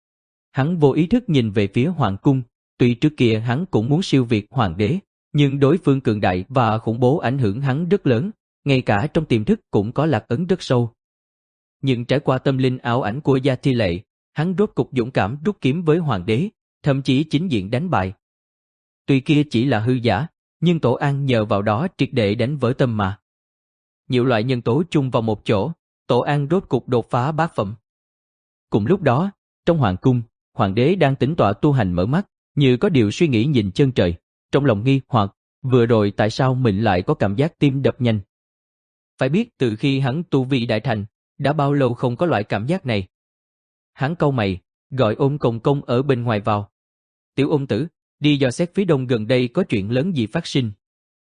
Hắn vô ý thức nhìn về phía hoàng cung, tuy trước kia hắn cũng muốn siêu việt hoàng đế, nhưng đối phương cường đại và khủng bố ảnh hưởng hắn rất lớn, ngay cả trong tiềm thức cũng có lạc ấn rất sâu. Nhưng trải qua tâm linh ảo ảnh của Gia Thi Lệ, hắn rốt cục dũng cảm rút kiếm với hoàng đế, thậm chí chính diện đánh bại. Tuy kia chỉ là hư giả, nhưng Tổ An nhờ vào đó triệt để đánh vỡ tâm mà. Nhiều loại nhân tố chung vào một chỗ, Tổ An rốt cục đột phá bát phẩm. Cùng lúc đó, trong hoàng cung, hoàng đế đang tĩnh tọa tu hành mở mắt, như có điều suy nghĩ nhìn chân trời, trong lòng nghi hoặc, vừa rồi tại sao mình lại có cảm giác tim đập nhanh. Phải biết từ khi hắn tu vi đại thành, đã bao lâu không có loại cảm giác này. Hắn cau mày, gọi Ôn Công Công ở bên ngoài vào. Tiểu Ôn tử, đi dò xét phía đông gần đây có chuyện lớn gì phát sinh.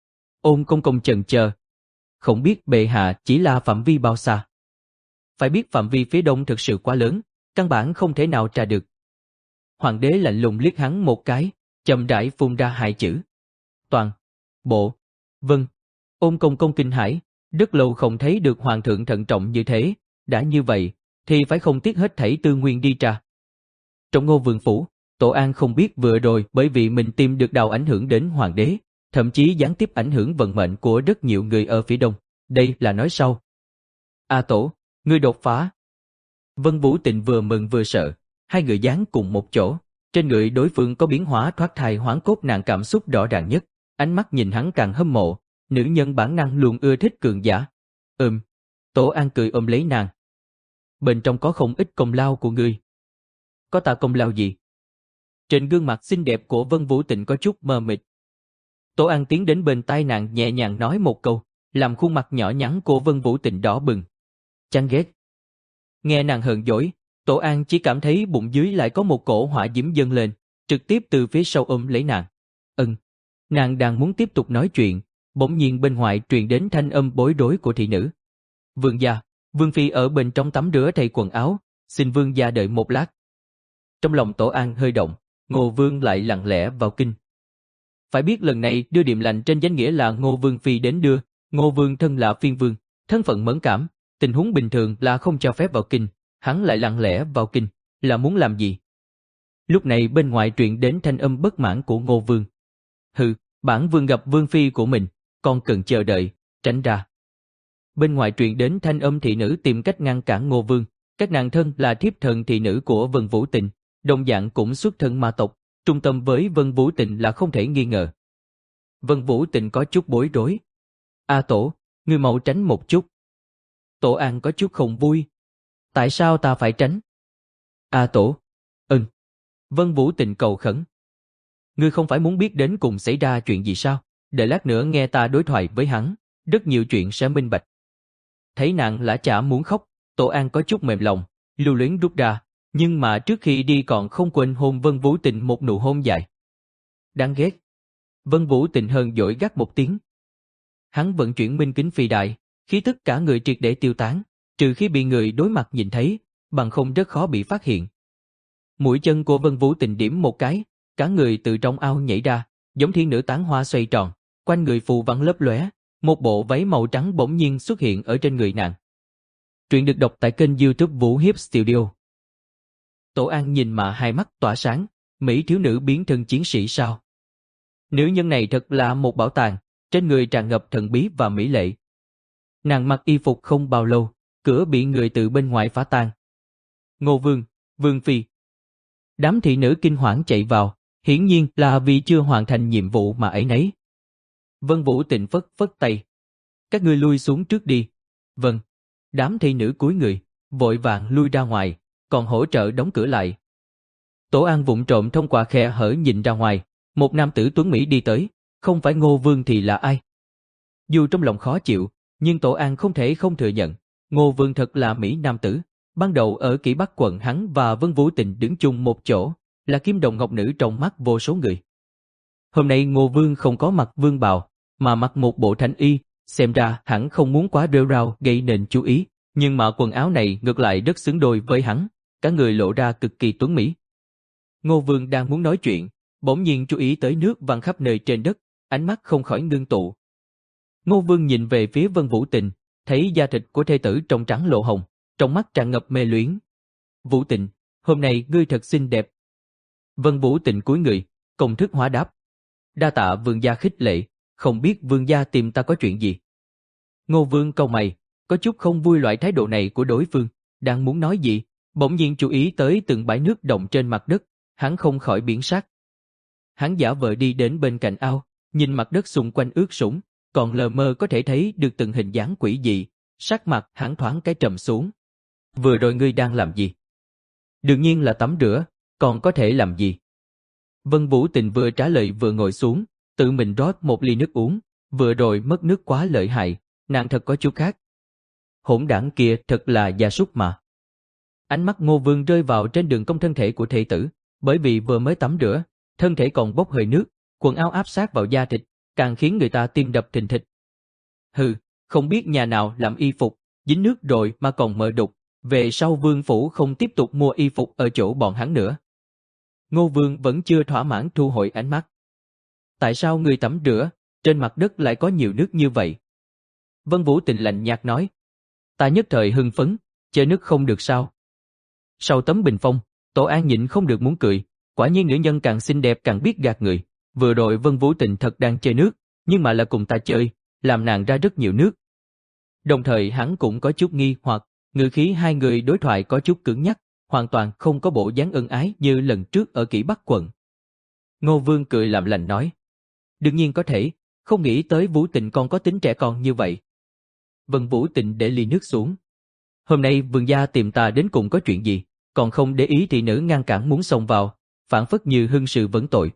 Ôn Công Công chần chờ. Không biết bệ hạ chỉ là phạm vi bao xa. Phải biết phạm vi phía đông thực sự quá lớn, căn bản không thể nào tra được. Hoàng đế lạnh lùng liếc hắn một cái, chậm rãi phun ra hai chữ. Toàn. Bộ. Vâng. Ôn Công Công kinh hãi, rất lâu không thấy được hoàng thượng thận trọng như thế, đã như vậy, thì phải không tiếc hết thảy tư nguyên đi tra. Trong Ngô Vương phủ, Tổ An không biết vừa rồi bởi vì mình tìm được đạo ảnh hưởng đến hoàng đế, thậm chí gián tiếp ảnh hưởng vận mệnh của rất nhiều người ở phía đông. Đây là nói sau. A Tổ, ngươi đột phá. Vân Vũ Tịnh vừa mừng vừa sợ, hai người dán cùng một chỗ, trên người đối phương có biến hóa thoát thai hoán cốt, nàng cảm xúc rõ ràng nhất, ánh mắt nhìn hắn càng hâm mộ, nữ nhân bản năng luôn ưa thích cường giả. Ừm. Tổ An cười ôm lấy nàng. Bên trong có không ít công lao của ngươi. Có ta công lao gì? Trên gương mặt xinh đẹp của Vân Vũ Tịnh có chút mờ mịt. Tổ An tiến đến bên tai nàng nhẹ nhàng nói một câu, làm khuôn mặt nhỏ nhắn của Vân Vũ Tịnh đỏ bừng. Chán ghét. Nghe nàng hờn dỗi, Tổ An chỉ cảm thấy bụng dưới lại có một cổ hỏa diễm dâng lên, trực tiếp từ phía sau ôm lấy nàng. Ừm. Nàng đang muốn tiếp tục nói chuyện, bỗng nhiên bên ngoài truyền đến thanh âm bối rối của thị nữ. Vương gia, Vương phi ở bên trong tắm rửa thay quần áo, xin vương gia đợi một lát. Trong lòng Tổ An hơi động, Ngô Vương lại lặng lẽ vào kinh. Phải biết lần này đưa điềm lành trên danh nghĩa là Ngô Vương phi đến đưa, Ngô Vương thân là phiên vương, thân phận mẫn cảm, tình huống bình thường là không cho phép vào kinh, hắn lại lặng lẽ vào kinh, là muốn làm gì? Lúc này bên ngoài truyền đến thanh âm bất mãn của Ngô Vương. Hừ, bản vương gặp vương phi của mình, con cần chờ đợi, tránh ra. Bên ngoài truyền đến thanh âm thị nữ tìm cách ngăn cản Ngô Vương, các nàng thân là thiếp thần thị nữ của Vân Vũ Tịnh, đồng dạng cũng xuất thân ma tộc, trung tâm với Vân Vũ Tịnh là không thể nghi ngờ. Vân Vũ Tịnh có chút bối rối. A Tổ, ngươi mau tránh một chút. Tổ An có chút không vui. Tại sao ta phải tránh? A Tổ. Ừm. Vân Vũ Tịnh cầu khẩn. Ngươi không phải muốn biết đến cùng xảy ra chuyện gì sao? Đợi lát nữa nghe ta đối thoại với hắn, rất nhiều chuyện sẽ minh bạch. Thấy nàng lã chả muốn khóc, Tổ An có chút mềm lòng, lưu luyến rút ra, nhưng mà trước khi đi còn không quên hôn Vân Vũ Tịnh một nụ hôn dài. Đáng ghét. Vân Vũ Tịnh hờn dỗi gắt một tiếng. Hắn vận chuyển minh kính phi đại, khí tức cả người triệt để tiêu tán, trừ khi bị người đối mặt nhìn thấy, bằng không rất khó bị phát hiện. Mũi chân của Vân Vũ Tình điểm một cái, cả người từ trong ao nhảy ra, giống thiên nữ tán hoa xoay tròn, quanh người phù văn lấp lóe, một bộ váy màu trắng bỗng nhiên xuất hiện ở trên người nàng. Truyện được đọc tại kênh YouTube Vũ Hiếp Studio. Tổ An nhìn mà hai mắt tỏa sáng, mỹ thiếu nữ biến thân chiến sĩ sao? Nữ nhân này thật là một bảo tàng, trên người tràn ngập thần bí và mỹ lệ. Nàng mặc y phục không bao lâu, cửa bị người từ bên ngoài phá tan. Ngô Vương, Vương Phi. Đám thị nữ kinh hoảng chạy vào, hiển nhiên là vì chưa hoàn thành nhiệm vụ mà ấy nấy. Vân Vũ Tình phất phất tay. Các ngươi lui xuống trước đi. Vâng. Đám thị nữ cúi người, vội vàng lui ra ngoài, còn hỗ trợ đóng cửa lại. Tổ An vụng trộm thông qua khe hở nhìn ra ngoài, một nam tử tuấn mỹ đi tới, không phải Ngô Vương thì là ai? Dù trong lòng khó chịu, nhưng Tổ An không thể không thừa nhận, Ngô Vương thật là mỹ nam tử. Ban đầu ở Kỷ Bắc quận hắn và Vân Vũ Tình đứng chung một chỗ, là kim đồng ngọc nữ trong mắt vô số người. Hôm nay Ngô Vương không có mặc vương bào, mà mặc một bộ thanh y, xem ra hẳn không muốn quá rêu rao gây nên chú ý, nhưng mà quần áo này ngược lại rất xứng đôi với hắn, cả người lộ ra cực kỳ tuấn mỹ. Ngô Vương đang muốn nói chuyện, bỗng nhiên chú ý tới nước văng khắp nơi trên đất, ánh mắt không khỏi ngưng tụ. Ngô Vương nhìn về phía Vân Vũ Tình, thấy da thịt của thê tử trong trắng lộ hồng, trong mắt tràn ngập mê luyến. Vũ Tình, hôm nay ngươi thật xinh đẹp. Vân Vũ Tình cúi người, công thức hóa đáp. Đa tạ vương gia khích lệ, không biết vương gia tìm ta có chuyện gì. Ngô Vương cau mày, có chút không vui loại thái độ này của đối phương, đang muốn nói gì, bỗng nhiên chú ý tới từng bãi nước động trên mặt đất, hắn không khỏi biến sắc. Hắn giả vờ đi đến bên cạnh ao, nhìn mặt đất xung quanh ướt sũng, còn lờ mơ có thể thấy được từng hình dáng quỷ dị, sắc mặt hắn thoáng cái trầm xuống. Vừa rồi ngươi đang làm gì? Đương nhiên là tắm rửa, còn có thể làm gì? Vân Vũ Tình vừa trả lời vừa ngồi xuống, tự mình rót một ly nước uống, vừa rồi mất nước quá lợi hại, nàng thật có chút khác. Hỗn đảng kia thật là gia súc mà. Ánh mắt Ngô Vương rơi vào trên đường cong thân thể của thê tử, bởi vì vừa mới tắm rửa, thân thể còn bốc hơi nước, quần áo áp sát vào da thịt, càng khiến người ta tim đập thình thịch. Hừ, không biết nhà nào làm y phục, dính nước rồi mà còn mờ đục, về sau Vương phủ không tiếp tục mua y phục ở chỗ bọn hắn nữa. Ngô Vương vẫn chưa thỏa mãn thu hồi ánh mắt. Tại sao người tắm rửa, trên mặt đất lại có nhiều nước như vậy? Vân Vũ Tình lạnh nhạt nói. Ta nhất thời hưng phấn, chơi nước không được sao? Sau tấm bình phong, Tổ An nhịn không được muốn cười, quả nhiên nữ nhân càng xinh đẹp càng biết gạt người. Vừa rồi Vân Vũ Tình thật đang chơi nước, nhưng mà là cùng ta chơi, làm nàng ra rất nhiều nước. Đồng thời hắn cũng có chút nghi hoặc, ngữ khí hai người đối thoại có chút cứng nhắc, hoàn toàn không có bộ dáng ân ái như lần trước ở Kỷ Bắc quận. Ngô Vương cười làm lành nói. Đương nhiên có thể, không nghĩ tới Vũ Tình còn có tính trẻ con như vậy. Vân Vũ Tình để ly nước xuống. Hôm nay vương gia tìm ta đến cùng có chuyện gì, còn không để ý thị nữ ngăn cản muốn xông vào, phản phất như hưng sự vấn tội.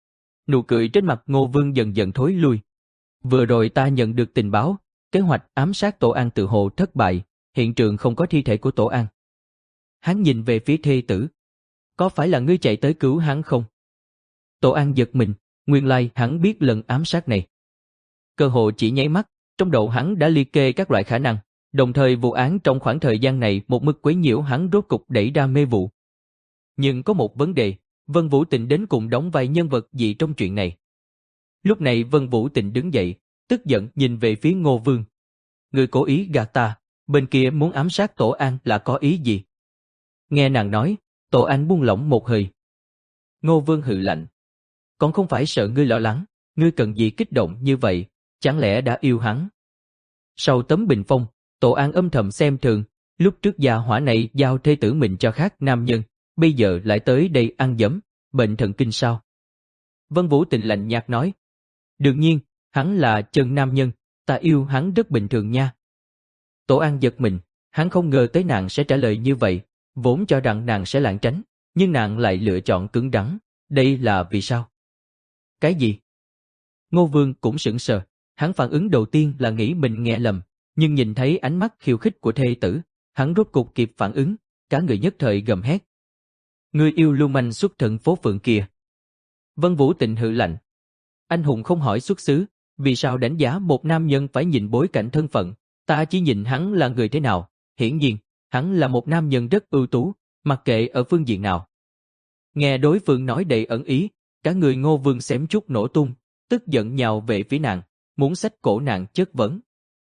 Nụ cười trên mặt Ngô Vương dần dần thối lui. Vừa rồi ta nhận được tình báo, kế hoạch ám sát Tổ An tự hồ thất bại, hiện trường không có thi thể của Tổ An. Hắn nhìn về phía thê tử. Có phải là ngươi chạy tới cứu hắn không? Tổ An giật mình, nguyên lai hắn biết lần ám sát này. Cơ hội chỉ nháy mắt, trong đầu hắn đã liệt kê các loại khả năng, đồng thời vụ án trong khoảng thời gian này một mực quấy nhiễu hắn rốt cục đẩy ra mê vụ. Nhưng có một vấn đề, Vân Vũ Tình đến cùng đóng vai nhân vật gì trong chuyện này? Lúc này Vân Vũ Tình đứng dậy, tức giận nhìn về phía Ngô Vương. Người cố ý gạt ta, bên kia muốn ám sát Tổ An là có ý gì? Nghe nàng nói, Tổ An buông lỏng một hơi. Ngô Vương hừ lạnh. Còn không phải sợ ngươi lo lắng, ngươi cần gì kích động như vậy, chẳng lẽ đã yêu hắn? Sau tấm bình phong, Tổ An âm thầm xem thường, lúc trước gia hỏa này giao thê tử mình cho khác nam nhân, bây giờ lại tới đây ăn dấm, bệnh thần kinh sao? Vân Vũ Tình lạnh nhạt nói. Đương nhiên, hắn là chân nam nhân, ta yêu hắn rất bình thường nha. Tổ An giật mình, hắn không ngờ tới nàng sẽ trả lời như vậy, vốn cho rằng nàng sẽ lảng tránh, nhưng nàng lại lựa chọn cứng rắn, đây là vì sao? Cái gì? Ngô Vương cũng sững sờ, hắn phản ứng đầu tiên là nghĩ mình nghe lầm, nhưng nhìn thấy ánh mắt khiêu khích của thê tử, hắn rốt cục kịp phản ứng, cả người nhất thời gầm hét. Người yêu lưu manh xuất thân phố phượng kia. Vân Vũ Tình hừ lạnh. Anh hùng không hỏi xuất xứ, vì sao đánh giá một nam nhân phải nhìn bối cảnh thân phận, ta chỉ nhìn hắn là người thế nào, hiển nhiên, hắn là một nam nhân rất ưu tú, mặc kệ ở phương diện nào. Nghe đối phương nói đầy ẩn ý, cả người Ngô Vương xém chút nổ tung, tức giận nhào về phía nàng, muốn xách cổ nàng chất vấn.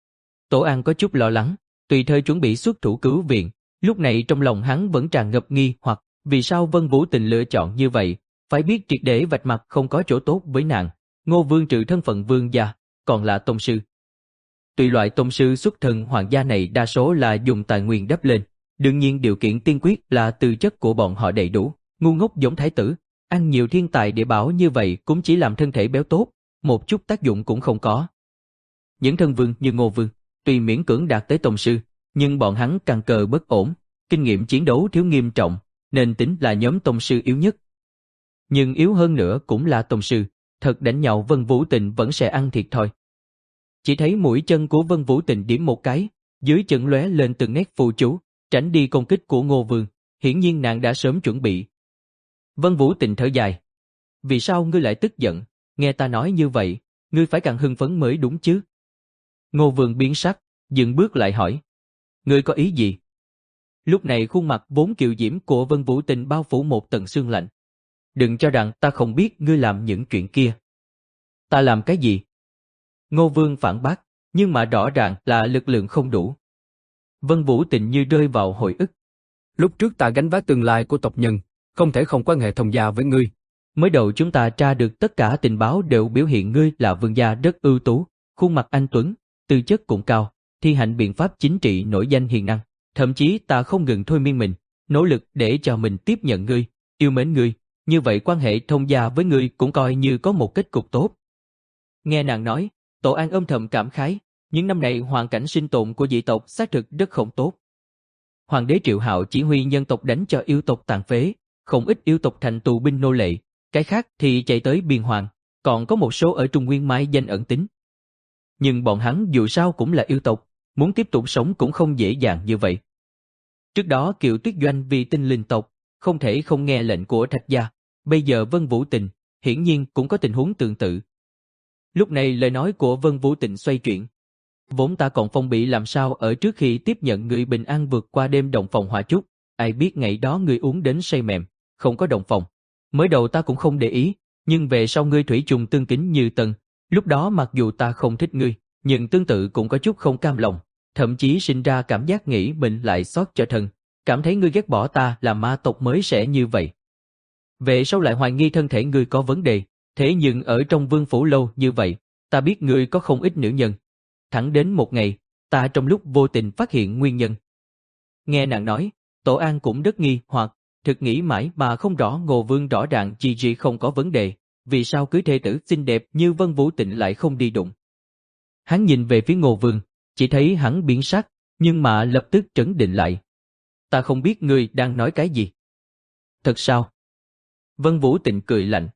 Tổ An có chút lo lắng, tùy thời chuẩn bị xuất thủ cứu viện, lúc này trong lòng hắn vẫn tràn ngập nghi hoặc vì sao Vân Vũ Tình lựa chọn như vậy, phải biết triệt để vạch mặt không có chỗ tốt với nàng. Ngô Vương trừ thân phận vương gia, còn là tông sư. Tuy loại tông sư xuất thân hoàng gia này đa số là dùng tài nguyên đắp lên, đương nhiên điều kiện tiên quyết là tư chất của bọn họ đầy đủ, ngu ngốc giống thái tử, ăn nhiều thiên tài địa bảo như vậy cũng chỉ làm thân thể béo tốt, một chút tác dụng cũng không có. Những thân vương như Ngô Vương, tuy miễn cưỡng đạt tới tông sư, nhưng bọn hắn căn cơ bất ổn, kinh nghiệm chiến đấu thiếu nghiêm trọng, nên tính là nhóm tông sư yếu nhất. Nhưng yếu hơn nữa cũng là tông sư, thật đánh nhau Vân Vũ Tình vẫn sẽ ăn thiệt thôi. Chỉ thấy mũi chân của Vân Vũ Tình điểm một cái, dưới chân lóe lên từng nét phù chú, tránh đi công kích của Ngô Vương, hiển nhiên nàng đã sớm chuẩn bị. Vân Vũ Tình thở dài. Vì sao ngươi lại tức giận, nghe ta nói như vậy, ngươi phải càng hưng phấn mới đúng chứ. Ngô Vương biến sắc, dừng bước lại hỏi. Ngươi có ý gì? Lúc này khuôn mặt vốn kiều diễm của Vân Vũ Tình bao phủ một tầng sương lạnh. Đừng cho rằng ta không biết ngươi làm những chuyện kia. Ta làm cái gì? Ngô Vương phản bác, nhưng mà rõ ràng là lực lượng không đủ. Vân Vũ Tình như rơi vào hồi ức. Lúc trước ta gánh vác tương lai của tộc nhân, không thể không quan hệ thông gia với ngươi. Mới đầu chúng ta tra được tất cả tình báo đều biểu hiện ngươi là vương gia rất ưu tú, khuôn mặt anh tuấn, tư chất cũng cao, thi hành biện pháp chính trị nổi danh hiền năng. Thậm chí ta không ngừng thôi miên mình, nỗ lực để cho mình tiếp nhận ngươi, yêu mến ngươi, như vậy quan hệ thông gia với ngươi cũng coi như có một kết cục tốt. Nghe nàng nói, Tổ An âm thầm cảm khái, những năm này hoàn cảnh sinh tồn của dị tộc xác thực rất không tốt. Hoàng đế Triệu Hạo chỉ huy nhân tộc đánh cho yêu tộc tàn phế, không ít yêu tộc thành tù binh nô lệ, cái khác thì chạy tới biên hoàng, còn có một số ở Trung Nguyên mai danh ẩn tính. Nhưng bọn hắn dù sao cũng là yêu tộc, muốn tiếp tục sống cũng không dễ dàng như vậy. Trước đó Kiều Tuyết Doanh vì tinh linh tộc, không thể không nghe lệnh của Thạch gia, bây giờ Vân Vũ Tình, hiển nhiên cũng có tình huống tương tự. Lúc này lời nói của Vân Vũ Tình xoay chuyển. Vốn ta còn phong bị làm sao ở trước khi tiếp nhận người bình an vượt qua đêm động phòng hỏa chút, ai biết ngày đó ngươi uống đến say mềm, không có động phòng. Mới đầu ta cũng không để ý, nhưng về sau ngươi thủy chung tương kính như tân, lúc đó mặc dù ta không thích ngươi, nhưng tương tự cũng có chút không cam lòng, thậm chí sinh ra cảm giác nghĩ mình lại xót cho thân, cảm thấy ngươi ghét bỏ ta là ma tộc mới sẽ như vậy. Về sau lại hoài nghi thân thể ngươi có vấn đề, thế nhưng ở trong vương phủ lâu như vậy, ta biết ngươi có không ít nữ nhân. Thẳng đến một ngày, ta trong lúc vô tình phát hiện nguyên nhân. Nghe nàng nói, Tổ An cũng rất nghi hoặc, thực nghĩ mãi mà không rõ Ngô Vương rõ ràng chi gì không có vấn đề, vì sao cưới thê tử xinh đẹp như Vân Vũ Tình lại không đi đụng. Hắn nhìn về phía Ngô Vương, chỉ thấy hắn biến sắc, nhưng mà lập tức trấn định lại. Ta không biết ngươi đang nói cái gì. Thật sao? Vân Vũ Tình cười lạnh.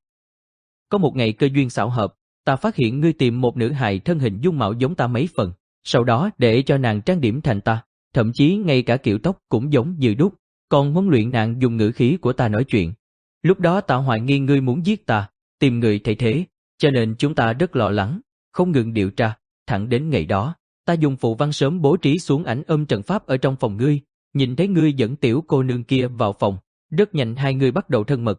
Có một ngày cơ duyên xảo hợp, ta phát hiện ngươi tìm một nữ hài thân hình dung mạo giống ta mấy phần, sau đó để cho nàng trang điểm thành ta, thậm chí ngay cả kiểu tóc cũng giống như đúc, còn huấn luyện nàng dùng ngữ khí của ta nói chuyện. Lúc đó ta hoài nghi ngươi muốn giết ta, tìm người thay thế, cho nên chúng ta rất lo lắng, không ngừng điều tra, thẳng đến ngày đó, ta dùng phù văn sớm bố trí xuống ảnh âm trận pháp ở trong phòng ngươi, nhìn thấy ngươi dẫn tiểu cô nương kia vào phòng, rất nhanh hai người bắt đầu thân mật.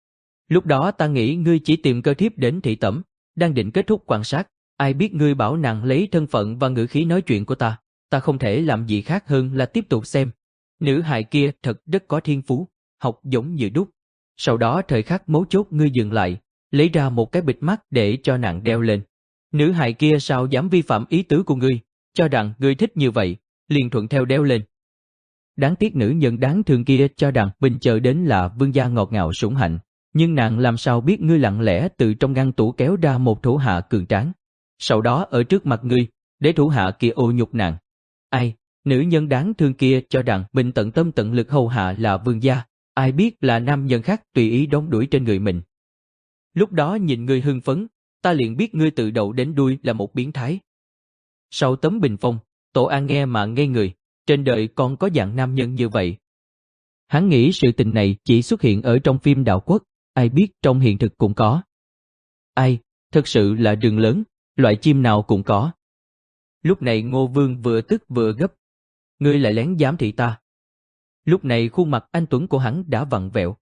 Lúc đó ta nghĩ ngươi chỉ tìm cơ thiếp đến thị tẩm, đang định kết thúc quan sát, ai biết ngươi bảo nàng lấy thân phận và ngữ khí nói chuyện của ta, ta không thể làm gì khác hơn là tiếp tục xem. Nữ hài kia thật rất có thiên phú, học giống như đúc. Sau đó thời khắc mấu chốt ngươi dừng lại, lấy ra một cái bịt mắt để cho nàng đeo lên. Nữ hài kia sao dám vi phạm ý tứ của ngươi, cho rằng ngươi thích như vậy, liền thuận theo đeo lên. Đáng tiếc nữ nhân đáng thương kia cho rằng mình chờ đến là vương gia ngọt ngào sủng hạnh, nhưng nàng làm sao biết ngươi lặng lẽ từ trong ngăn tủ kéo ra một thủ hạ cường tráng. Sau đó ở trước mặt ngươi, để thủ hạ kia ô nhục nàng. Ai, nữ nhân đáng thương kia cho rằng mình tận tâm tận lực hầu hạ là vương gia, ai biết là nam nhân khác tùy ý đón đuổi trên người mình. Lúc đó nhìn ngươi hưng phấn, ta liền biết ngươi từ đầu đến đuôi là một biến thái. Sau tấm bình phong, Tổ An nghe mà ngây người, trên đời còn có dạng nam nhân như vậy. Hắn nghĩ sự tình này chỉ xuất hiện ở trong phim đạo quốc, ai biết trong hiện thực cũng có. Ai, thật sự là rừng lớn, loại chim nào cũng có. Lúc này Ngô Vương vừa tức vừa gấp. ngươi lại lén giám thị ta. Lúc này khuôn mặt anh tuấn của hắn đã vặn vẹo.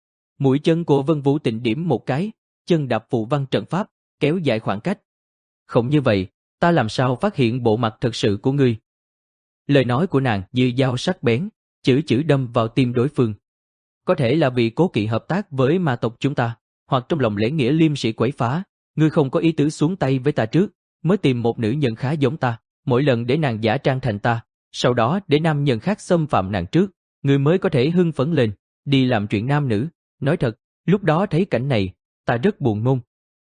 Mũi chân của Vân Vũ Tịnh điểm một cái, chân đạp phù văn trận pháp, kéo dài khoảng cách. Không như vậy, ta làm sao phát hiện bộ mặt thật sự của ngươi? Lời nói của nàng như dao sắc bén, chữ chữ đâm vào tim đối phương. Có thể là vì cố kỵ hợp tác với ma tộc chúng ta, hoặc trong lòng lễ nghĩa liêm sĩ quấy phá, ngươi không có ý tứ xuống tay với ta trước, mới tìm một nữ nhân khá giống ta, mỗi lần để nàng giả trang thành ta, sau đó để nam nhân khác xâm phạm nàng trước, ngươi mới có thể hưng phấn lên, đi làm chuyện nam nữ. Nói thật, lúc đó thấy cảnh này, ta rất buồn nôn.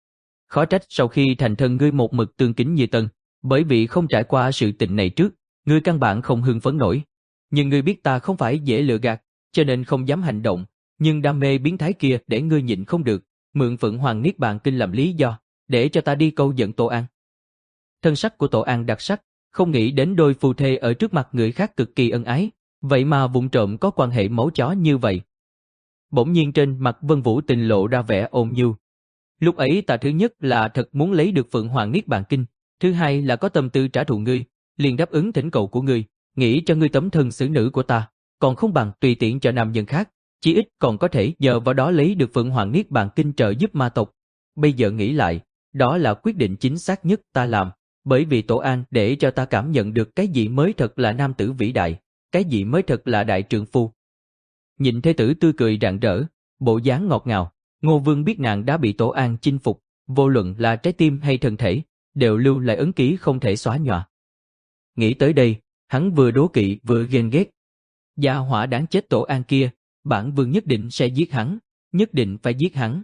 Khó trách sau khi thành thân ngươi một mực tương kính như tân, bởi vì không trải qua sự tình này trước, ngươi căn bản không hưng phấn nổi. Nhưng ngươi biết ta không phải dễ lừa gạt, cho nên không dám hành động, nhưng đam mê biến thái kia để ngươi nhịn không được, mượn Phượng Hoàng Niết Bàn Kinh làm lý do, để cho ta đi câu dẫn Tổ An. Thân sắc của Tổ An đặc sắc, không nghĩ đến đôi phu thê ở trước mặt người khác cực kỳ ân ái, vậy mà vụng trộm có quan hệ máu chó như vậy. Bỗng nhiên trên mặt Vân Vũ Tình lộ ra vẻ ôn nhu. Lúc ấy ta thứ nhất là thật muốn lấy được Phượng Hoàng Niết Bàn Kinh, thứ hai là có tâm tư trả thù ngươi, liền đáp ứng thỉnh cầu của ngươi, nghĩ cho ngươi tấm thân xử nữ của ta, còn không bằng tùy tiện cho nam nhân khác, chí ít còn có thể nhờ vào đó lấy được Phượng Hoàng Niết Bàn Kinh trợ giúp ma tộc. Bây giờ nghĩ lại, đó là quyết định chính xác nhất ta làm, bởi vì Tổ An để cho ta cảm nhận được cái gì mới thật là nam tử vĩ đại, cái gì mới thật là đại trượng phu. Nhìn thê tử tươi cười rạng rỡ, bộ dáng ngọt ngào, Ngô Vương biết nàng đã bị Tổ An chinh phục, vô luận là trái tim hay thân thể, đều lưu lại ấn ký không thể xóa nhòa. Nghĩ tới đây, hắn vừa đố kỵ vừa ghen ghét. Gia hỏa đáng chết Tổ An kia, bản vương nhất định sẽ giết hắn, nhất định phải giết hắn.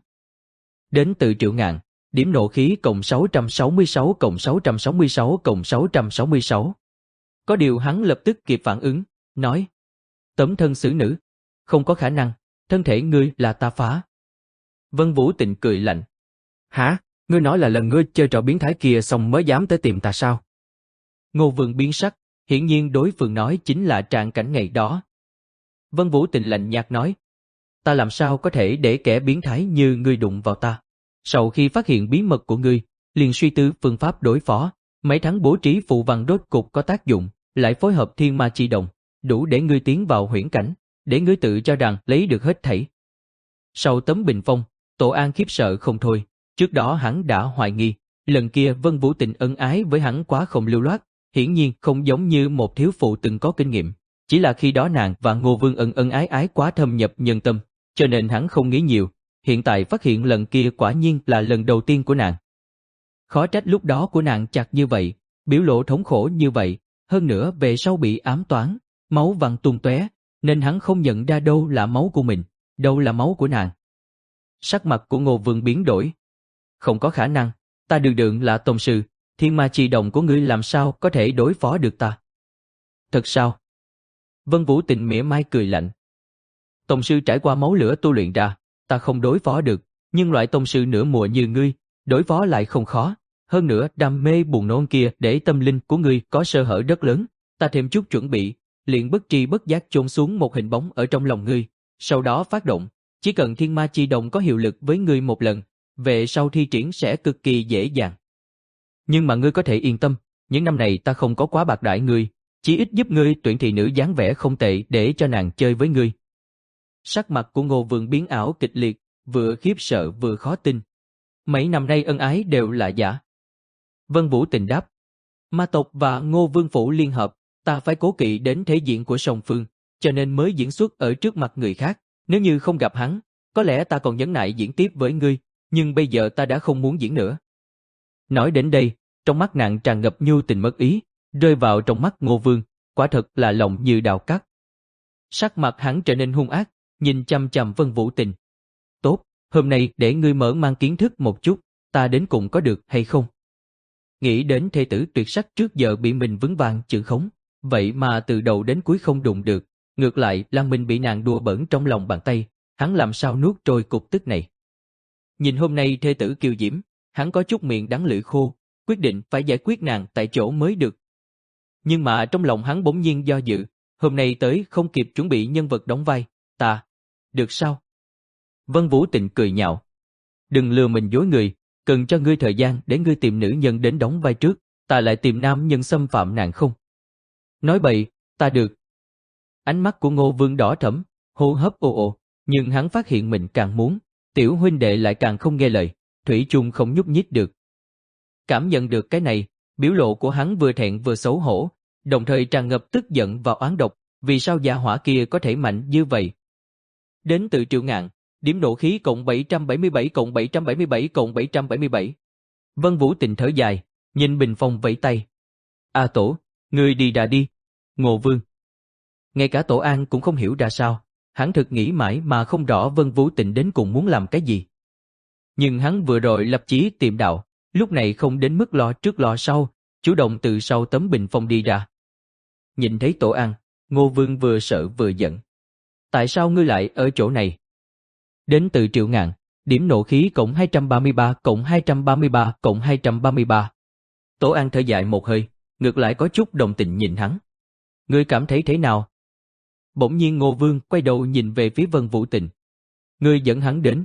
Đến từ Triệu Ngạn, điểm nộ khí cộng sáu trăm sáu mươi sáu cộng sáu trăm sáu mươi sáu cộng sáu trăm sáu mươi sáu. Có điều hắn lập tức kịp phản ứng, nói: tấm thân xử nữ, không có khả năng, thân thể ngươi là ta phá. Vân Vũ Tịnh cười lạnh. Hả? Ngươi nói là lần ngươi chơi trò biến thái kia xong mới dám tới tìm ta sao? Ngô Vương biến sắc, hiển nhiên đối phương nói chính là trạng cảnh ngày đó. Vân Vũ Tịnh lạnh nhạt nói: ta làm sao có thể để kẻ biến thái như ngươi đụng vào ta? Sau khi phát hiện bí mật của ngươi, liền suy tư phương pháp đối phó, mấy tháng bố trí phù văn đốt cục có tác dụng, lại phối hợp thiên ma chi đồng, đủ để ngươi tiến vào huyễn cảnh, để ngươi tự cho rằng lấy được hết thảy. Sau tấm bình phong, Tổ An khiếp sợ không thôi, trước đó hắn đã hoài nghi, lần kia Vân Vũ Tịnh ân ái với hắn quá không lưu loát, hiển nhiên không giống như một thiếu phụ từng có kinh nghiệm, chỉ là khi đó nàng và Ngô Vương ân ân ái ái quá thâm nhập nhân tâm, cho nên hắn không nghĩ nhiều, hiện tại phát hiện lần kia quả nhiên là lần đầu tiên của nàng. Khó trách lúc đó của nàng chặt như vậy, biểu lộ thống khổ như vậy, hơn nữa về sau bị ám toán, máu văng tung tóe, nên hắn không nhận ra đâu là máu của mình, đâu là máu của nàng. Sắc mặt của Ngô Vương biến đổi. Không có khả năng, ta đường đường là tông sư, thiên ma chi đồng của ngươi làm sao có thể đối phó được ta? Thật sao? Vân Vũ Tịnh mỉa mai cười lạnh. Tông sư trải qua máu lửa tu luyện ra, ta không đối phó được, nhưng loại tông sư nửa mùa như ngươi, đối phó lại không khó. Hơn nữa đam mê buồn nôn kia để tâm linh của ngươi có sơ hở rất lớn, ta thêm chút chuẩn bị, liền bất tri bất giác chôn xuống một hình bóng ở trong lòng ngươi, sau đó phát động, chỉ cần thiên ma chi đồng có hiệu lực với ngươi một lần, về sau thi triển sẽ cực kỳ dễ dàng. Nhưng mà ngươi có thể yên tâm, những năm này ta không có quá bạc đãi ngươi, chỉ ít giúp ngươi tuyển thị nữ dáng vẻ không tệ để cho nàng chơi với ngươi. Sắc mặt của Ngô Vương biến ảo kịch liệt, vừa khiếp sợ vừa khó tin. Mấy năm nay ân ái đều là giả. Vân Vũ Tịnh đáp: ma tộc và Ngô Vương phủ liên hợp, ta phải cố kỵ đến thể diện của song phương, cho nên mới diễn xuất ở trước mặt người khác. Nếu như không gặp hắn, có lẽ ta còn nhẫn nại diễn tiếp với ngươi, nhưng bây giờ ta đã không muốn diễn nữa. Nói đến đây, trong mắt nàng tràn ngập nhu tình mất ý, rơi vào trong mắt Ngô Vương, quả thật là lòng như đào cắt. Sắc mặt hắn trở nên hung ác, nhìn chăm chăm Vân Vũ Tịnh. Tốt, hôm nay để ngươi mở mang kiến thức một chút, ta đến cùng có được hay không? Nghĩ đến thê tử tuyệt sắc trước giờ bị mình vướng vàng chữ khống, vậy mà từ đầu đến cuối không đụng được, ngược lại Lan Minh bị nàng đùa bỡn trong lòng bàn tay, hắn làm sao nuốt trôi cục tức này. Nhìn hôm nay thê tử kiều diễm, hắn có chút miệng đắng lưỡi khô, quyết định phải giải quyết nàng tại chỗ mới được. Nhưng mà trong lòng hắn bỗng nhiên do dự, hôm nay tới không kịp chuẩn bị nhân vật đóng vai, ta, được sao? Vân Vũ Tịnh cười nhạo. Đừng lừa mình dối người, cần cho ngươi thời gian để ngươi tìm nữ nhân đến đóng vai trước, ta lại tìm nam nhân xâm phạm nàng không? Nói bậy, Ta được. Ánh mắt của Ngô Vương đỏ thẫm, hô hấp ồ ồ, nhưng hắn phát hiện mình càng muốn, tiểu huynh đệ lại càng không nghe lời, thủy chung không nhúc nhích được. Cảm nhận được cái này, biểu lộ của hắn vừa thẹn vừa xấu hổ, đồng thời tràn ngập tức giận và oán độc, vì sao gia hỏa kia có thể mạnh như vậy? Đến từ Triệu Ngạn, điểm nộ khí cộng bảy trăm bảy mươi bảy cộng bảy trăm bảy mươi bảy cộng bảy trăm bảy mươi bảy. Vân Vũ Tình thở dài, nhìn bình phong vẫy tay. A Tổ, ngươi đi đã đi. Ngô Vương. Ngay cả Tổ An cũng không hiểu ra sao, hắn thực nghĩ mãi mà không rõ Vân Vũ Tình đến cùng muốn làm cái gì. Nhưng hắn vừa rồi lập chí tìm đạo, lúc này không đến mức lo trước lo sau, chủ động từ sau tấm bình phong đi ra. Nhìn thấy Tổ An, Ngô Vương vừa sợ vừa giận. Tại sao ngươi lại ở chỗ này? Đến từ Triệu Ngạn, điểm nộ khí cộng hai trăm ba mươi ba cộng hai trăm ba mươi ba cộng hai trăm ba mươi ba. Tổ An thở dài một hơi, ngược lại có chút đồng tình nhìn hắn. Ngươi cảm thấy thế nào? Bỗng nhiên Ngô Vương quay đầu nhìn về phía Vân Vũ Tình. Ngươi dẫn hắn đến.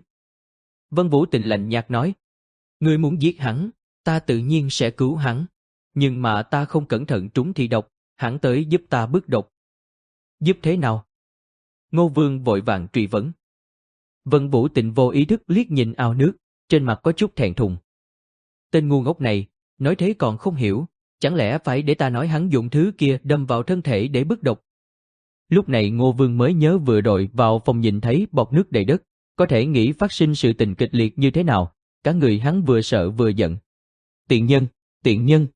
Vân Vũ Tình lạnh nhạt nói. Ngươi muốn giết hắn, ta tự nhiên sẽ cứu hắn. Nhưng mà ta không cẩn thận trúng thi độc, hắn tới giúp ta bức độc. Giúp thế nào? Ngô Vương vội vàng truy vấn. Vân Vũ Tình vô ý thức liếc nhìn ao nước, trên mặt có chút thẹn thùng. Tên ngu ngốc này, nói thế còn không hiểu, chẳng lẽ phải để ta nói hắn dụng thứ kia đâm vào thân thể để bức độc? Lúc này Ngô Vương mới nhớ vừa rồi vào phòng nhìn thấy bọt nước đầy đất, có thể nghĩ phát sinh sự tình kịch liệt như thế nào, cả người hắn vừa sợ vừa giận. Tiện nhân, tiện nhân.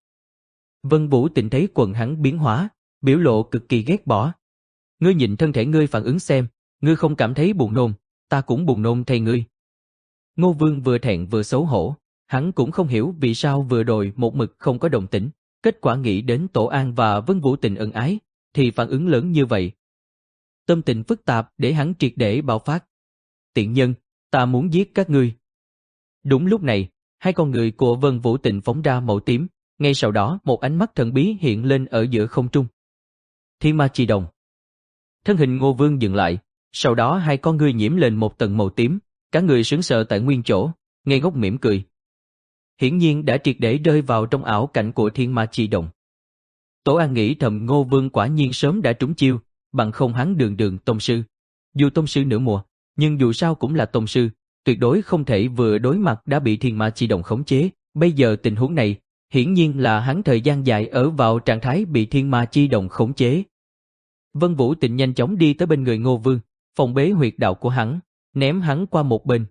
Vân Vũ Tình thấy quần hắn biến hóa, biểu lộ cực kỳ ghét bỏ. Ngươi nhìn thân thể ngươi phản ứng xem, ngươi không cảm thấy buồn nôn, ta cũng buồn nôn thay ngươi. Ngô Vương vừa thẹn vừa xấu hổ, hắn cũng không hiểu vì sao vừa rồi một mực không có động tĩnh, kết quả nghĩ đến Tổ An và Vân Vũ Tình ân ái, thì phản ứng lớn như vậy. Tâm tình phức tạp để hắn triệt để bạo phát. Tiện nhân, ta muốn giết các ngươi. Đúng lúc này, hai con người của Vân Vũ Tình phóng ra màu tím, ngay sau đó một ánh mắt thần bí hiện lên ở giữa không trung. Thiên Ma Chi Đồng. Thân hình Ngô Vương dừng lại, sau đó hai con ngươi nhiễm lên một tầng màu tím, cả người sững sờ tại nguyên chỗ, ngây ngốc mỉm cười. Hiển nhiên đã triệt để rơi vào trong ảo cảnh của Thiên Ma Chi Đồng. Tổ An nghĩ thầm Ngô Vương quả nhiên sớm đã trúng chiêu, bằng không hắn đường đường tông sư. Dù tông sư nửa mùa, nhưng dù sao cũng là tông sư, tuyệt đối không thể vừa đối mặt đã bị Thiên Ma Chi Đồng khống chế. Bây giờ tình huống này, hiển nhiên là hắn thời gian dài ở vào trạng thái bị Thiên Ma Chi Đồng khống chế. Vân Vũ Tình nhanh chóng đi tới bên người Ngô Vương, phòng bế huyệt đạo của hắn, ném hắn qua một bên.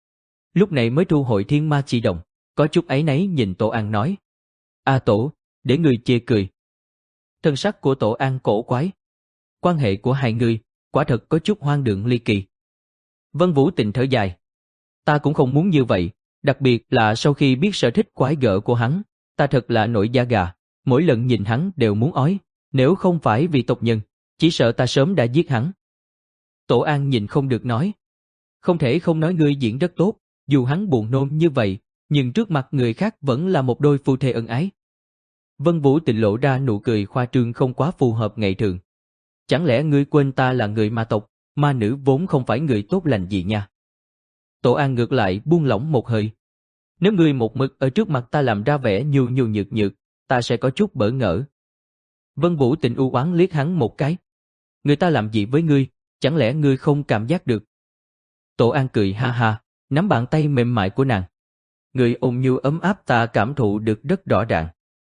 Lúc này mới thu hồi Thiên Ma Chi Đồng, có chút áy náy nhìn Tổ An nói. A Tổ, để người chê cười. Thân sắc của Tổ An cổ quái. Quan hệ của hai người, quả thật có chút hoang đường ly kỳ. Vân Vũ Tình thở dài. Ta cũng không muốn như vậy, đặc biệt là sau khi biết sở thích quái gở của hắn, ta thật là nổi da gà, mỗi lần nhìn hắn đều muốn ói, nếu không phải vì tộc nhân, chỉ sợ ta sớm đã giết hắn. Tổ An nhìn không được nói. Không thể không nói ngươi diễn rất tốt, dù hắn buồn nôn như vậy, nhưng trước mặt người khác vẫn là một đôi phu thê ân ái. Vân Vũ Tình lộ ra nụ cười khoa trương không quá phù hợp ngày thường. Chẳng lẽ ngươi quên ta là người ma tộc, ma nữ vốn không phải người tốt lành gì nha. Tổ An ngược lại buông lỏng một hơi. Nếu ngươi một mực ở trước mặt ta làm ra vẻ nhu nhu nhược nhược, ta sẽ có chút bỡ ngỡ. Vân Vũ Tình u oán liếc hắn một cái. Người ta làm gì với ngươi, chẳng lẽ ngươi không cảm giác được? Tổ An cười ha ha, nắm bàn tay mềm mại của nàng. Người ôn nhu ấm áp ta cảm thụ được rất rõ ràng.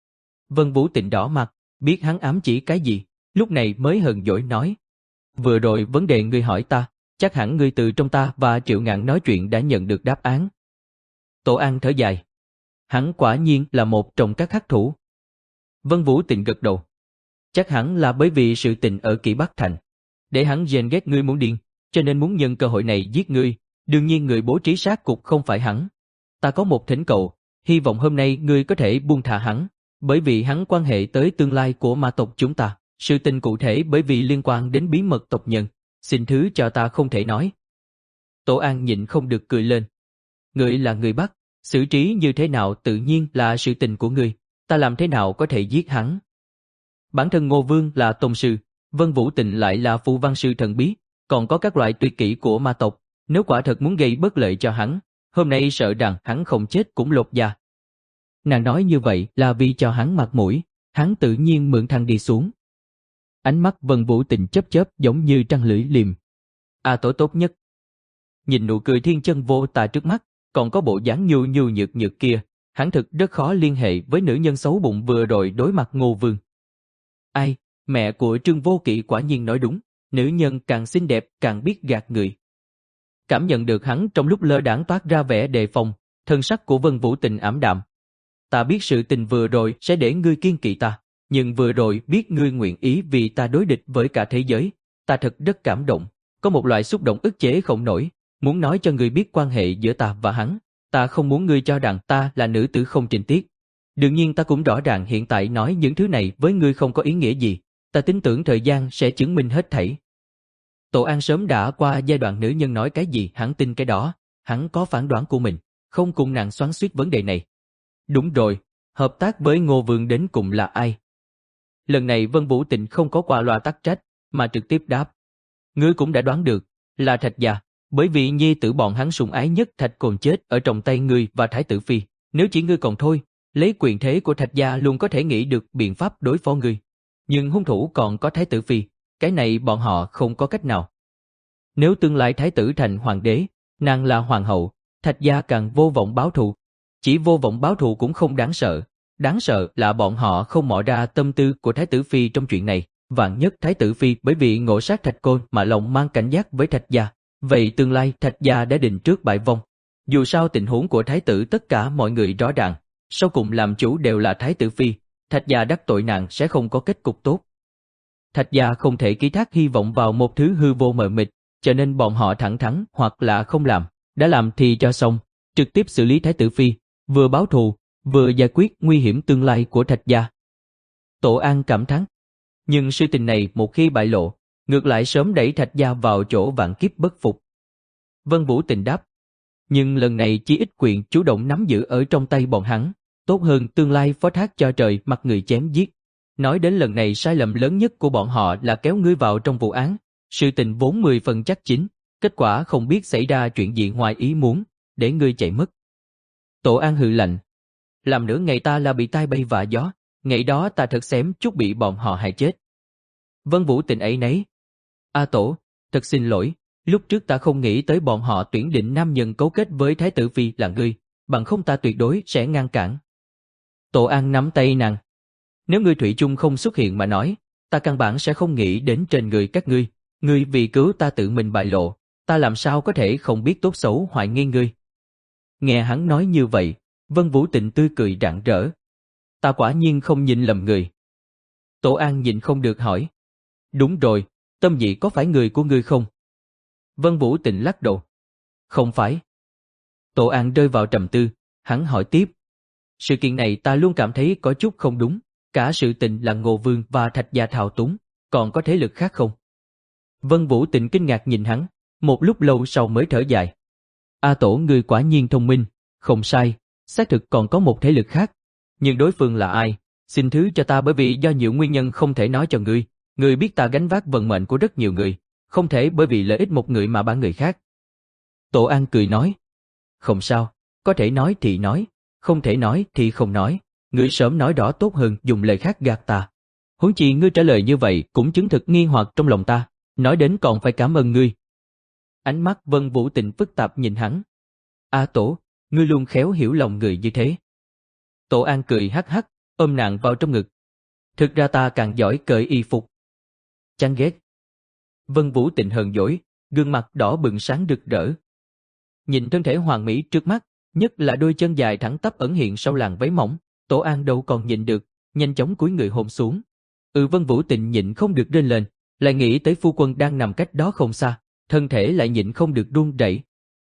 Vân Vũ Tình đỏ mặt, biết hắn ám chỉ cái gì, lúc này mới hờn dỗi nói. Vừa rồi vấn đề ngươi hỏi ta, chắc hẳn ngươi từ trong ta và Triệu Ngạn nói chuyện đã nhận được đáp án. Tổ An thở dài. Hắn quả nhiên là một trong các hắc thủ. Vân Vũ Tình gật đầu. Chắc hẳn là bởi vì sự tình ở Kỷ Bắc Thành. Để hắn ghen ghét ngươi muốn điên, cho nên muốn nhân cơ hội này giết ngươi, đương nhiên người bố trí sát cục không phải hắn. Ta có một thỉnh cầu, hy vọng hôm nay ngươi có thể buông thả hắn, bởi vì hắn quan hệ tới tương lai của ma tộc chúng ta, sự tình cụ thể bởi vì liên quan đến bí mật tộc nhân, xin thứ cho ta không thể nói. Tổ An nhịn không được cười lên. Ngươi là người Bắc, xử trí như thế nào tự nhiên là sự tình của ngươi, ta làm thế nào có thể giết hắn. Bản thân Ngô Vương là tông sư, Vân Vũ Tình lại là phù văn sư thần bí, còn có các loại tuyệt kỹ của ma tộc, nếu quả thật muốn gây bất lợi cho hắn, hôm nay sợ rằng hắn không chết cũng lột da. Nàng nói như vậy là vì cho hắn mặt mũi, hắn tự nhiên mượn thăng đi xuống. Ánh mắt Vân Vũ Tình chớp chớp giống như trăng lưỡi liềm. A Tổ tốt nhất. Nhìn nụ cười thiên chân vô tà trước mắt, còn có bộ dáng nhu nhu nhược nhược kia, hắn thực rất khó liên hệ với nữ nhân xấu bụng vừa rồi đối mặt Ngô Vương. Ai, mẹ của Trương Vô Kỵ quả nhiên nói đúng, nữ nhân càng xinh đẹp càng biết gạt người. Cảm nhận được hắn trong lúc lơ đãng toát ra vẻ đề phòng, thân sắc của Vân Vũ Tình ảm đạm. Ta biết sự tình vừa rồi sẽ để ngươi kiên kỵ ta, nhưng vừa rồi biết ngươi nguyện ý vì ta đối địch với cả thế giới, ta thật rất cảm động, có một loại xúc động ức chế không nổi, muốn nói cho ngươi biết quan hệ giữa ta và hắn, ta không muốn ngươi cho rằng ta là nữ tử không trinh tiết. Đương nhiên ta cũng rõ ràng hiện tại nói những thứ này với ngươi không có ý nghĩa gì, ta tin tưởng thời gian sẽ chứng minh hết thảy. Tổ An sớm đã qua giai đoạn nữ nhân nói cái gì hắn tin cái đó, hắn có phán đoán của mình, không cùng nàng xoắn xuýt vấn đề này. Đúng rồi, hợp tác với Ngô Vương đến cùng là ai? Lần này Vân Vũ Tình không có qua loa tắc trách, mà trực tiếp đáp. Ngươi cũng đã đoán được, là Thạch Gia, bởi vì nhi tử bọn hắn sủng ái nhất Thạch Cồn chết ở trong tay ngươi và Thái tử Phi, nếu chỉ ngươi còn thôi, lấy quyền thế của Thạch Gia luôn có thể nghĩ được biện pháp đối phó ngươi. Nhưng hung thủ còn có Thái tử Phi, cái này bọn họ không có cách nào. Nếu tương lai Thái tử thành hoàng đế, nàng là hoàng hậu, Thạch Gia càng vô vọng báo thù. Chỉ vô vọng báo thù cũng không đáng sợ, đáng sợ là bọn họ không mò ra tâm tư của Thái tử Phi trong chuyện này. Vạn nhất Thái tử Phi bởi vì ngộ sát Thạch Côn mà lòng mang cảnh giác với Thạch Gia, vậy tương lai Thạch Gia đã định trước bại vong. Dù sao tình huống của Thái tử tất cả mọi người rõ ràng, sau cùng làm chủ đều là Thái tử Phi, Thạch Gia đắc tội nàng sẽ không có kết cục tốt. Thạch Gia không thể ký thác hy vọng vào một thứ hư vô mờ mịt, cho nên bọn họ thẳng thắn hoặc là không làm, đã làm thì cho xong, trực tiếp xử lý Thái tử Phi, vừa báo thù, vừa giải quyết nguy hiểm tương lai của Thạch Gia. Tổ An cảm thán. Nhưng sự tình này một khi bại lộ, ngược lại sớm đẩy Thạch Gia vào chỗ vạn kiếp bất phục. Vân Vũ Tình đáp. Nhưng lần này chí ít quyền chủ động nắm giữ ở trong tay bọn hắn, tốt hơn tương lai phó thác cho trời mặc người chém giết. Nói đến lần này sai lầm lớn nhất của bọn họ là kéo ngươi vào trong vụ án, sự tình vốn mười phần chắc chính, kết quả không biết xảy ra chuyện gì ngoài ý muốn, để ngươi chạy mất. Tổ An hừ lạnh. Làm nửa ngày ta là bị tai bay vạ gió, ngày đó ta thật xém chút bị bọn họ hại chết. Vân Vũ Tình ấy nấy. A Tổ, thật xin lỗi, lúc trước ta không nghĩ tới bọn họ tuyển định nam nhân cấu kết với Thái tử Phi là ngươi, bằng không ta tuyệt đối sẽ ngăn cản. Tổ An nắm tay nàng. Nếu ngươi thủy chung không xuất hiện mà nói, ta căn bản sẽ không nghĩ đến trên người các ngươi, ngươi vì cứu ta tự mình bại lộ, ta làm sao có thể không biết tốt xấu hoài nghi ngươi. Nghe hắn nói như vậy, Vân Vũ Tình tươi cười rạng rỡ. Ta quả nhiên không nhìn lầm người. Tổ An nhìn không được hỏi. Đúng rồi, Tâm Nhị có phải người của ngươi không? Vân Vũ Tình lắc đầu. Không phải. Tổ An rơi vào trầm tư, hắn hỏi tiếp. Sự kiện này ta luôn cảm thấy có chút không đúng, cả sự tình là Ngô Vương và Thạch Gia thao túng, còn có thế lực khác không? Vân Vũ Tình kinh ngạc nhìn hắn, một lúc lâu sau mới thở dài. A Tổ ngươi quả nhiên thông minh, không sai, xác thực còn có một thế lực khác. Nhưng đối phương là ai? Xin thứ cho ta bởi vì do nhiều nguyên nhân không thể nói cho ngươi. Ngươi biết ta gánh vác vận mệnh của rất nhiều người, không thể bởi vì lợi ích một người mà bả người khác. Tổ An cười nói. Không sao, có thể nói thì nói, không thể nói thì không nói. Ngươi sớm nói rõ tốt hơn dùng lời khác gạt ta. Huống chi ngươi trả lời như vậy cũng chứng thực nghi hoặc trong lòng ta, nói đến còn phải cảm ơn ngươi. Ánh mắt Vân Vũ Tình phức tạp nhìn hắn. A Tổ, ngươi luôn khéo hiểu lòng người như thế. Tổ An cười hắc hắc, ôm nàng vào trong ngực. Thực ra ta càng giỏi cởi y phục. Chán ghét. Vân Vũ Tình hờn dỗi, gương mặt đỏ bừng sáng rực rỡ. Nhìn thân thể hoàn mỹ trước mắt, nhất là đôi chân dài thẳng tắp ẩn hiện sau làn váy mỏng, Tổ An đâu còn nhịn được, nhanh chóng cúi người hôn xuống. Ừ Vân Vũ Tình nhịn không được rên lên, lại nghĩ tới phu quân đang nằm cách đó không xa, thân thể lại nhịn không được run rẩy.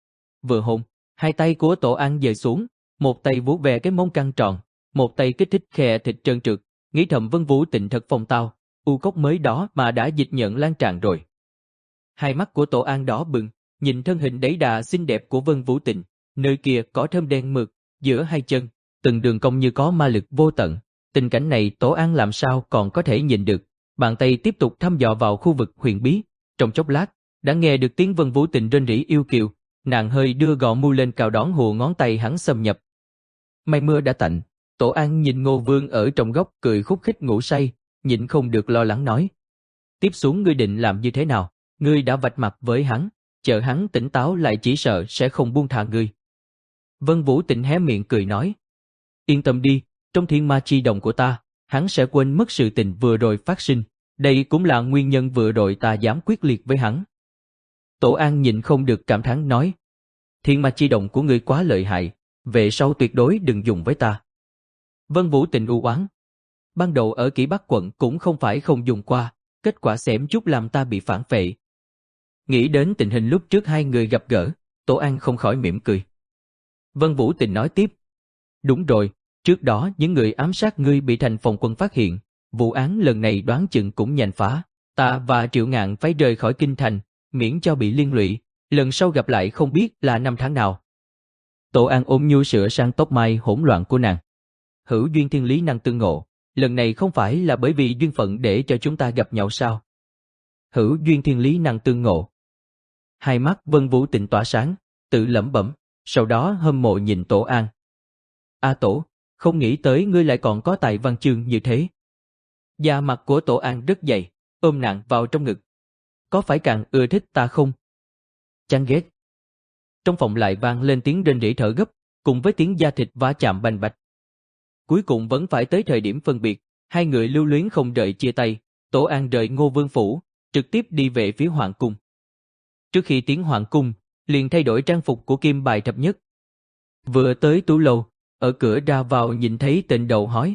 Vừa hôn, hai tay của Tổ An dời xuống, một tay vuốt ve cái mông căng tròn, một tay kích thích khe thịt trơn trượt, nghĩ thầm Vân Vũ Tình thật phong tao, u cốc mới đó mà đã dịch nhận lan tràn rồi. Hai mắt của Tổ An đỏ bừng, nhìn thân hình đẩy đà xinh đẹp của Vân Vũ Tình, nơi kia có thơm đen mượt, giữa hai chân, từng đường cong như có ma lực vô tận. Tình cảnh này Tổ An làm sao còn có thể nhìn được, bàn tay tiếp tục thăm dò vào khu vực huyền bí, trong chốc lát, đã nghe được tiếng Vân Vũ Tình rên rỉ yêu kiều, nàng hơi đưa gò mu lên cào đón hùa ngón tay hắn xâm nhập. Mây mưa đã tạnh, Tổ An nhìn Ngô Vương ở trong góc cười khúc khích ngủ say, nhịn không được lo lắng nói. Tiếp xuống ngươi định làm như thế nào? Ngươi đã vạch mặt với hắn, chờ hắn tỉnh táo lại chỉ sợ sẽ không buông tha ngươi. Vân Vũ Tịnh hé miệng cười nói. Yên tâm đi, trong thiên ma chi đồng của ta, hắn sẽ quên mất sự tình vừa rồi phát sinh, đây cũng là nguyên nhân vừa rồi ta dám quyết liệt với hắn. Tổ An nhịn không được cảm thán nói. Thiên ma chi đồng của ngươi quá lợi hại, về sau tuyệt đối đừng dùng với ta. Vân Vũ Tịnh u oán. Ban đầu ở Kỷ Bắc quận cũng không phải không dùng qua, kết quả xém chút làm ta bị phản phệ. Nghĩ đến tình hình lúc trước hai người gặp gỡ, Tổ An không khỏi mỉm cười. Vân Vũ Tịnh nói tiếp. Đúng rồi, trước đó những người ám sát ngươi bị thành phòng quân phát hiện, vụ án lần này đoán chừng cũng nhanh phá, ta và Triệu Ngạn phải rời khỏi kinh thành, miễn cho bị liên lụy, lần sau gặp lại không biết là năm tháng nào. Tổ An ôm nhu sửa sang tóc mai hỗn loạn của nàng. Hữu duyên thiên lý năng tương ngộ, lần này không phải là bởi vì duyên phận để cho chúng ta gặp nhau sao? Hữu duyên thiên lý năng tương ngộ. Hai mắt Vân Vũ Tịnh tỏa sáng, tự lẩm bẩm, sau đó hâm mộ nhìn Tổ An. A Tổ, không nghĩ tới ngươi lại còn có tài văn chương như thế. Da mặt của Tổ An rất dày, ôm nàng vào trong ngực. Có phải càng ưa thích ta không? Chán ghét. Trong phòng lại vang lên tiếng rên rỉ thở gấp, cùng với tiếng da thịt va chạm bành bạch. Cuối cùng vẫn phải tới thời điểm phân biệt, hai người lưu luyến không rời chia tay, Tổ An rời Ngô Vương phủ, trực tiếp đi về phía Hoàng cung. Trước khi tiến Hoàng cung, liền thay đổi trang phục của Kim Bài Thập Nhất. Vừa tới Tú Lâu, ở cửa ra vào nhìn thấy tên đầu hói.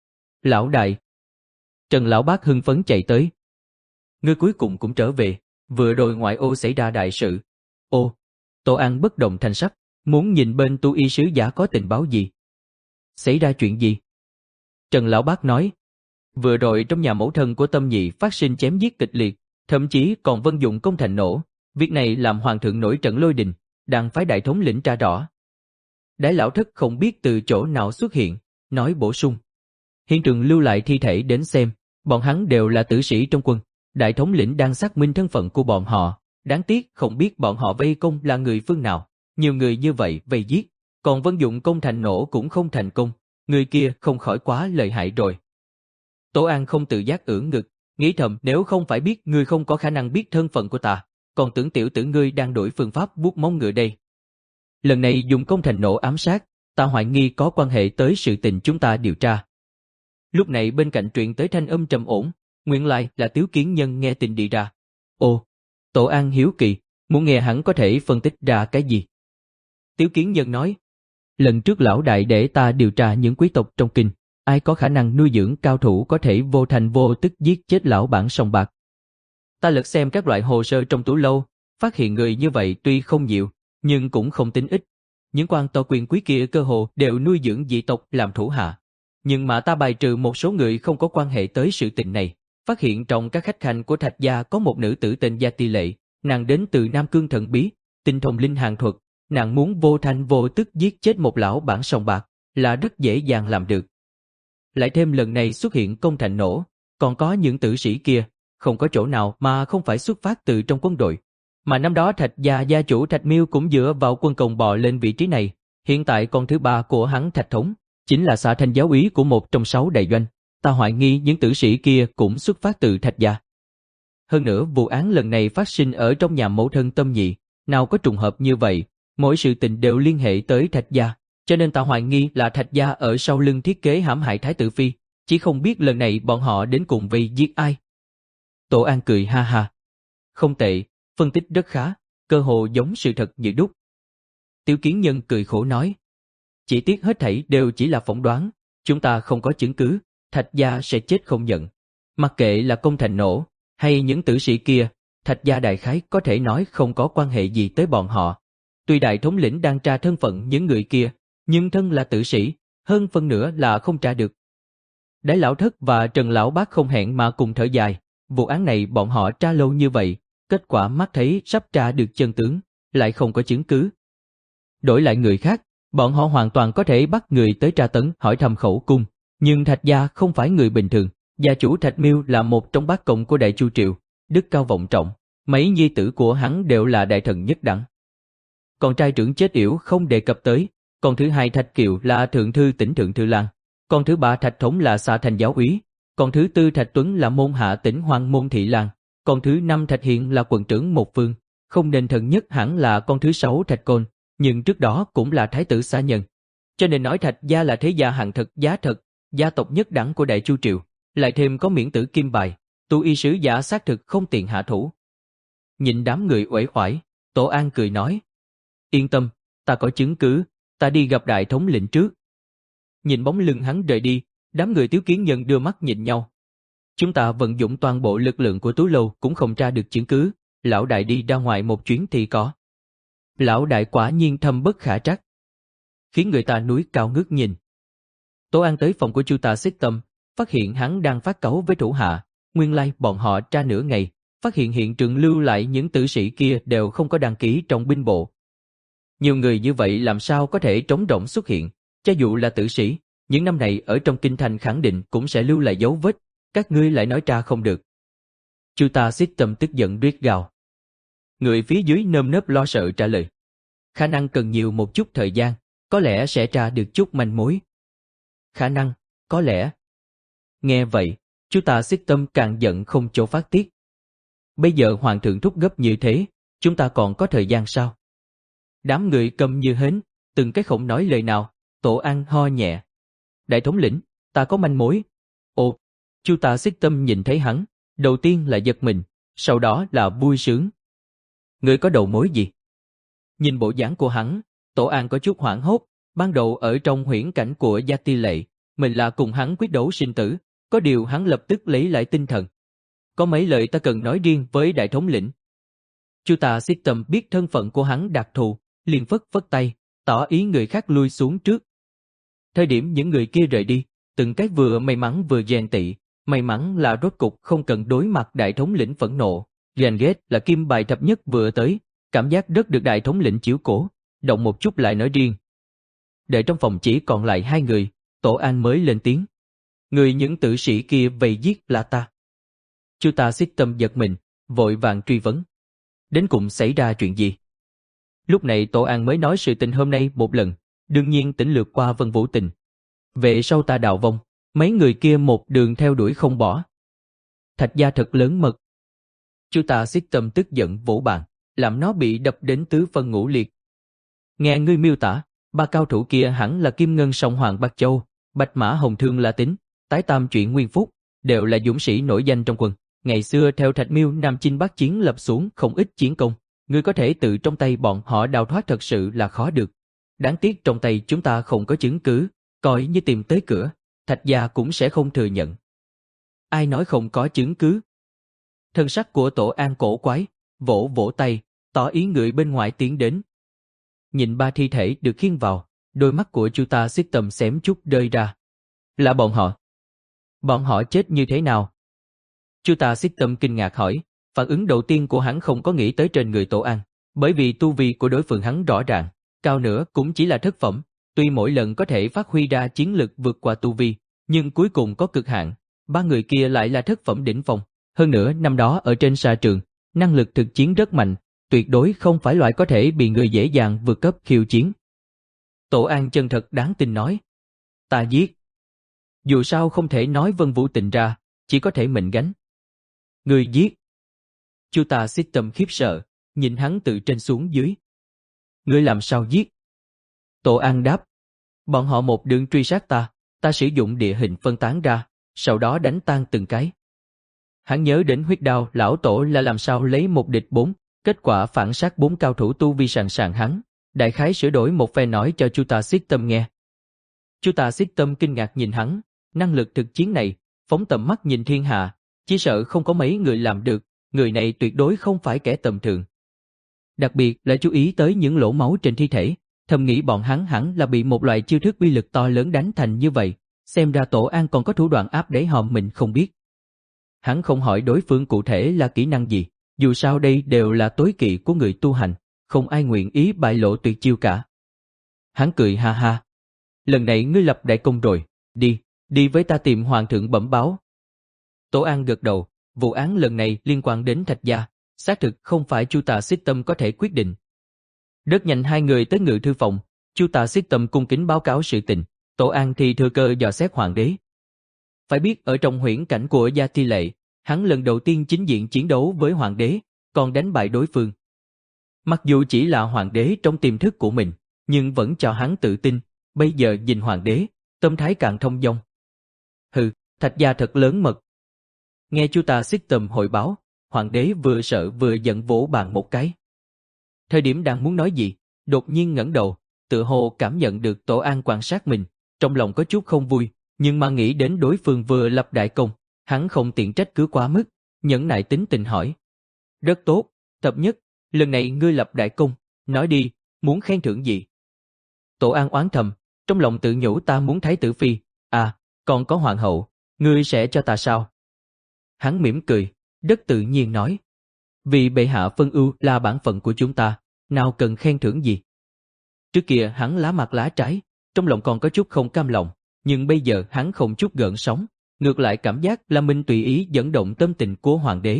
Lão đại. Trần Lão Bác hưng phấn chạy tới. Ngươi cuối cùng cũng trở về, vừa rồi ngoại ô xảy ra đại sự. Ô, Tổ An bất động thanh sắc, muốn nhìn bên Tu Y sứ giả có tình báo gì. Xảy ra chuyện gì? Trần Lão Bác nói. Vừa rồi trong nhà mẫu thân của Tâm Nhị phát sinh chém giết kịch liệt, thậm chí còn vận dụng công thành nổ. Việc này làm hoàng thượng nổi trận lôi đình, đang phái đại thống lĩnh tra rõ. Đái Lão Thất không biết từ chỗ nào xuất hiện, nói bổ sung. Hiện trường lưu lại thi thể đến xem, bọn hắn đều là tử sĩ trong quân, đại thống lĩnh đang xác minh thân phận của bọn họ, đáng tiếc không biết bọn họ vây công là người phương nào, nhiều người như vậy vây giết, còn vận dụng công thành nổ cũng không thành công, người kia không khỏi quá lợi hại rồi. Tổ An không tự giác ưỡn ngực, nghĩ thầm nếu không phải biết ngươi không có khả năng biết thân phận của ta, còn tưởng tiểu tử ngươi đang đổi phương pháp vuốt móng ngựa đây. Lần này dùng công thành nổ ám sát, ta hoài nghi có quan hệ tới sự tình chúng ta điều tra. Lúc này bên cạnh truyền tới thanh âm trầm ổn, nguyên lai là Tiếu Kiến Nhân nghe tin đi ra. Ồ, Tổ An hiếu kỳ, muốn nghe hắn có thể phân tích ra cái gì. Tiếu Kiến Nhân nói, lần trước lão đại để ta điều tra những quý tộc trong kinh, ai có khả năng nuôi dưỡng cao thủ có thể vô thành vô tức giết chết lão bản sòng bạc. Ta lật xem các loại hồ sơ trong Tú Lâu, phát hiện người như vậy tuy không nhiều, nhưng cũng không tính ít. Những quan to quyền quý kia cơ hồ đều nuôi dưỡng dị tộc làm thủ hạ. Nhưng mà ta bài trừ một số người không có quan hệ tới sự tình này, phát hiện trong các khách khanh của Thạch gia có một nữ tử tên Gia Ti Lệ, nàng đến từ Nam Cương thần bí, tinh thông linh hàn thuật, nàng muốn vô thanh vô tức giết chết một lão bản sòng bạc, là rất dễ dàng làm được. Lại thêm lần này xuất hiện công thành nổ, còn có những tử sĩ kia, không có chỗ nào mà không phải xuất phát từ trong quân đội. Mà năm đó Thạch gia gia chủ Thạch Miêu cũng dựa vào quân công bò lên vị trí này, hiện tại con thứ ba của hắn Thạch Thống, chính là xạ thành giáo úy của một trong sáu đại doanh, ta hoài nghi những tử sĩ kia cũng xuất phát từ Thạch gia. Hơn nữa vụ án lần này phát sinh ở trong nhà mẫu thân Tâm Nhị, nào có trùng hợp như vậy, mỗi sự tình đều liên hệ tới Thạch gia, cho nên ta hoài nghi là Thạch gia ở sau lưng thiết kế hãm hại Thái tử Phi, chỉ không biết lần này bọn họ đến cùng vây giết ai. Tổ An cười ha ha. Không tệ, phân tích rất khá, cơ hồ giống sự thật như đúc. Tiểu Kiến Nhân cười khổ nói. Chỉ tiếc hết thảy đều chỉ là phỏng đoán, chúng ta không có chứng cứ, Thạch gia sẽ chết không nhận. Mặc kệ là công thành nổ, hay những tử sĩ kia, Thạch gia đại khái có thể nói không có quan hệ gì tới bọn họ. Tuy đại thống lĩnh đang tra thân phận những người kia, nhưng thân là tử sĩ, hơn phân nửa là không tra được. Đái Lão Thất và Trần Lão Bác không hẹn mà cùng thở dài, vụ án này bọn họ tra lâu như vậy, kết quả mắt thấy sắp tra được chân tướng, lại không có chứng cứ. Đổi lại người khác, bọn họ hoàn toàn có thể bắt người tới tra tấn hỏi thăm khẩu cung, nhưng Thạch gia không phải người bình thường, gia chủ Thạch Miêu là một trong bát cộng của Đại Chu Triều, đức cao vọng trọng, mấy nhi tử của hắn đều là đại thần nhất đẳng. Con trai trưởng chết yểu không đề cập tới, con thứ hai Thạch Kiều là thượng thư tỉnh Thượng Thư Lang, con thứ ba Thạch Thống là xạ thành giáo úy, Còn thứ tư Thạch Tuấn là môn hạ tỉnh Hoàng Môn Thị Lang, còn thứ năm Thạch Hiện là quận trưởng một phương, không nên thần nhất hẳn là con thứ sáu Thạch Côn, nhưng trước đó cũng là thái tử xa nhân. Cho nên nói Thạch gia là thế gia hạng thật giá thật, gia tộc nhất đẳng của Đại Chu Triều, lại thêm có miễn tử kim bài, tu y sứ giả xác thực không tiện hạ thủ. Nhìn đám người uể oải, Tổ An cười nói, yên tâm, ta có chứng cứ, ta đi gặp đại thống lĩnh trước. Nhìn bóng lưng hắn rời đi, đám người Tiếu Kiến Nhân đưa mắt nhìn nhau. Chúng ta vận dụng toàn bộ lực lượng của Tú Lâu cũng không tra được chứng cứ, lão đại đi ra ngoài một chuyến thì có. Lão đại quả nhiên thâm bất khả trắc, khiến người ta núi cao ngước nhìn. Tổ An tới phòng của Chu Tà Xích Tâm, phát hiện hắn đang phát cáu với thủ hạ, nguyên lai bọn họ tra nửa ngày, phát hiện hiện trường lưu lại những tử sĩ kia đều không có đăng ký trong binh bộ. Nhiều người như vậy làm sao có thể trống rỗng xuất hiện, cho dù là tử sĩ, những năm này ở trong kinh thành khẳng định cũng sẽ lưu lại dấu vết, các ngươi lại nói tra không được. Chu Tà Xích Tâm tức giận rít gào. Người phía dưới nơm nớp lo sợ trả lời. Khả năng cần nhiều một chút thời gian, có lẽ sẽ tra được chút manh mối. Khả năng, có lẽ. Nghe vậy, Chu Tà Xích Tâm càng giận không chỗ phát tiết. Bây giờ hoàng thượng thúc gấp như thế, chúng ta còn có thời gian sao? Đám người câm như hến, từng cái không nói lời nào. Tổ An ho nhẹ. Đại thống lĩnh, ta có manh mối. Ồ, Chu Tà Xích Tâm nhìn thấy hắn, đầu tiên là giật mình, sau đó là vui sướng. Người có đầu mối gì? Nhìn bộ dáng của hắn, Tổ An có chút hoảng hốt, ban đầu ở trong huyễn cảnh của Gia Ti Lệ, mình là cùng hắn quyết đấu sinh tử, có điều hắn lập tức lấy lại tinh thần. Có mấy lời ta cần nói riêng với đại thống lĩnh. Chu Tà Xích Tâm biết thân phận của hắn đặc thù, liền phất phất tay, tỏ ý người khác lui xuống trước. Thời điểm những người kia rời đi, từng cái vừa may mắn vừa ghen tị, may mắn là rốt cục không cần đối mặt đại thống lĩnh phẫn nộ, ghen ghét là kim bài thập nhất vừa tới, cảm giác rất được đại thống lĩnh chiếu cố, động một chút lại nói riêng. Đợi trong phòng chỉ còn lại hai người, Tổ An mới lên tiếng. Người những tử sĩ kia vây giết là ta. Chu Tà Xích Tâm giật mình, vội vàng truy vấn. Đến cùng xảy ra chuyện gì? Lúc này Tổ An mới nói sự tình hôm nay một lần, đương nhiên tỉnh lược qua Vân Vũ Tình. Về sau ta đào vong, mấy người kia một đường theo đuổi không bỏ. Thạch gia thật lớn mật. Chu Tà Xích Tâm tức giận vỗ bàn, làm nó bị đập đến tứ phân ngũ liệt. Nghe ngươi miêu tả, ba cao thủ kia hẳn là Kim Ngân Song Hoàng Bạc Châu, Bạch Mã Hồng Thương La Tính, Tái Tam Chuyện Nguyên Phúc, đều là dũng sĩ nổi danh trong quân. Ngày xưa theo Thạch Miêu Nam chinh Bắc chiến lập xuống không ít chiến công, ngươi có thể tự trong tay bọn họ đào thoát thật sự là khó được. Đáng tiếc trong tay chúng ta không có chứng cứ, coi như tìm tới cửa, Thạch gia cũng sẽ không thừa nhận. Ai nói không có chứng cứ? Thân sắc của Tổ An cổ quái, vỗ vỗ tay, tỏ ý người bên ngoài tiến đến. Nhìn ba thi thể được khiêng vào, đôi mắt của Chu Tà Xích Tâm xém chút rơi ra. Là bọn họ. Bọn họ chết như thế nào? Chu Tà Xích Tâm kinh ngạc hỏi, phản ứng đầu tiên của hắn không có nghĩ tới trên người Tổ An, bởi vì tu vi của đối phương hắn rõ ràng, cao nữa cũng chỉ là thất phẩm, tuy mỗi lần có thể phát huy ra chiến lực vượt qua tu vi, nhưng cuối cùng có cực hạn, ba người kia lại là thất phẩm đỉnh phong, hơn nữa năm đó ở trên sa trường, năng lực thực chiến rất mạnh, tuyệt đối không phải loại có thể bị người dễ dàng vượt cấp khiêu chiến. Tổ An chân thật đáng tin nói, ta giết. Dù sao không thể nói Vân Vũ Tình ra, chỉ có thể mình gánh. Người giết. Chu Tà Xích Tâm khiếp sợ, nhìn hắn từ trên xuống dưới. Ngươi làm sao giết? Tổ An đáp, bọn họ một đường truy sát ta, ta sử dụng địa hình phân tán ra, sau đó đánh tan từng cái. Hắn nhớ đến huyết đao lão tổ là làm sao lấy một địch bốn, kết quả phản sát bốn cao thủ tu vi sàn sàn hắn, đại khái sửa đổi một phe nói cho Chu Tà Xích Tâm nghe. Chu Tà Xích Tâm kinh ngạc nhìn hắn, năng lực thực chiến này, phóng tầm mắt nhìn thiên hạ, chỉ sợ không có mấy người làm được, người này tuyệt đối không phải kẻ tầm thường. Đặc biệt là chú ý tới những lỗ máu trên thi thể, thầm nghĩ bọn hắn hẳn là bị một loại chiêu thức uy lực to lớn đánh thành như vậy, xem ra Tổ An còn có thủ đoạn áp đáy hòm mình không biết. Hắn không hỏi đối phương cụ thể là kỹ năng gì, dù sao đây đều là tối kỵ của người tu hành, không ai nguyện ý bại lộ tuyệt chiêu cả. Hắn cười ha ha. Lần này ngươi lập đại công rồi, đi, đi với ta tìm hoàng thượng bẩm báo. Tổ An gật đầu, vụ án lần này liên quan đến Thạch gia, xác thực không phải Chu Tà Xích Tâm có thể quyết định. Rất nhanh hai người tới ngự thư phòng, Chu Tà Xích Tâm cung kính báo cáo sự tình, Tổ An thì thừa cơ dò xét hoàng đế. Phải biết ở trong huyễn cảnh của Gia Thi Lệ, hắn lần đầu tiên chính diện chiến đấu với hoàng đế, còn đánh bại đối phương. Mặc dù chỉ là hoàng đế trong tiềm thức của mình, nhưng vẫn cho hắn tự tin, bây giờ nhìn hoàng đế, tâm thái càng thông dong. Hừ, Thạch gia thật lớn mật. Nghe Chu Ta System hội báo, hoàng đế vừa sợ vừa giận vỗ bàn một cái. Thời điểm đang muốn nói gì, đột nhiên ngẩng đầu, tựa hồ cảm nhận được Tổ An quan sát mình, trong lòng có chút không vui, nhưng mà nghĩ đến đối phương vừa lập đại công, hắn không tiện trách cứ quá mức, nhẫn nại tính tình hỏi. Rất tốt, Thập Nhất, lần này ngươi lập đại công, nói đi, muốn khen thưởng gì? Tổ An oán thầm, trong lòng tự nhủ ta muốn thái tử phi, à, còn có hoàng hậu, ngươi sẽ cho ta sao? Hắn mỉm cười, rất tự nhiên nói. Vì bệ hạ phân ưu là bản phận của chúng ta, nào cần khen thưởng gì? Trước kia hắn lá mặt lá trái, trong lòng còn có chút không cam lòng, nhưng bây giờ hắn không chút gợn sóng, ngược lại cảm giác là mình tùy ý dẫn động tâm tình của hoàng đế.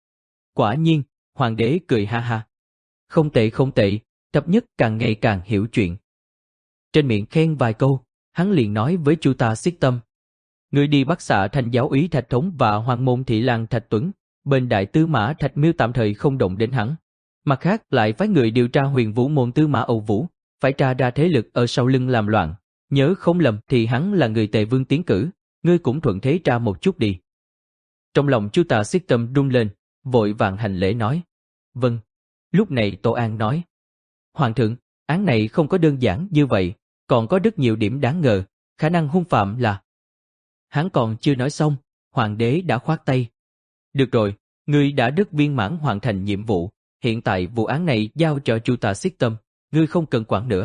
Quả nhiên, hoàng đế cười ha ha. Không tệ không tệ, Thập Nhất càng ngày càng hiểu chuyện. Trên miệng khen vài câu, hắn liền nói với Chu Ta System. Người đi bắt xạ thành giáo úy Thạch Thống và hoàng môn thị lang Thạch Tuấn, bên đại tư mã Thạch Miêu tạm thời không động đến hắn. Mặt khác lại phái người điều tra huyền vũ môn tư mã Âu Vũ, phải tra ra thế lực ở sau lưng làm loạn. Nhớ không lầm thì hắn là người Tề Vương tiến cử, ngươi cũng thuận thế tra một chút đi. Trong lòng Chu Ta System rung lên, vội vàng hành lễ nói. Vâng. Lúc này Tổ An nói. Hoàng thượng, án này không có đơn giản như vậy, còn có rất nhiều điểm đáng ngờ, khả năng hung phạm là... Hắn còn chưa nói xong, hoàng đế đã khoát tay. Được rồi, ngươi đã rất viên mãn hoàn thành nhiệm vụ, hiện tại vụ án này giao cho Chu Ta System, ngươi không cần quản nữa.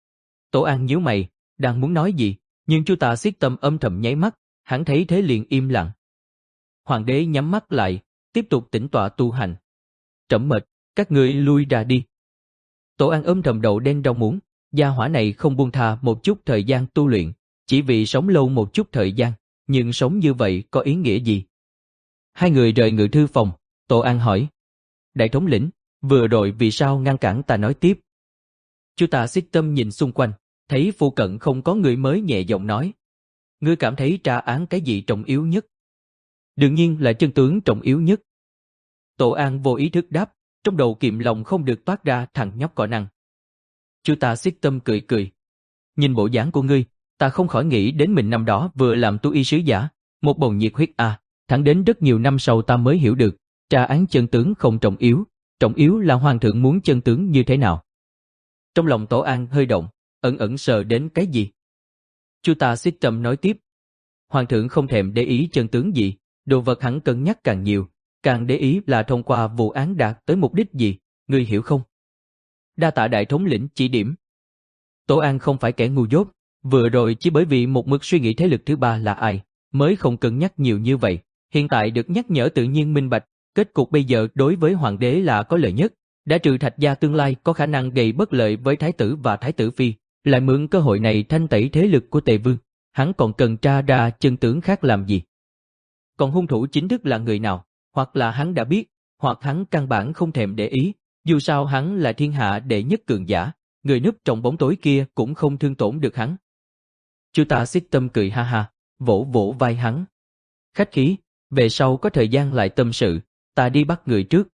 Tổ An nhíu mày, đang muốn nói gì, nhưng Chu Ta System âm thầm nháy mắt, hắn thấy thế liền im lặng. Hoàng đế nhắm mắt lại, tiếp tục tĩnh tọa tu hành. Trẫm mệt, các ngươi lui ra đi. Tổ An âm thầm đầu đen rau muống, gia hỏa này không buông tha một chút thời gian tu luyện, chỉ vì sống lâu một chút thời gian, nhưng sống như vậy có ý nghĩa gì? Hai người rời ngự thư phòng, Tổ An hỏi. Đại thống lĩnh, vừa rồi vì sao ngăn cản ta nói tiếp? Chu Ta System nhìn xung quanh, thấy phụ cận không có người mới nhẹ giọng nói. Ngươi cảm thấy tra án cái gì trọng yếu nhất? Đương nhiên là chân tướng trọng yếu nhất. Tổ An vô ý thức đáp, trong đầu kiệm lòng không được toát ra thằng nhóc cỏ năng. Chu Ta System cười cười. Nhìn bộ dáng của ngươi, ta không khỏi nghĩ đến mình năm đó vừa làm tu y sứ giả, một bầu nhiệt huyết à, thẳng đến rất nhiều năm sau ta mới hiểu được, tra án chân tướng không trọng yếu, trọng yếu là hoàng thượng muốn chân tướng như thế nào. Trong lòng Tổ An hơi động, ẩn ẩn sợ đến cái gì. Chu Ta System nói tiếp. Hoàng thượng không thèm để ý chân tướng gì, đồ vật hắn cân nhắc càng nhiều, càng để ý là thông qua vụ án đạt tới mục đích gì, ngươi hiểu không? Đa tạ đại thống lĩnh chỉ điểm. Tổ An không phải kẻ ngu dốt, vừa rồi chỉ bởi vì một mực suy nghĩ thế lực thứ ba là ai, mới không cân nhắc nhiều như vậy, hiện tại được nhắc nhở tự nhiên minh bạch, kết cục bây giờ đối với hoàng đế là có lợi nhất, đã trừ Thạch gia tương lai có khả năng gây bất lợi với thái tử và thái tử phi, lại mượn cơ hội này thanh tẩy thế lực của Tề Vương, hắn còn cần tra ra chân tướng khác làm gì? Còn hung thủ chính thức là người nào, hoặc là hắn đã biết, hoặc hắn căn bản không thèm để ý, dù sao hắn là thiên hạ đệ nhất cường giả, người núp trong bóng tối kia cũng không thương tổn được hắn. Chu Ta System cười ha ha, vỗ vỗ vai hắn. Khách khí, về sau có thời gian lại tâm sự, ta đi bắt người trước.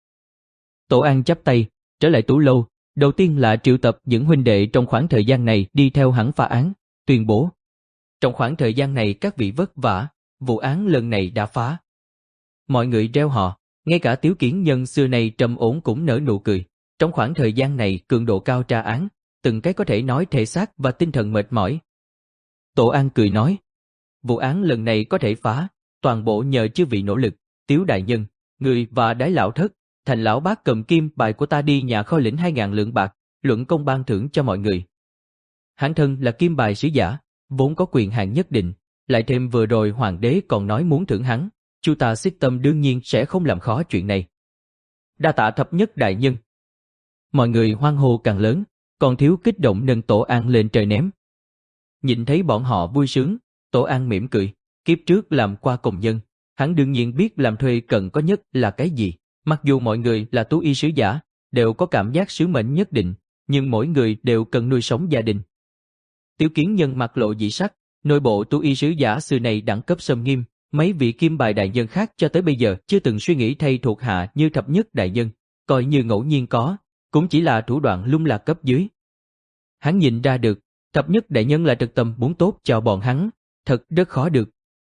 Tổ An chắp tay, trở lại Tú Lâu, đầu tiên là triệu tập những huynh đệ trong khoảng thời gian này đi theo hắn phá án, tuyên bố. Trong khoảng thời gian này các vị vất vả, vụ án lần này đã phá. Mọi người reo hò, ngay cả Tiếu Kiến Nhân xưa này trầm ổn cũng nở nụ cười. Trong khoảng thời gian này cường độ cao tra án, từng cái có thể nói thể xác và tinh thần mệt mỏi. Tổ An cười nói, vụ án lần này có thể phá, toàn bộ nhờ chư vị nỗ lực, Tiếu đại nhân, người và Đái lão thất, Thành lão bác cầm kim bài của ta đi nhà kho lĩnh hai ngàn lượng bạc, luận công ban thưởng cho mọi người. Hắn thân là kim bài sứ giả, vốn có quyền hạn nhất định, lại thêm vừa rồi hoàng đế còn nói muốn thưởng hắn, Chu Ta System đương nhiên sẽ không làm khó chuyện này. Đa tạ thập nhất đại nhân. Mọi người hoan hô càng lớn, còn Thiếu kích động nâng Tổ An lên trời ném. Nhìn thấy bọn họ vui sướng, Tổ An mỉm cười, kiếp trước làm qua công nhân, hắn đương nhiên biết làm thuê cần có nhất là cái gì. Mặc dù mọi người là tú y sứ giả, đều có cảm giác sứ mệnh nhất định, nhưng mỗi người đều cần nuôi sống gia đình. Tiểu Kiến Nhân mặt lộ dị sắc, Nội bộ tu y sứ giả xưa này đẳng cấp xâm nghiêm, mấy vị kim bài đại nhân khác cho tới bây giờ chưa từng suy nghĩ thay thuộc hạ như thập nhất đại nhân, coi như ngẫu nhiên có, cũng chỉ là thủ đoạn lung lạc cấp dưới. Hắn nhìn ra được, thập nhất đại nhân là thực tâm muốn tốt cho bọn hắn, thật rất khó được.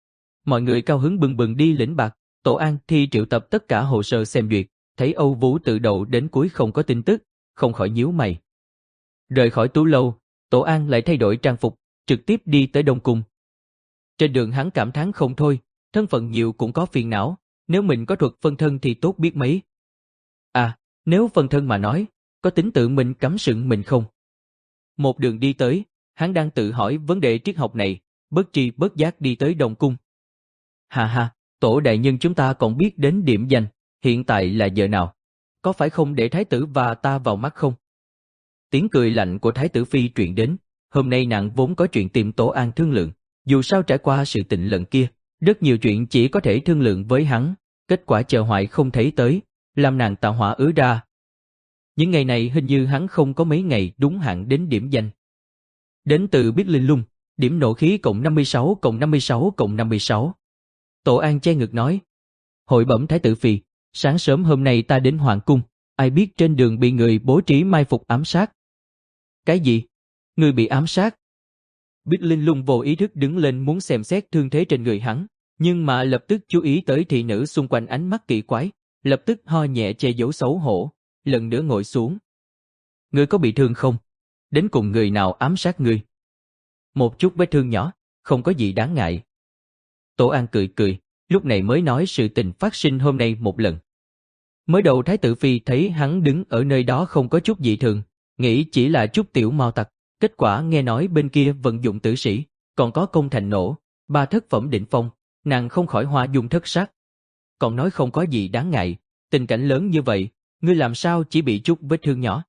Mọi người cao hứng bừng bừng đi lĩnh bạc, Tổ An thì triệu tập tất cả hồ sơ xem duyệt, thấy Âu Vũ từ đầu đến cuối không có tin tức, không khỏi nhíu mày. Rời khỏi Tú Lâu, Tổ An lại thay đổi trang phục, trực tiếp đi tới Đông Cung. Trên đường hắn cảm thán không thôi, thân phận nhiều cũng có phiền não, nếu mình có thuật phân thân thì tốt biết mấy. À, nếu phân thân mà nói, có tính tự mình cắm sừng mình không? Một đường đi tới, hắn đang tự hỏi vấn đề triết học này, bất tri bất giác đi tới Đông Cung. Hà hà, Tổ đại nhân chúng ta còn biết đến điểm danh, hiện tại là giờ nào? Có phải không để thái tử và ta vào mắt không? Tiếng cười lạnh của thái tử phi truyền đến, hôm nay nàng vốn có chuyện tìm Tổ An thương lượng, dù sao trải qua sự tình lần kia, rất nhiều chuyện chỉ có thể thương lượng với hắn, kết quả chờ hoại không thấy tới, làm nàng tạo hỏa ứa ra. Những ngày này hình như hắn không có mấy ngày đúng hạn đến điểm danh. Đến từ Biết Linh Lung, điểm nộ khí cộng năm mươi sáu cộng năm mươi sáu cộng năm mươi sáu. Tổ An che ngực nói, hội bẩm thái tử phi, sáng sớm hôm nay ta đến Hoàng Cung, ai biết trên đường bị người bố trí mai phục ám sát. Cái gì? Người bị ám sát? Biết Linh Lung vô ý thức đứng lên muốn xem xét thương thế trên người hắn, nhưng mà lập tức chú ý tới thị nữ xung quanh ánh mắt kỳ quái, lập tức ho nhẹ che giấu xấu hổ, lần nữa ngồi xuống. Ngươi có bị thương không? Đến cùng người nào ám sát ngươi? Một chút vết thương nhỏ, không có gì đáng ngại. Tổ An cười cười, lúc này mới nói sự tình phát sinh hôm nay một lần. Mới đầu thái tử phi thấy hắn đứng ở nơi đó không có chút dị thường, nghĩ chỉ là chút tiểu mao tặc, kết quả nghe nói bên kia vận dụng tử sĩ, còn có công thành nổ, ba thất phẩm đỉnh phong, nàng không khỏi hoa dung thất sắc. Còn nói không có gì đáng ngại, tình cảnh lớn như vậy, ngươi làm sao chỉ bị chút vết thương nhỏ?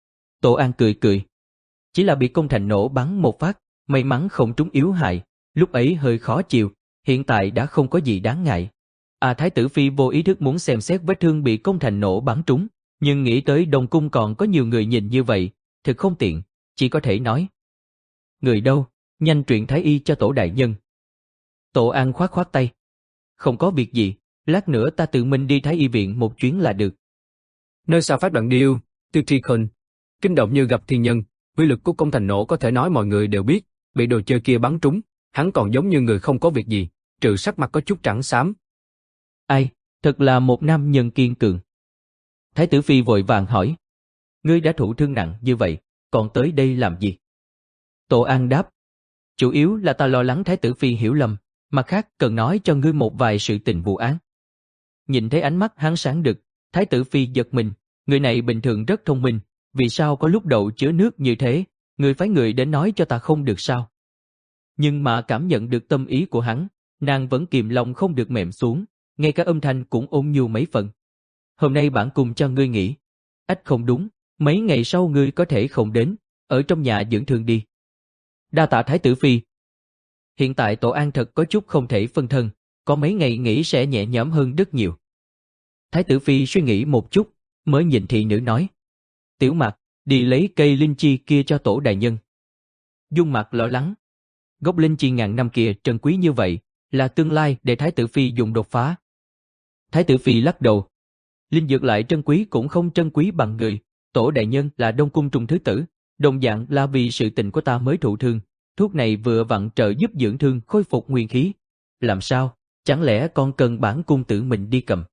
Tổ An cười cười, chỉ là bị công thành nổ bắn một phát, may mắn không trúng yếu hại, lúc ấy hơi khó chịu, hiện tại đã không có gì đáng ngại. À, thái tử phi vô ý thức muốn xem xét vết thương bị công thành nổ bắn trúng, nhưng nghĩ tới Đông Cung còn có nhiều người nhìn như vậy, thật không tiện, chỉ có thể nói. Người đâu, nhanh truyền thái y cho Tổ đại nhân. Tổ An khoát khoát tay. Không có việc gì, lát nữa ta tự mình đi thái y viện một chuyến là được. Nơi xa phát đoạn điêu, Tiêu Tri Khôn, kinh động như gặp thiên nhân, uy lực của công thành nổ có thể nói mọi người đều biết, bị đồ chơi kia bắn trúng, hắn còn giống như người không có việc gì, trừ sắc mặt có chút trắng xám. Ai, thật là một nam nhân kiên cường. Thái tử phi vội vàng hỏi, ngươi đã thụ thương nặng như vậy, còn tới đây làm gì? Tổ An đáp, chủ yếu là ta lo lắng thái tử phi hiểu lầm, mặt khác cần nói cho ngươi một vài sự tình vụ án. Nhìn thấy ánh mắt hắn sáng rực, thái tử phi giật mình, người này bình thường rất thông minh, vì sao có lúc đầu chứa nước như thế, người phái người đến nói cho ta không được sao? Nhưng mà cảm nhận được tâm ý của hắn, nàng vẫn kìm lòng không được mềm xuống, ngay cả âm thanh cũng ôn nhu mấy phần. Hôm nay bản cung cho ngươi nghỉ. Ách không đúng, mấy ngày sau ngươi có thể không đến, ở trong nhà dưỡng thương đi. Đa tạ thái tử phi. Hiện tại Tổ An thật có chút không thể phân thân, có mấy ngày nghỉ sẽ nhẹ nhõm hơn rất nhiều. Thái tử phi suy nghĩ một chút, mới nhìn thị nữ nói. Tiểu Mạc, đi lấy cây linh chi kia cho Tổ đại nhân. Dung Mạc lo lắng. Gốc linh chi ngàn năm kia trân quý như vậy, là tương lai để thái tử phi dùng đột phá. Thái tử phi lắc đầu. Linh dược lại trân quý cũng không trân quý bằng người, Tổ đại nhân là Đông Cung Trung thứ tử, đồng dạng là vì sự tình của ta mới thụ thương, thuốc này vừa vặn trợ giúp dưỡng thương khôi phục nguyên khí. Làm sao, chẳng lẽ con cần bản cung tự mình đi cầm?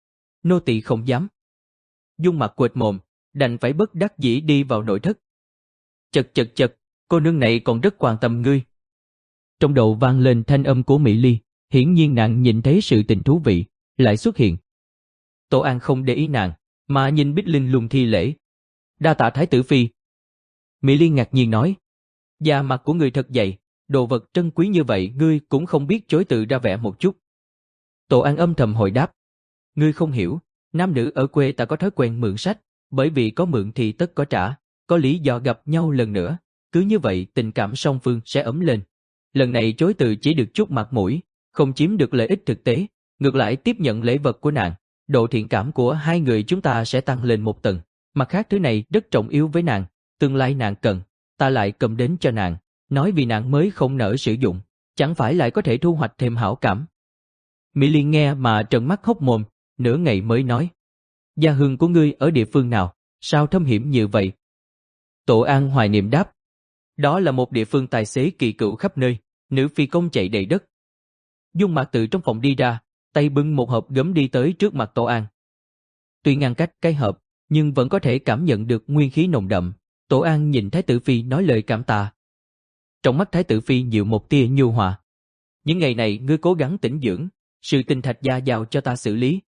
Nô tỳ không dám. Dung Mạc quệt mồm, đành phải bất đắc dĩ đi vào nội thất. Chật chật chật, cô nương này còn rất quan tâm ngươi. Trong đầu vang lên thanh âm của Mỹ Ly, hiển nhiên nàng nhìn thấy sự tình thú vị, lại xuất hiện. Tổ An không để ý nàng, mà nhìn Bích Linh Lung thi lễ. Đa tạ thái tử phi. Mỹ Ly ngạc nhiên nói, da mặt của ngươi thật dày, đồ vật trân quý như vậy ngươi cũng không biết chối từ ra vẻ một chút. Tổ An âm thầm hồi đáp, ngươi không hiểu, nam nữ ở quê ta có thói quen mượn sách, bởi vì có mượn thì tất có trả, có lý do gặp nhau lần nữa, cứ như vậy tình cảm song phương sẽ ấm lên. Lần này chối từ chỉ được chút mặt mũi, không chiếm được lợi ích thực tế, ngược lại tiếp nhận lễ vật của nàng, độ thiện cảm của hai người chúng ta sẽ tăng lên một tầng. Mặt khác thứ này rất trọng yếu với nàng, tương lai nàng cần, ta lại cầm đến cho nàng, nói vì nàng mới không nỡ sử dụng, chẳng phải lại có thể thu hoạch thêm hảo cảm. Mỹ Liên nghe mà trợn mắt hốc mồm, nửa ngày mới nói. Gia hương của ngươi ở địa phương nào, sao thâm hiểm như vậy? Tổ An hoài niệm đáp. Đó là một địa phương tài xế kỳ cựu khắp nơi, nữ phi công chạy đầy đất. Dung Mạc từ trong phòng đi ra, tay bưng một hộp gấm đi tới trước mặt Tổ An. Tuy ngăn cách cái hộp, nhưng vẫn có thể cảm nhận được nguyên khí nồng đậm. Tổ An nhìn Thái tử Phi nói lời cảm tạ. Trong mắt Thái tử Phi nhiều một tia nhu hòa. Những ngày này ngươi cố gắng tĩnh dưỡng, sự tình Thạch gia giao cho ta xử lý.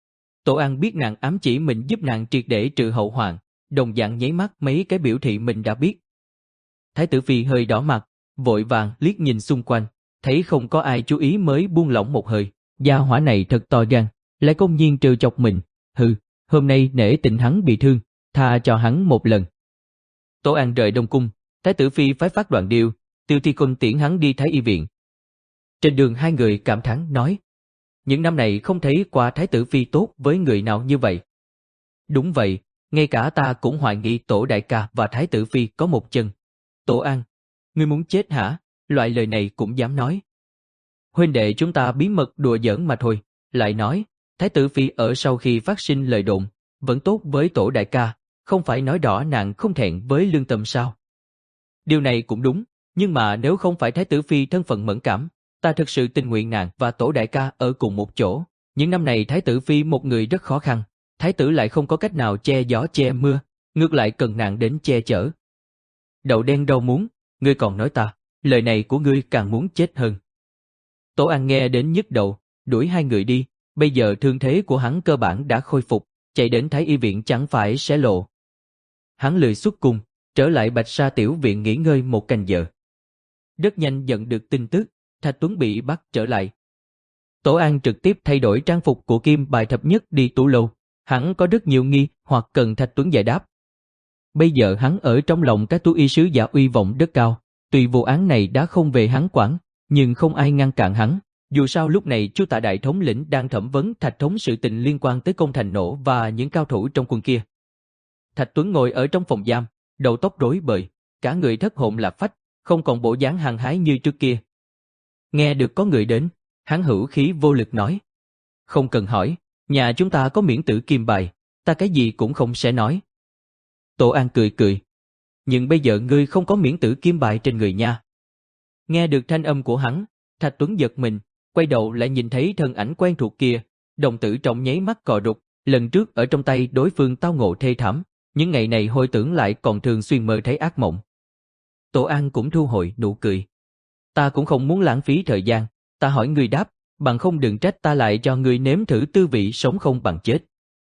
Tổ An biết nàng ám chỉ mình giúp nàng triệt để trừ hậu hoạn, đồng dạng nháy mắt mấy cái biểu thị mình đã biết. Thái tử Phi hơi đỏ mặt, vội vàng liếc nhìn xung quanh, thấy không có ai chú ý mới buông lỏng một hơi. Gia hỏa này thật to gan, lại công nhiên trêu chọc mình. Hừ, hôm nay nể tình hắn bị thương, tha cho hắn một lần. Tổ An rời Đông Cung, Thái tử Phi phái phát Đoàn Điêu, Tiêu Thi Côn tiễn hắn đi Thái Y viện. Trên đường hai người cảm thán nói, những năm này không thấy qua Thái tử Phi tốt với người nào như vậy. Đúng vậy, ngay cả ta cũng hoài nghi Tổ đại ca và Thái tử Phi có một chân. Tổ An, ngươi muốn chết hả? Loại lời này cũng dám nói. Huynh đệ chúng ta bí mật đùa giỡn mà thôi. Lại nói, Thái tử Phi ở sau khi phát sinh lời đồn, vẫn tốt với Tổ đại ca, không phải nói rõ nàng không thẹn với lương tâm sao? Điều này cũng đúng, nhưng mà nếu không phải Thái tử Phi thân phận mẫn cảm, ta thực sự tình nguyện nàng và Tổ đại ca ở cùng một chỗ. Những năm này Thái tử Phi một người rất khó khăn, Thái tử lại không có cách nào che gió che mưa, ngược lại cần nàng đến che chở. Đậu đen rau muống, ngươi còn nói ta, lời này của ngươi càng muốn chết hơn. Tổ An nghe đến nhức đầu, đuổi hai người đi, bây giờ thương thế của hắn cơ bản đã khôi phục, chạy đến Thái Y viện chẳng phải sẽ lộ. Hắn lười xuất cung, trở lại Bạch Sa tiểu viện nghỉ ngơi một canh giờ. Rất nhanh nhận được tin tức, Thạch Tuấn bị bắt trở lại. Tổ An trực tiếp thay đổi trang phục của Kim Bài Thập Nhất đi Tú Lâu, hắn có rất nhiều nghi hoặc cần Thạch Tuấn giải đáp. Bây giờ hắn ở trong lòng các tú y sứ giả uy vọng rất cao, tuy vụ án này đã không về hắn quản, nhưng không ai ngăn cản hắn. Dù sao lúc này Chu Tạ đại thống lĩnh đang thẩm vấn Thạch thống sự tình liên quan tới công thành nổ và những cao thủ trong quân kia. Thạch Tuấn ngồi ở trong phòng giam, đầu tóc rối bời, cả người thất hồn lạc phách, không còn bộ dáng hăng hái như trước kia. Nghe được có người đến, hắn hữu khí vô lực nói. Không cần hỏi, nhà chúng ta có miễn tử kim bài, ta cái gì cũng không sẽ nói. Tổ An cười cười. Nhưng bây giờ ngươi không có miễn tử kim bài trên người nha. Nghe được thanh âm của hắn, Thạch Tuấn giật mình, quay đầu lại nhìn thấy thân ảnh quen thuộc kia, đồng tử trong nháy mắt cò rụt, lần trước ở trong tay đối phương tao ngộ thê thảm, những ngày này hồi tưởng lại còn thường xuyên mơ thấy ác mộng. Tổ An cũng thu hồi nụ cười. Ta cũng không muốn lãng phí thời gian, ta hỏi ngươi đáp, bằng không đừng trách ta lại cho ngươi nếm thử tư vị sống không bằng chết.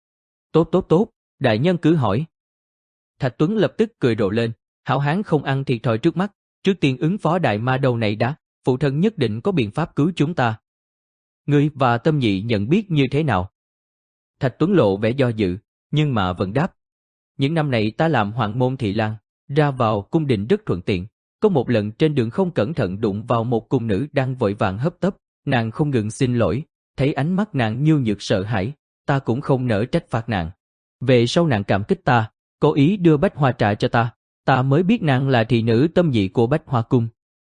Tốt tốt tốt, đại nhân cứ hỏi. Thạch Tuấn lập tức cười rộ lên, hảo hán không ăn thiệt thòi trước mắt, trước tiên ứng phó đại ma đầu này đã, phụ thân nhất định có biện pháp cứu chúng ta. Ngươi và Tâm Nhị nhận biết như thế nào? Thạch Tuấn lộ vẻ do dự, nhưng mà vẫn đáp. Những năm này ta làm hoàng môn thị lang, ra vào cung đình rất thuận tiện. Có một lần trên đường không cẩn thận đụng vào một cung nữ đang vội vàng hấp tấp, nàng không ngừng xin lỗi, thấy ánh mắt nàng nhu nhược sợ hãi, ta cũng không nỡ trách phạt nàng. Về sau nàng cảm kích ta, cố ý đưa bách hoa trà cho ta, ta mới biết nàng là thị nữ Tâm Nhị của Bách Hoa Cung.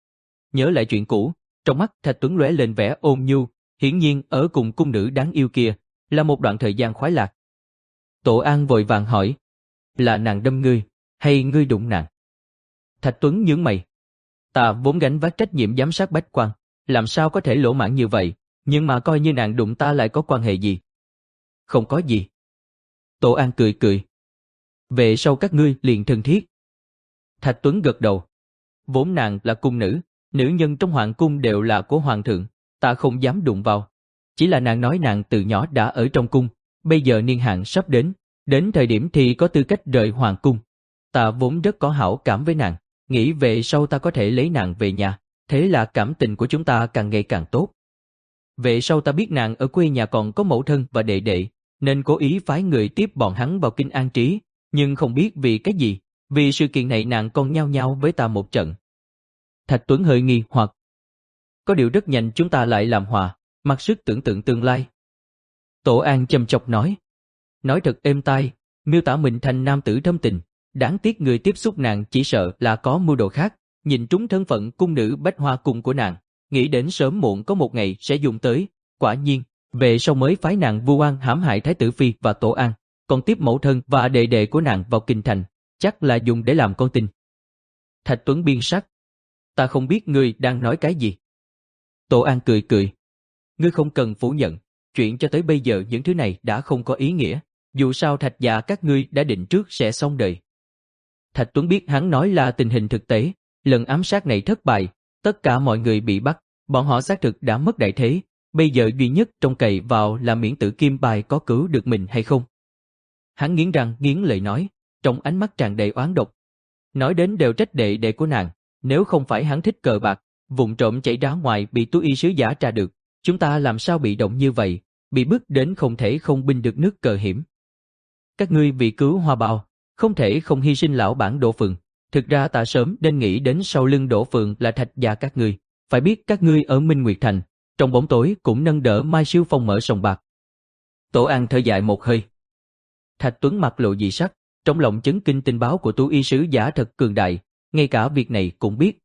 Nhớ lại chuyện cũ, trong mắt Thạch Tuấn lóe lên vẻ ôn nhu, hiển nhiên ở cùng cung nữ đáng yêu kia, là một đoạn thời gian khoái lạc. Tổ An vội vàng hỏi, là nàng đâm ngươi, hay ngươi đụng nàng? Thạch Tuấn nhướng mày. Ta vốn gánh vác trách nhiệm giám sát bách quan, làm sao có thể lỗ mãn như vậy, nhưng mà coi như nàng đụng ta lại có quan hệ gì? Không có gì. Tổ An cười cười. Về sau các ngươi liền thân thiết. Thạch Tuấn gật đầu. Vốn nàng là cung nữ, nữ nhân trong hoàng cung đều là của hoàng thượng, ta không dám đụng vào. Chỉ là nàng nói nàng từ nhỏ đã ở trong cung, bây giờ niên hạn sắp đến, đến thời điểm thì có tư cách rời hoàng cung. Ta vốn rất có hảo cảm với nàng, nghĩ về sau ta có thể lấy nàng về nhà, thế là cảm tình của chúng ta càng ngày càng tốt. Về sau ta biết nàng ở quê nhà còn có mẫu thân và đệ đệ, nên cố ý phái người tiếp bọn hắn vào kinh an trí, nhưng không biết vì cái gì, vì sự kiện này nàng còn nhao nhao với ta một trận. Thạch Tuấn hơi nghi hoặc. Có điều rất nhanh chúng ta lại làm hòa, mặc sức tưởng tượng tương lai. Tổ An châm chọc nói. Nói thật êm tai, miêu tả mình thành nam tử thâm tình, đáng tiếc người tiếp xúc nàng chỉ sợ là có mưu đồ khác, nhìn trúng thân phận cung nữ Bách Hoa Cung của nàng, nghĩ đến sớm muộn có một ngày sẽ dùng tới, quả nhiên, về sau mới phái nàng vu oan hãm hại Thái tử Phi và Tổ An, còn tiếp mẫu thân và đệ đệ của nàng vào kinh thành, chắc là dùng để làm con tin. Thạch Tuấn biên sắc. Ta không biết ngươi đang nói cái gì. Tổ An cười cười. Ngươi không cần phủ nhận, chuyện cho tới bây giờ những thứ này đã không có ý nghĩa, dù sao Thạch gia các ngươi đã định trước sẽ xong đời. Thạch Tuấn biết hắn nói là tình hình thực tế, lần ám sát này thất bại, tất cả mọi người bị bắt, bọn họ xác thực đã mất đại thế, bây giờ duy nhất trông cậy vào là miễn tử kim bài có cứu được mình hay không. Hắn nghiến răng nghiến lợi nói, trong ánh mắt tràn đầy oán độc. Nói đến đều trách đệ đệ của nàng, nếu không phải hắn thích cờ bạc, vụng trộm chảy ra ngoài bị tú y sứ giả tra được, chúng ta làm sao bị động như vậy, bị bức đến không thể không binh được nước cờ hiểm. Các ngươi vì cứu Hoa Bao, không thể không hy sinh lão bản Đỗ Phường. Thực ra ta sớm nên nghĩ đến sau lưng Đỗ Phường là Thạch gia các ngươi, phải biết các ngươi ở Minh Nguyệt Thành, trong bóng tối cũng nâng đỡ Mai Siêu Phong mở sòng bạc. Tổ An thở dài một hơi. Thạch Tuấn mặt lộ dị sắc, trong lòng chấn kinh tình báo của tú y sứ giả thật cường đại, ngay cả việc này cũng biết.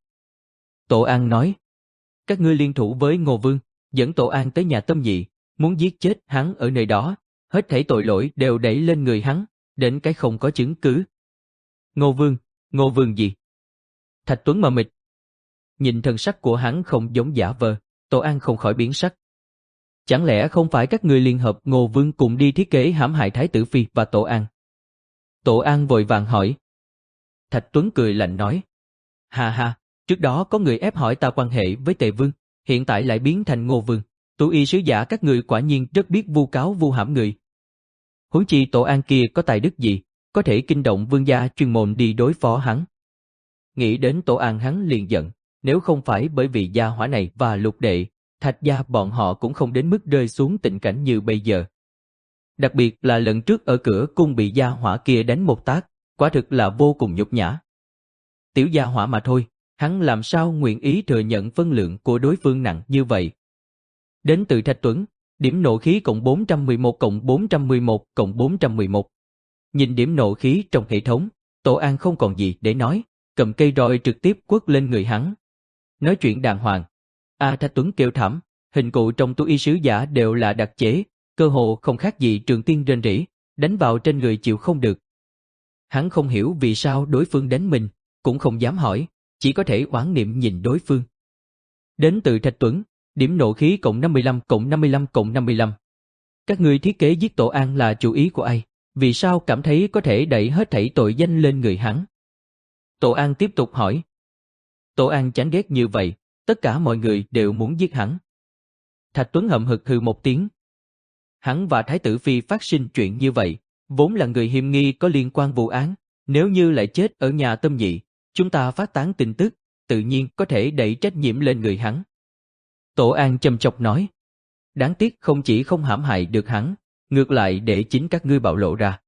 Tổ An nói, các ngươi liên thủ với Ngô Vương, dẫn Tổ An tới nhà Tâm Nhị, muốn giết chết hắn ở nơi đó, hết thảy tội lỗi đều đẩy lên người hắn, đến cái không có chứng cứ. Ngô Vương, Ngô Vương gì? Thạch Tuấn mờ mịt. Nhìn thần sắc của hắn không giống giả vờ, Tổ An không khỏi biến sắc. Chẳng lẽ không phải các ngươi liên hợp Ngô Vương cùng đi thiết kế hãm hại Thái tử Phi và Tổ An? Tổ An vội vàng hỏi. Thạch Tuấn cười lạnh nói. Ha ha, trước đó có người ép hỏi ta quan hệ với Tề Vương, hiện tại lại biến thành Ngô Vương. Tú y sứ giả các người quả nhiên rất biết vu cáo vu hãm người. Huống chi Tổ An kia có tài đức gì, có thể kinh động vương gia chuyên môn đi đối phó hắn. Nghĩ đến Tổ An hắn liền giận, nếu không phải bởi vì gia hỏa này và Lục đệ, Thạch gia bọn họ cũng không đến mức rơi xuống tình cảnh như bây giờ. Đặc biệt là lần trước ở cửa cung bị gia hỏa kia đánh một tát, quả thực là vô cùng nhục nhã. Tiểu gia hỏa mà thôi, hắn làm sao nguyện ý thừa nhận phân lượng của đối phương nặng như vậy. Đến từ Thạch Tuấn, điểm nộ khí cộng bốn trăm mười một cộng bốn trăm mười một cộng bốn trăm mười một. Nhìn điểm nộ khí trong hệ thống, Tổ An không còn gì để nói, cầm cây roi trực tiếp quất lên người hắn. Nói chuyện đàng hoàng. A Thạch Tuấn kêu thảm, hình cụ trong tú y sứ giả đều là đặc chế, cơ hồ không khác gì Trường Tiên rên rỉ, đánh vào trên người chịu không được. Hắn không hiểu vì sao đối phương đánh mình, cũng không dám hỏi, chỉ có thể oán niệm nhìn đối phương. Đến từ Thạch Tuấn, điểm nộ khí cộng năm mươi lăm cộng năm mươi lăm cộng năm mươi lăm. Các ngươi thiết kế giết Tổ An là chủ ý của ai? Vì sao cảm thấy có thể đẩy hết thảy tội danh lên người hắn? Tổ An tiếp tục hỏi. Tổ An chán ghét như vậy, tất cả mọi người đều muốn giết hắn. Thạch Tuấn hậm hực hừ một tiếng. Hắn và Thái tử Phi phát sinh chuyện như vậy, vốn là người hiểm nghi có liên quan vụ án, nếu như lại chết ở nhà Tâm Nhị, chúng ta phát tán tin tức, tự nhiên có thể đẩy trách nhiệm lên người hắn. Tổ An châm chọc nói. Đáng tiếc không chỉ không hãm hại được hắn, ngược lại để chính các ngươi bạo lộ ra.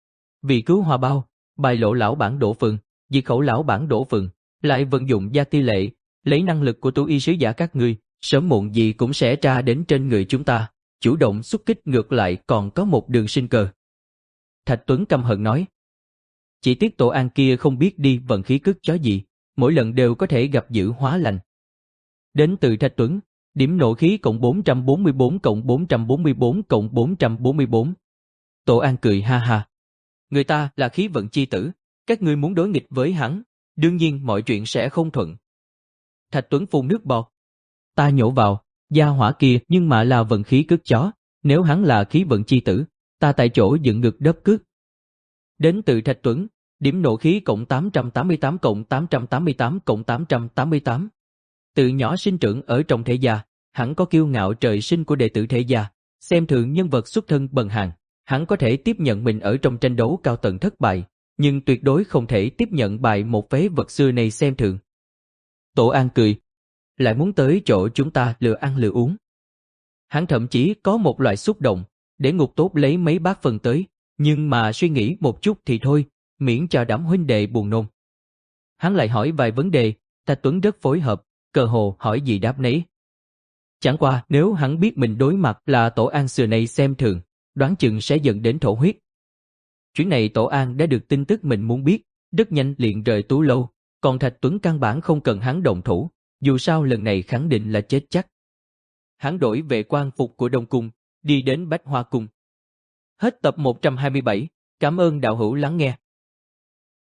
Vì cứu Hoa Bao, bài lộ lão bản Đỗ Phường, diệt khẩu lão bản Đỗ Phường, lại vận dụng gia ti lệ, lấy năng lực của tú y sứ giả các ngươi, sớm muộn gì cũng sẽ tra đến trên người chúng ta, chủ động xuất kích ngược lại còn có một đường sinh cơ. Thạch Tuấn căm hận nói. Chỉ tiếc Tổ An kia không biết đi vận khí cứt chó gì, mỗi lần đều có thể gặp dữ hóa lành. Đến từ Thạch Tuấn, điểm nộ khí cộng bốn trăm bốn mươi bốn cộng bốn trăm bốn mươi bốn cộng bốn trăm bốn mươi bốn. Tổ An cười ha ha. Người ta là khí vận chi tử, các ngươi muốn đối nghịch với hắn, đương nhiên mọi chuyện sẽ không thuận. Thạch Tuấn phun nước bọt. Ta nhổ vào, gia hỏa kia nhưng mà là vận khí cứt chó, nếu hắn là khí vận chi tử, ta tại chỗ dựng ngực đớp cước. Đến từ Thạch Tuấn, điểm nộ khí cộng tám trăm tám mươi tám cộng tám trăm tám mươi tám cộng tám trăm tám mươi tám. Từ nhỏ sinh trưởng ở trong thế gia, hắn có kiêu ngạo trời sinh của đệ tử thế gia, xem thường nhân vật xuất thân bần hàn, hắn có thể tiếp nhận mình ở trong tranh đấu cao tầng thất bại, nhưng tuyệt đối không thể tiếp nhận bại một phế vật xưa này xem thường. Tổ An cười, lại muốn tới chỗ chúng ta lừa ăn lừa uống. Hắn thậm chí có một loại xúc động, để Ngục Tốt lấy mấy bát phần tới, nhưng mà suy nghĩ một chút thì thôi, miễn cho đám huynh đệ buồn nôn. Hắn lại hỏi vài vấn đề, Thạch Tuấn rất phối hợp, cơ hồ hỏi gì đáp nấy. Chẳng qua nếu hắn biết mình đối mặt là Tổ An xưa này xem thường, đoán chừng sẽ dẫn đến thổ huyết. Chuyến này Tổ An đã được tin tức mình muốn biết, rất nhanh liền rời Tú Lâu, còn Thạch Tuấn căn bản không cần hắn động thủ, dù sao lần này khẳng định là chết chắc. Hắn đổi về quan phục của Đông Cung, đi đến Bách Hoa Cung. Hết tập một trăm hai mươi bảy, cảm ơn đạo hữu lắng nghe.